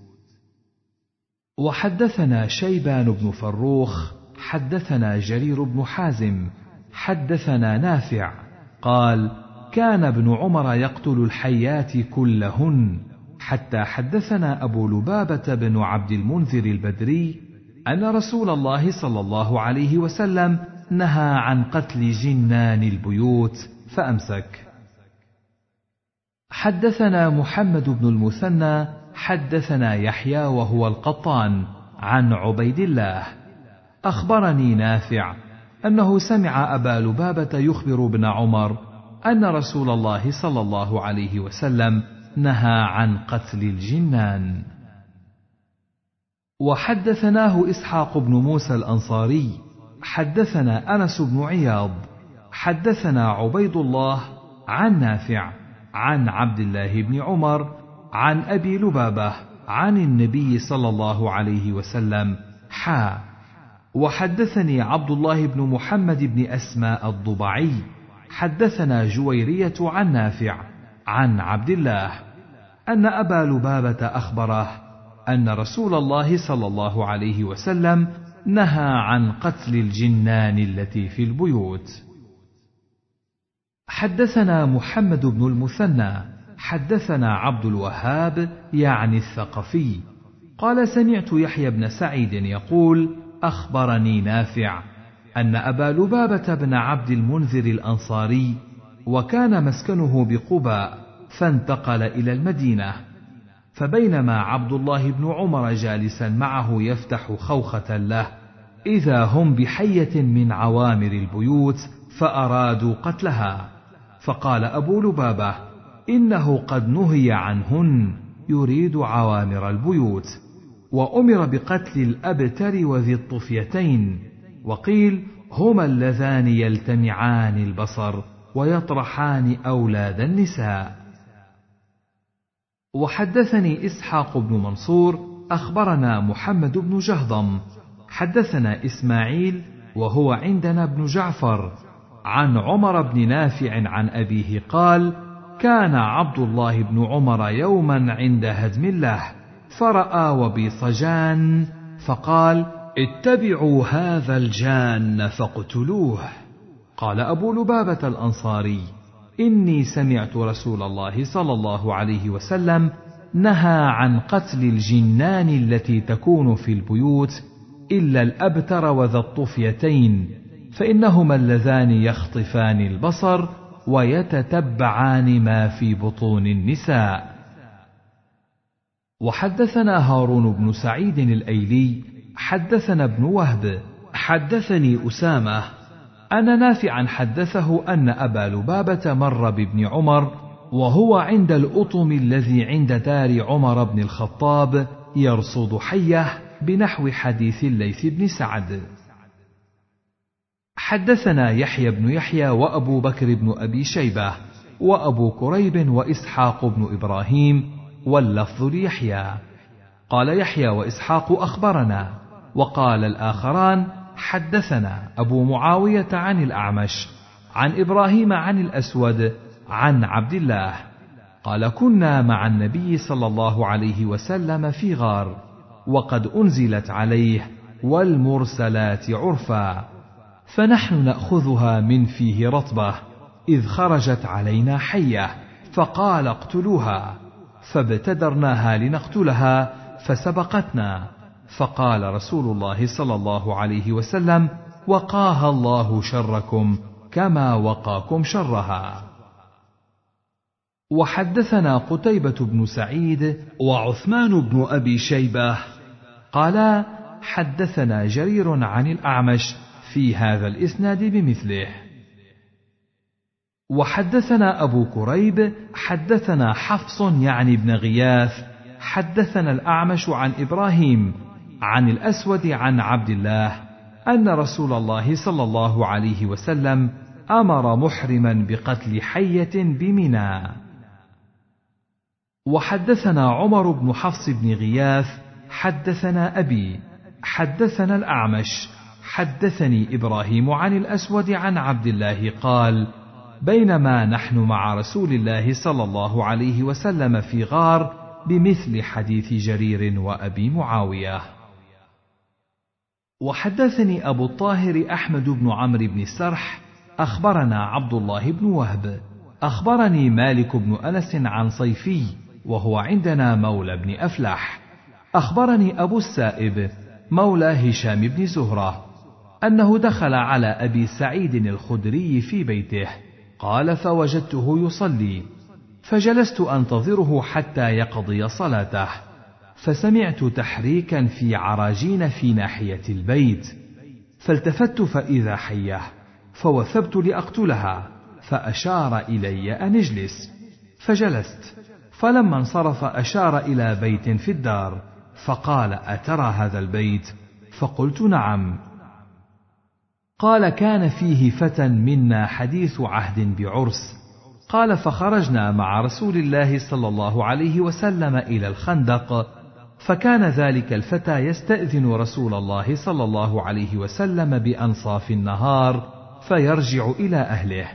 وحدثنا شيبان بن فروخ حدثنا جرير بن حازم حدثنا نافع قال: كان ابن عمر يقتل الحيات كلهن، حتى حدثنا أبو لبابة بن عبد المنذر البدري أن رسول الله صلى الله عليه وسلم نهى عن قتل جنان البيوت فأمسك. حدثنا محمد بن المثنى حدثنا يحيى وهو القطان عن عبيد الله أخبرني نافع أنه سمع أبا لبابة يخبر ابن عمر أن رسول الله صلى الله عليه وسلم نهى عن قتل الجنان. وحدثناه إسحاق بن موسى الأنصاري حدثنا أنس بن عياض حدثنا عبيد الله عن نافع عن عبد الله بن عمر عن أبي لبابة عن النبي صلى الله عليه وسلم وحدثني عبد الله بن محمد بن أسماء الضبعي حدثنا جويرية عن نافع عن عبد الله أن أبا لبابة أخبره أن رسول الله صلى الله عليه وسلم نهى عن قتل الجنان التي في البيوت. حدثنا محمد بن المثنى حدثنا عبد الوهاب يعني الثقفي قال سمعت يحيى بن سعيد يقول أخبرني نافع أن أبا لبابة بن عبد المنذر الأنصاري وكان مسكنه بقباء فانتقل إلى المدينة، فبينما عبد الله بن عمر جالسا معه يفتح خوخة له إذا هم بحية من عوامر البيوت فأرادوا قتلها، فقال أبو لبابة إنه قد نهي عنهن، يريد عوامر البيوت، وأمر بقتل الأبتر وذي الطفيتين، وقيل هما اللذان يلتمعان البصر ويطرحان أولاد النساء. وحدثني إسحاق بن منصور أخبرنا محمد بن جهضم حدثنا إسماعيل وهو عندنا ابن جعفر عن عمر بن نافع عن أبيه قال كان عبد الله بن عمر يوما عند هدم له فرأى وبيص جان فقال اتبعوا هذا الجان فاقتلوه. قال أبو لبابة الأنصاري إني سمعت رسول الله صلى الله عليه وسلم نهى عن قتل الجنان التي تكون في البيوت إلا الأبتر وذا الطفيتين، فإنهما اللذان يخطفان البصر ويتتبعان ما في بطون النساء. وحدثنا هارون بن سعيد الأيلي حدثنا ابن وهب حدثني أسامة أن نافعا حدثه أن أبا لبابة مر بابن عمر وهو عند الأطم الذي عند دار عمر بن الخطاب يرصد حية بنحو حديث الليث بن سعد. حدثنا يحيى بن يحيى وأبو بكر بن أبي شيبة وأبو كريب وإسحاق بن إبراهيم واللفظ ليحيى. قال يحيى وإسحاق أخبرنا، وقال الآخران حدثنا أبو معاوية عن الأعمش عن إبراهيم عن الأسود عن عبد الله قال كنا مع النبي صلى الله عليه وسلم في غار وقد أنزلت عليه والمرسلات عرفا، فنحن نأخذها من فيه رطبة إذ خرجت علينا حية فقال اقتلوها، فابتدرناها لنقتلها فسبقتنا، فقال رسول الله صلى الله عليه وسلم وقاها الله شركم كما وقاكم شرها. وحدثنا قتيبة بن سعيد وعثمان بن أبي شيبة قالا حدثنا جرير عن الأعمش في هذا الإسناد بمثله. وحدثنا أبو كريب حدثنا حفص يعني بن غياث حدثنا الأعمش عن إبراهيم عن الأسود عن عبد الله أن رسول الله صلى الله عليه وسلم أمر محرما بقتل حية بمنى. وحدثنا عمر بن حفص بن غياث حدثنا أبي حدثنا الأعمش حدثني إبراهيم عن الأسود عن عبد الله قال بينما نحن مع رسول الله صلى الله عليه وسلم في غار بمثل حديث جرير وأبي معاوية. وحدثني أبو الطاهر أحمد بن عمرو بن السرح أخبرنا عبد الله بن وهب أخبرني مالك بن أنس عن صيفي وهو عندنا مولى بن أفلح أخبرني أبو السائب مولى هشام بن زهرة أنه دخل على أبي سعيد الخدري في بيته قال فوجدته يصلي فجلست أنتظره حتى يقضي صلاته، فسمعت تحريكا في عراجين في ناحية البيت، فالتفت فإذا حية فوثبت لأقتلها، فأشار إلي أن اجلس، فجلست، فلما انصرف أشار إلى بيت في الدار، فقال أترى هذا البيت؟ فقلت نعم. قال كان فيه فتى منا حديث عهد بعرس. قال فخرجنا مع رسول الله صلى الله عليه وسلم إلى الخندق، فكان ذلك الفتى يستأذن رسول الله صلى الله عليه وسلم بأنصاف النهار فيرجع إلى أهله،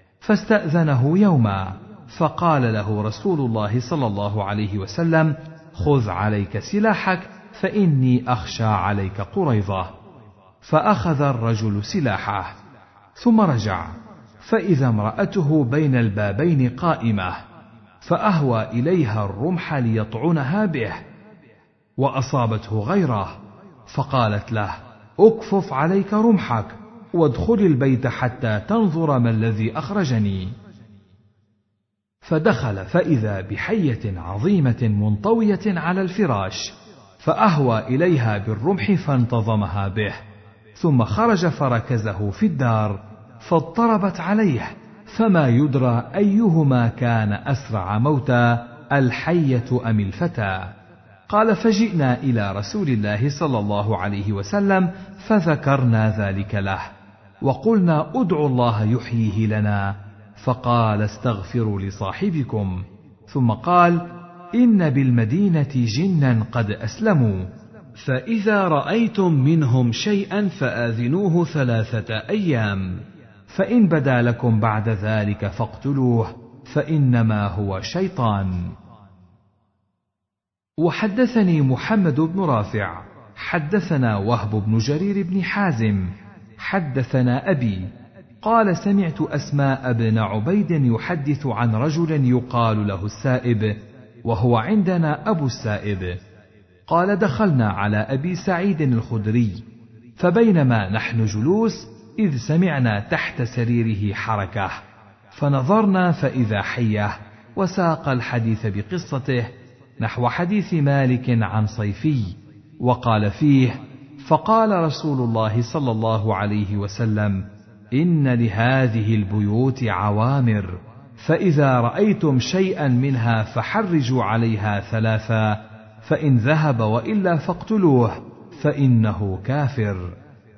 فاستأذنه يوما، فقال له رسول الله صلى الله عليه وسلم خذ عليك سلاحك فإني أخشى عليك قريظة. فأخذ الرجل سلاحه ثم رجع، فإذا امرأته بين البابين قائمة، فأهوى إليها الرمح ليطعنها به، وأصابته غيره، فقالت له: أكفف عليك رمحك وادخل البيت حتى تنظر ما الذي أخرجني. فدخل فإذا بحية عظيمة منطوية على الفراش، فأهوى إليها بالرمح فانتظمها به، ثم خرج فركزه في الدار، فاضطربت عليه، فما يدرى أيهما كان أسرع موتا، الحية أم الفتى. قال: فجئنا إلى رسول الله صلى الله عليه وسلم فذكرنا ذلك له، وقلنا: ادعوا الله يحييه لنا. فقال: استغفروا لصاحبكم. ثم قال: إن بالمدينة جنا قد أسلموا، فإذا رأيتم منهم شيئا فآذنوه 3 أيام، فإن بدا لكم بعد ذلك فاقتلوه، فإنما هو شيطان. وحدثني محمد بن رافع حدثنا وهب بن جرير بن حازم حدثنا أبي قال: سمعت أسماء بن عبيد يحدث عن رجل يقال له السائب، وهو عندنا أبو السائب. قال: دخلنا على أبي سعيد الخدري، فبينما نحن جلوس إذ سمعنا تحت سريره حركة، فنظرنا فإذا حية، وساق الحديث بقصته نحو حديث مالك عن صيفي، وقال فيه: فقال رسول الله صلى الله عليه وسلم: إن لهذه البيوت عوامر، فإذا رأيتم شيئا منها فحرجوا عليها 3، فإن ذهب وإلا فاقتلوه، فإنه كافر.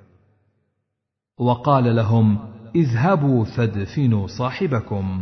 وقال لهم: اذهبوا فادفنوا صاحبكم.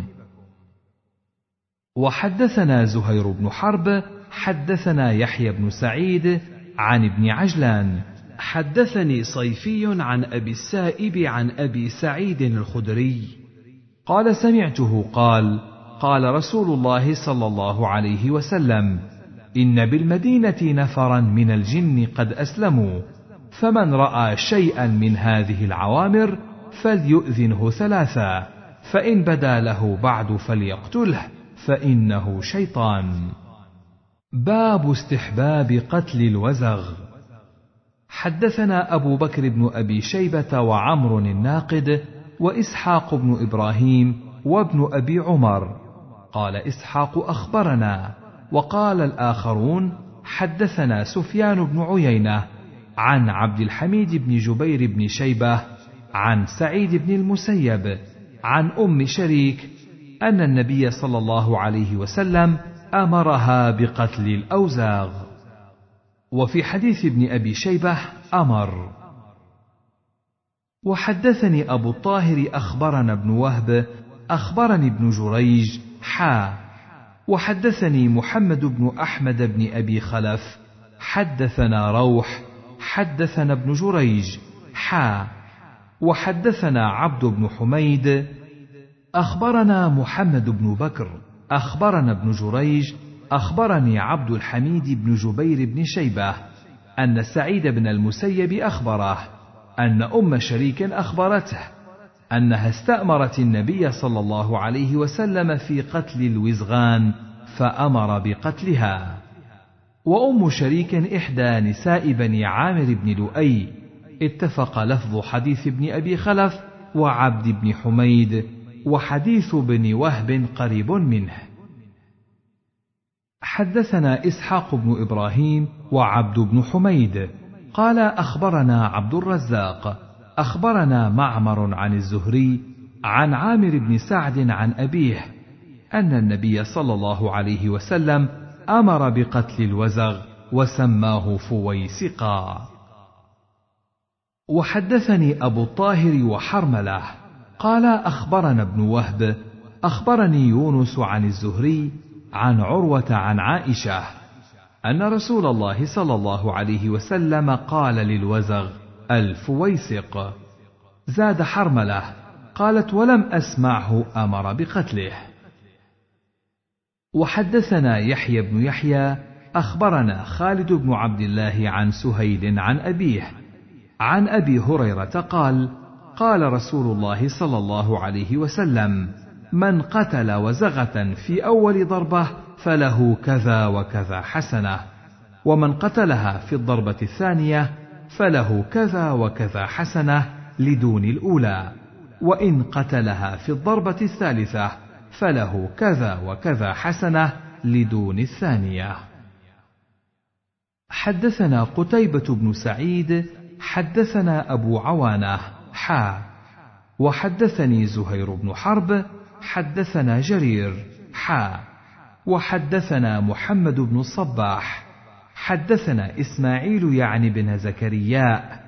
وحدثنا زهير بن حرب حدثنا يحيى بن سعيد عن ابن عجلان حدثني صيفي عن أبي السائب عن أبي سعيد الخدري قال: سمعته قال: قال رسول الله صلى الله عليه وسلم: إن بالمدينة نفرا من الجن قد أسلموا، فمن رأى شيئا من هذه العوامر فليؤذنه 3، فإن بدا له بعد فليقتله، فإنه شيطان. باب استحباب قتل الوزغ. حدثنا أبو بكر بن أبي شيبة وعمر الناقد وإسحاق بن إبراهيم وابن أبي عمر. قال إسحاق: أخبرنا. وقال الآخرون: حدثنا سفيان بن عيينة عن عبد الحميد بن جبير بن شيبة عن سعيد بن المسيب عن أم شريك أن النبي صلى الله عليه وسلم أمرها بقتل الأوزاغ. وفي حديث ابن أبي شيبة أمر. وحدثني أبو الطاهر أخبرنا ابن وهب أخبرني ابن جريج وحدثني محمد بن أحمد بن أبي خلف حدثنا روح حدثنا ابن جريج وحدثنا عبد بن حميد أخبرنا محمد بن بكر أخبرنا ابن جريج أخبرني عبد الحميد بن جبير بن شيبة أن سعيد بن المسيب أخبره أن أم شريك أخبرته أنها استأمرت النبي صلى الله عليه وسلم في قتل الوزغان فأمر بقتلها. وأم شريك إحدى نساء بني عامر بن لؤي. اتفق لفظ حديث ابن أبي خلف وعبد بن حميد، وحديث بن وهب قريب منه. حدثنا إسحاق بن إبراهيم وعبد بن حميد قال أخبرنا عبد الرزاق أخبرنا معمر عن الزهري عن عامر بن سعد عن أبيه أن النبي صلى الله عليه وسلم أمر بقتل الوزغ وسماه فويسقا. وحدثني أبو الطاهر وحرملة قال أخبرنا ابن وهب أخبرني يونس عن الزهري عن عروة عن عائشة أن رسول الله صلى الله عليه وسلم قال للوزغ الفويسق. زاد حرملة قالت ولم أسمعه أمر بقتله. وحدثنا يحيى بن يحيى أخبرنا خالد بن عبد الله عن سهيل عن أبيه عن أبي هريرة قال: قال رسول الله صلى الله عليه وسلم: من قتل وزغة في أول ضربة فله كذا وكذا حسنة، ومن قتلها في الضربة الثانية فله كذا وكذا حسنة لدون الأولى، وإن قتلها في الضربة الثالثة فله كذا وكذا حسنة لدون الثانية. حدثنا قتيبة بن سعيد حدثنا أبو عوانة وحدثني زهير بن حرب حدثنا جرير وحدثنا محمد بن الصباح حدثنا إسماعيل يعني بن زكريا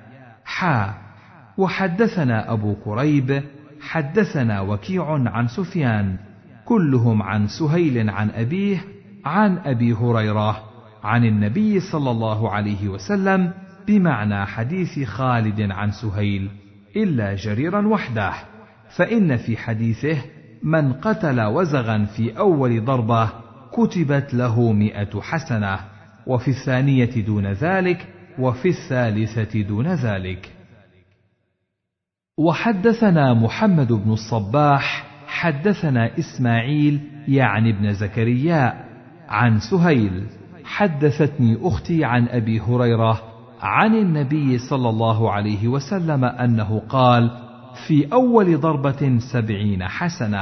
وحدثنا أبو كريب حدثنا وكيع عن سفيان كلهم عن سهيل عن أبيه عن أبي هريرة عن النبي صلى الله عليه وسلم بمعنى حديث خالد عن سهيل إلا جريرا وحده، فإن في حديثه: من قتل وزغا في أول ضربة كتبت له 100 حسنة، وفي الثانية دون ذلك، وفي الثالثة دون ذلك. وحدثنا محمد بن الصباح حدثنا إسماعيل يعني بن زكريا عن سهيل حدثتني أختي عن أبي هريرة عن النبي صلى الله عليه وسلم أنه قال: في أول ضربة 70 حسنة.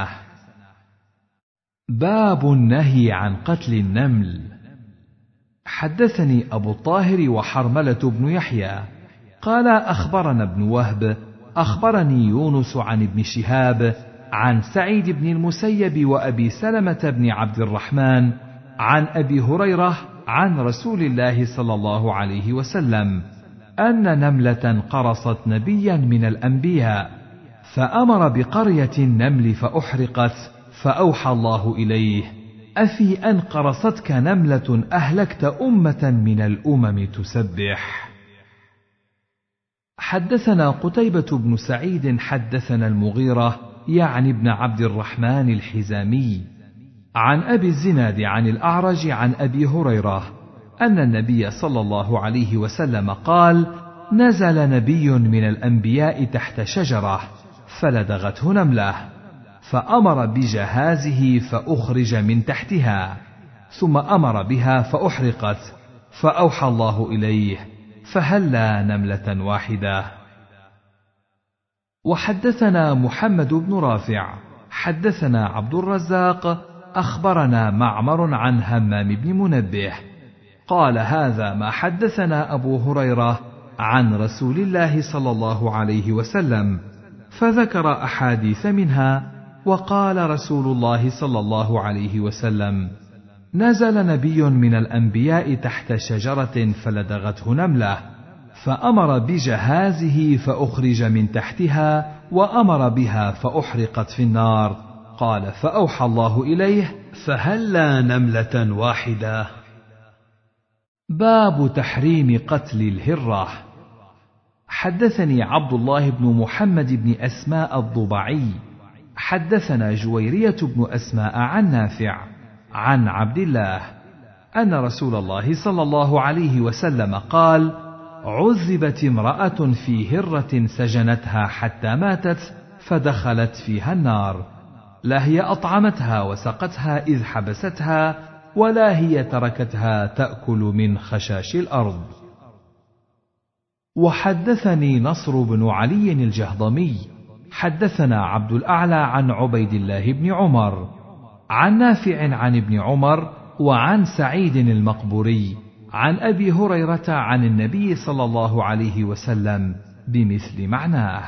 باب النهي عن قتل النمل. حدثني أبو الطاهر وحرملة بن يحيى قال: أخبرنا ابن وهب أخبرني يونس عن ابن شهاب عن سعيد بن المسيب وأبي سلمة بن عبد الرحمن عن أبي هريرة عن رسول الله صلى الله عليه وسلم أن نملة قرصت نبيا من الأنبياء، فأمر بقرية النمل فأحرقت، فأوحى الله إليه: أفي أن قرصتك نملة أهلكت أمة من الأمم تسبح. حدثنا قتيبة بن سعيد حدثنا المغيرة يعني ابن عبد الرحمن الحزامي عن أبي الزناد عن الأعرج عن أبي هريرة أن النبي صلى الله عليه وسلم قال: نزل نبي من الأنبياء تحت شجرة فلدغته نملة، فأمر بجهازه فأخرج من تحتها، ثم أمر بها فأحرقت، فأوحى الله إليه: فهلا نملة واحدة. وحدثنا محمد بن رافع حدثنا عبد الرزاق أخبرنا معمر عن همام بن منبه قال: هذا ما حدثنا أبو هريرة عن رسول الله صلى الله عليه وسلم، فذكر أحاديث منها، وقال رسول الله صلى الله عليه وسلم: نزل نبي من الأنبياء تحت شجرة فلدغته نملة، فأمر بجهازه فأخرج من تحتها، وأمر بها فأحرقت في النار. قال: فأوحى الله إليه: فهلا نملة واحدة. باب تحريم قتل الهرة. حدثني عبد الله بن محمد بن أسماء الضبعي حدثنا جويرية بن أسماء عن نافع عن عبد الله أن رسول الله صلى الله عليه وسلم قال: عذبت امرأة في هرة سجنتها حتى ماتت فدخلت فيها النار، لا هي أطعمتها وسقتها إذ حبستها، ولا هي تركتها تأكل من خشاش الأرض. وحدثني نصر بن علي الجهضمي حدثنا عبد الأعلى عن عبيد الله بن عمر عن نافع عن ابن عمر وعن سعيد المقبوري عن أبي هريرة عن النبي صلى الله عليه وسلم بمثل معناه.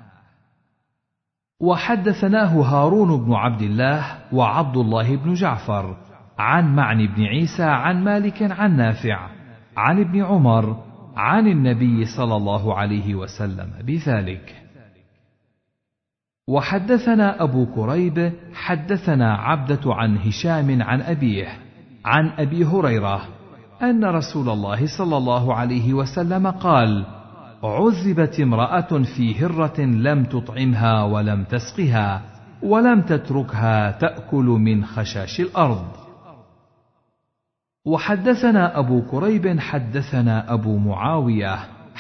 وحدثناه هارون بن عبد الله وعبد الله بن جعفر عن معن بن عيسى عن مالك عن نافع عن ابن عمر عن النبي صلى الله عليه وسلم بذلك. وحدثنا أبو كريب حدثنا عبدة عن هشام عن أبيه عن أبي هريرة أن رسول الله صلى الله عليه وسلم قال: عذبت امرأة في هرة لم تطعمها ولم تسقها ولم تتركها تأكل من خشاش الأرض. وحدثنا أبو كريب حدثنا أبو معاوية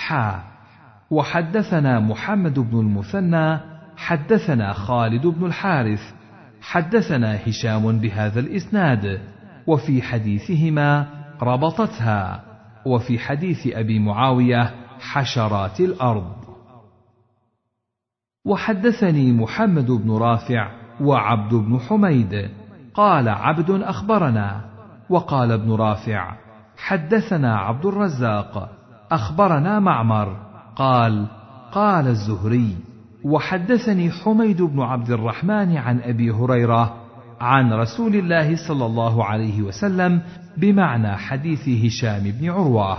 وحدثنا محمد بن المثنى حدثنا خالد بن الحارث حدثنا هشام بهذا الإسناد، وفي حديثهما ربطتها، وفي حديث أبي معاوية حشرات الأرض. وحدثني محمد بن رافع وعبد بن حميد قال عبد أخبرنا، وقال ابن رافع حدثنا عبد الرزاق أخبرنا معمر قال قال الزهري وحدثني حميد بن عبد الرحمن عن أبي هريرة عن رسول الله صلى الله عليه وسلم بمعنى حديث هشام بن عروة.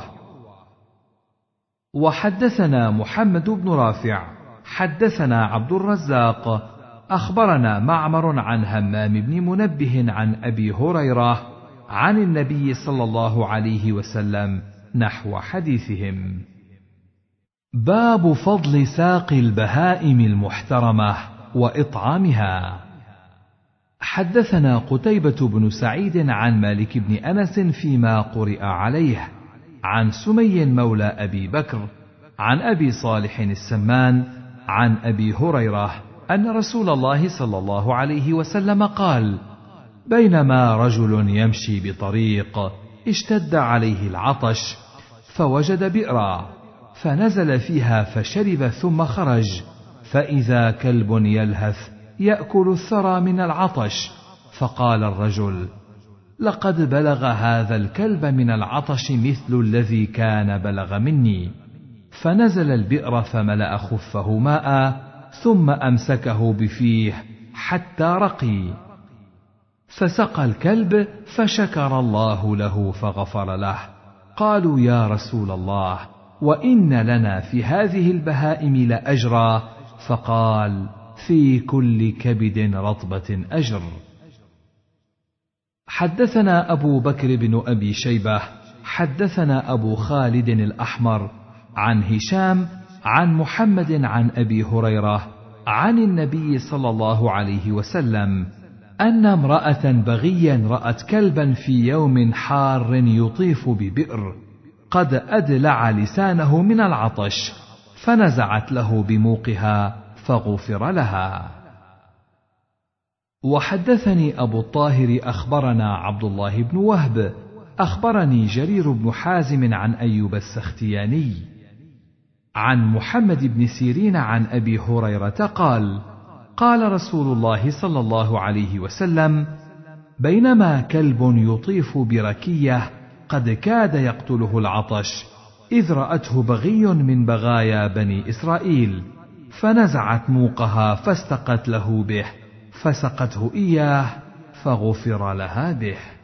وحدثنا محمد بن رافع حدثنا عبد الرزاق أخبرنا معمر عن همام بن منبه عن أبي هريرة عن النبي صلى الله عليه وسلم نحو حديثهم. باب فضل ساقي البهائم المحترمة وإطعامها. حدثنا قتيبة بن سعيد عن مالك بن أنس فيما قرئ عليه عن سمي مولى أبي بكر عن أبي صالح السمان عن أبي هريرة أن رسول الله صلى الله عليه وسلم قال: بينما رجل يمشي بطريق اشتد عليه العطش فوجد بئرا فنزل فيها فشرب ثم خرج فإذا كلب يلهث يأكل الثرى من العطش، فقال الرجل: لقد بلغ هذا الكلب من العطش مثل الذي كان بلغ مني، فنزل البئر فملأ خفه ماء ثم أمسكه بفيه حتى رقي، فسقى الكلب فشكر الله له فغفر له. قالوا: يا رسول الله، وإن لنا في هذه البهائم لأجرا؟ فقال: في كل كبد رطبة أجر. حدثنا أبو بكر بن أبي شيبة حدثنا أبو خالد الأحمر عن هشام عن محمد عن أبي هريرة عن النبي صلى الله عليه وسلم أن امرأة بغيا رأت كلبا في يوم حار يطيف ببئر قد أدلع لسانه من العطش، فنزعت له بموقها فغفر لها. وحدثني أبو الطاهر أخبرنا عبد الله بن وهب أخبرني جرير بن حازم عن أيوب السختياني عن محمد بن سيرين عن أبي هريرة قال: قال رسول الله صلى الله عليه وسلم: بينما كلب يطيف بركية قد كاد يقتله العطش إذ رأته بغي من بغايا بني إسرائيل، فنزعت موقها فاستقت له به، فسقته إياه فغفر لها به.